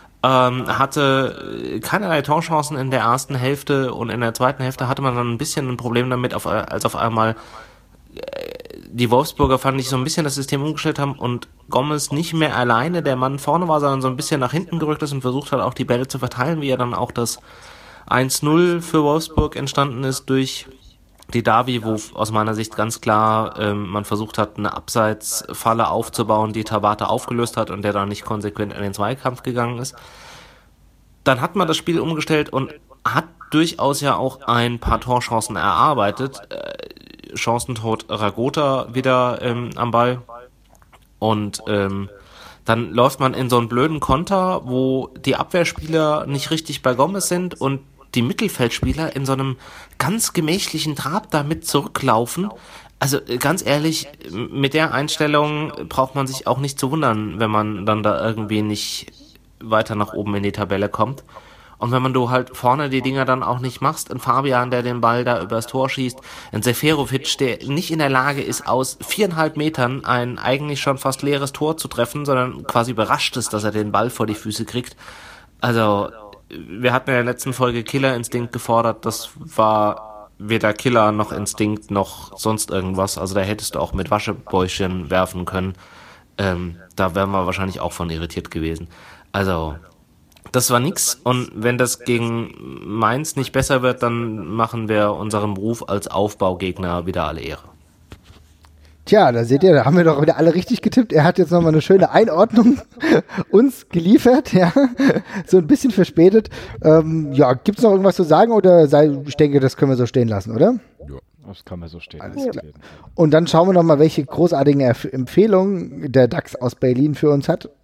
[SPEAKER 5] Hatte keinerlei Torchancen in der ersten Hälfte, und in der zweiten Hälfte hatte man dann ein bisschen ein Problem damit, als auf einmal die Wolfsburger, fand ich, so ein bisschen das System umgestellt haben und Gomez nicht mehr alleine der Mann vorne war, sondern so ein bisschen nach hinten gerückt ist und versucht hat, auch die Bälle zu verteilen, wie ja dann auch das 1-0 für Wolfsburg entstanden ist durch die Davi, wo aus meiner Sicht ganz klar man versucht hat, eine Abseitsfalle aufzubauen, die Tabata aufgelöst hat und der dann nicht konsequent in den Zweikampf gegangen ist. Dann hat man das Spiel umgestellt und hat durchaus ja auch ein paar Torchancen erarbeitet. Chancentod Ragota wieder am Ball. Und dann läuft man in so einen blöden Konter, wo die Abwehrspieler nicht richtig bei Gomez sind und die Mittelfeldspieler in so einem ganz gemächlichen Trab damit zurücklaufen. Also ganz ehrlich, mit der Einstellung braucht man sich auch nicht zu wundern, wenn man dann da irgendwie nicht weiter nach oben in die Tabelle kommt. Und wenn du halt vorne die Dinger dann auch nicht machst, ein Fabian, der den Ball da übers Tor schießt, ein Seferovic, der nicht in der Lage ist, aus 4,5 Metern ein eigentlich schon fast leeres Tor zu treffen, sondern quasi überrascht ist, dass er den Ball vor die Füße kriegt. Also, wir hatten in der letzten Folge Killerinstinkt gefordert, das war weder Killer noch Instinkt noch sonst irgendwas. Also da hättest du auch mit Waschebäuschen werfen können. Da wären wir wahrscheinlich auch von irritiert gewesen. Also, das war nix, und wenn das gegen Mainz nicht besser wird, dann machen wir unserem Ruf als Aufbaugegner wieder alle Ehre.
[SPEAKER 1] Tja, da seht ihr, da haben wir doch wieder alle richtig getippt. Er hat jetzt nochmal eine schöne Einordnung uns geliefert, ja, so ein bisschen verspätet. Ja, gibt's noch irgendwas zu sagen, oder ich denke, das können wir so stehen lassen, oder?
[SPEAKER 4] Ja.
[SPEAKER 2] Das kann man so stehen.
[SPEAKER 1] Alles klar. Und dann schauen wir nochmal, welche großartigen Empfehlungen der DAX aus Berlin für uns hat.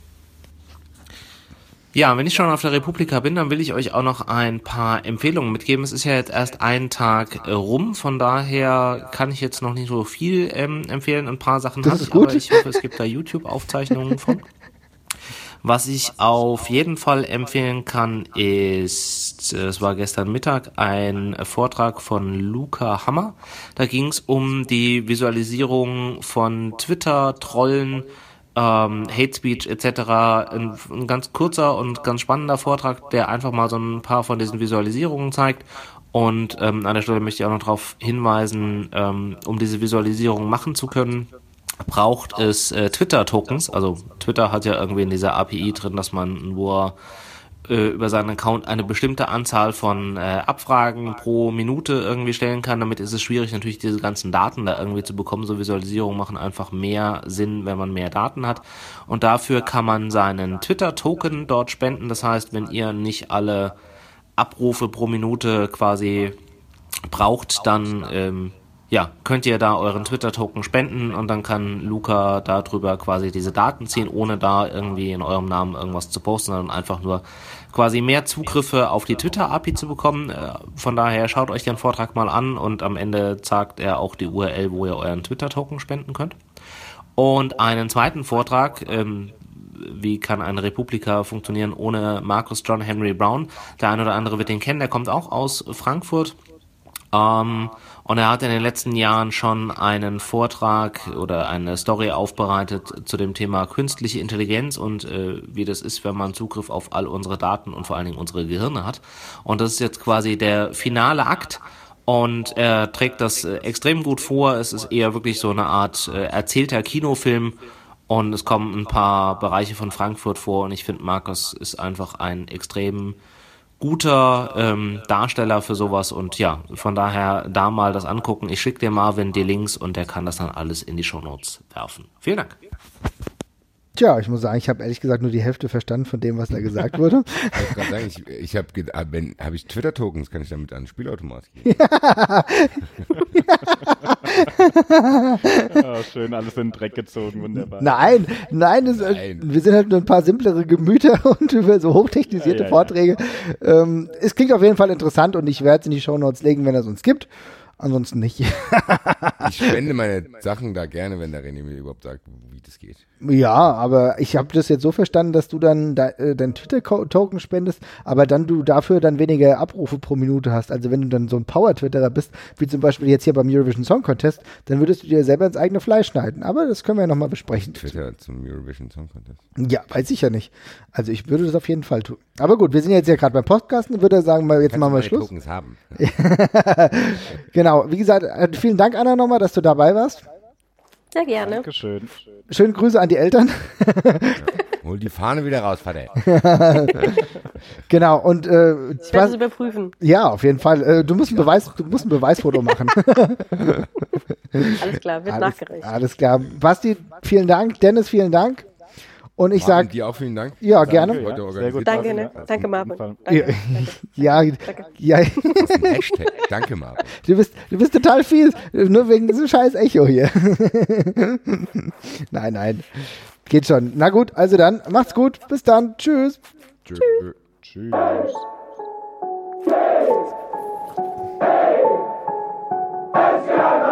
[SPEAKER 5] Ja, wenn ich schon auf der Republika bin, dann will ich euch auch noch ein paar Empfehlungen mitgeben. Es ist ja jetzt erst ein Tag rum, von daher kann ich jetzt noch nicht so viel empfehlen. Ein paar Sachen habe ich, aber ich hoffe, es gibt da YouTube-Aufzeichnungen von. Was ich auf jeden Fall empfehlen kann, ist, es war gestern Mittag, ein Vortrag von Luca Hammer. Da ging es um die Visualisierung von Twitter, Trollen, Hate Speech etc. Ein ganz kurzer und ganz spannender Vortrag, der einfach mal so ein paar von diesen Visualisierungen zeigt. Und an der Stelle möchte ich auch noch darauf hinweisen, um diese Visualisierung machen zu können, braucht es Twitter-Tokens. Also Twitter hat ja irgendwie in dieser API drin, dass man nur über seinen Account eine bestimmte Anzahl von Abfragen pro Minute irgendwie stellen kann. Damit ist es schwierig, natürlich diese ganzen Daten da irgendwie zu bekommen. So Visualisierungen machen einfach mehr Sinn, wenn man mehr Daten hat. Und dafür kann man seinen Twitter-Token dort spenden. Das heißt, wenn ihr nicht alle Abrufe pro Minute quasi braucht, dann könnt ihr da euren Twitter-Token spenden, und dann kann Luca darüber quasi diese Daten ziehen, ohne da irgendwie in eurem Namen irgendwas zu posten, sondern einfach nur quasi mehr Zugriffe auf die Twitter-API zu bekommen. Von daher schaut euch den Vortrag mal an, und am Ende sagt er auch die URL, wo ihr euren Twitter-Token spenden könnt. Und einen zweiten Vortrag, wie kann eine Republika funktionieren ohne Marcus John Henry Brown? Der eine oder andere wird den kennen, der kommt auch aus Frankfurt. Und er hat in den letzten Jahren schon einen Vortrag oder eine Story aufbereitet zu dem Thema künstliche Intelligenz und wie das ist, wenn man Zugriff auf all unsere Daten und vor allen Dingen unsere Gehirne hat. Und das ist jetzt quasi der finale Akt. Und er trägt das extrem gut vor. Es ist eher wirklich so eine Art erzählter Kinofilm. Und es kommen ein paar Bereiche von Frankfurt vor. Und ich finde, Markus ist einfach ein extrem guter Darsteller für sowas. Und ja, von daher da mal das angucken. Ich schicke dir Marvin die Links und der kann das dann alles in die Shownotes werfen. Vielen Dank.
[SPEAKER 1] Tja, ich muss sagen, ich habe ehrlich gesagt nur die Hälfte verstanden von dem, was da gesagt wurde.
[SPEAKER 4] Ich wollte gerade sagen, ich habe ich Twitter-Tokens, kann ich damit an den Spielautomat gehen.
[SPEAKER 2] Oh, schön, alles in den Dreck gezogen, wunderbar.
[SPEAKER 1] Nein, wir sind halt nur ein paar simplere Gemüter und über so hochtechnisierte Vorträge. Es klingt auf jeden Fall interessant und ich werde es in die Shownotes legen, wenn es uns gibt. Ansonsten nicht.
[SPEAKER 4] Ich spende meine Sachen da gerne, wenn der René mir überhaupt sagt, wie das geht.
[SPEAKER 1] Ja, aber ich habe das jetzt so verstanden, dass du dann dein Twitter-Token spendest, aber dann du dafür dann weniger Abrufe pro Minute hast. Also wenn du dann so ein Power-Twitterer bist, wie zum Beispiel jetzt hier beim Eurovision Song Contest, dann würdest du dir selber ins eigene Fleisch schneiden. Aber das können wir ja nochmal besprechen.
[SPEAKER 4] Twitter zum Eurovision Song Contest?
[SPEAKER 1] Ja, weiß ich ja nicht. Also ich würde das auf jeden Fall tun. Aber gut, wir sind jetzt ja gerade beim Podcasten, würde sagen, jetzt machen wir Schluss.
[SPEAKER 4] Tokens haben.
[SPEAKER 1] Genau, wie gesagt, vielen Dank, Anna, nochmal, dass du dabei warst.
[SPEAKER 3] Sehr gerne.
[SPEAKER 2] Dankeschön.
[SPEAKER 1] Schöne Grüße an die Eltern.
[SPEAKER 4] Ja. Hol die Fahne wieder raus, Vater.
[SPEAKER 1] Genau, und
[SPEAKER 3] Ich werde es überprüfen.
[SPEAKER 1] ja, auf jeden Fall. Du musst ein Beweisfoto machen.
[SPEAKER 3] Alles klar, wird nachgereicht.
[SPEAKER 1] Alles klar. Basti, vielen Dank. Dennis, vielen Dank. Und ich sage,
[SPEAKER 4] dir auch vielen Dank.
[SPEAKER 1] Ja, gerne.
[SPEAKER 2] Danke, ja. Sehr gut.
[SPEAKER 3] Danke, ne? Danke, Marvin.
[SPEAKER 2] Fall.
[SPEAKER 3] Danke.
[SPEAKER 1] ja, ja,
[SPEAKER 4] Das ist ein Hashtag. Danke, Marvin.
[SPEAKER 1] du bist total fies, nur wegen diesem scheiß Echo hier. Nein. Geht schon. Na gut, also dann, macht's gut. Bis dann. Tschüss.
[SPEAKER 2] Tschüss.
[SPEAKER 6] Let's go!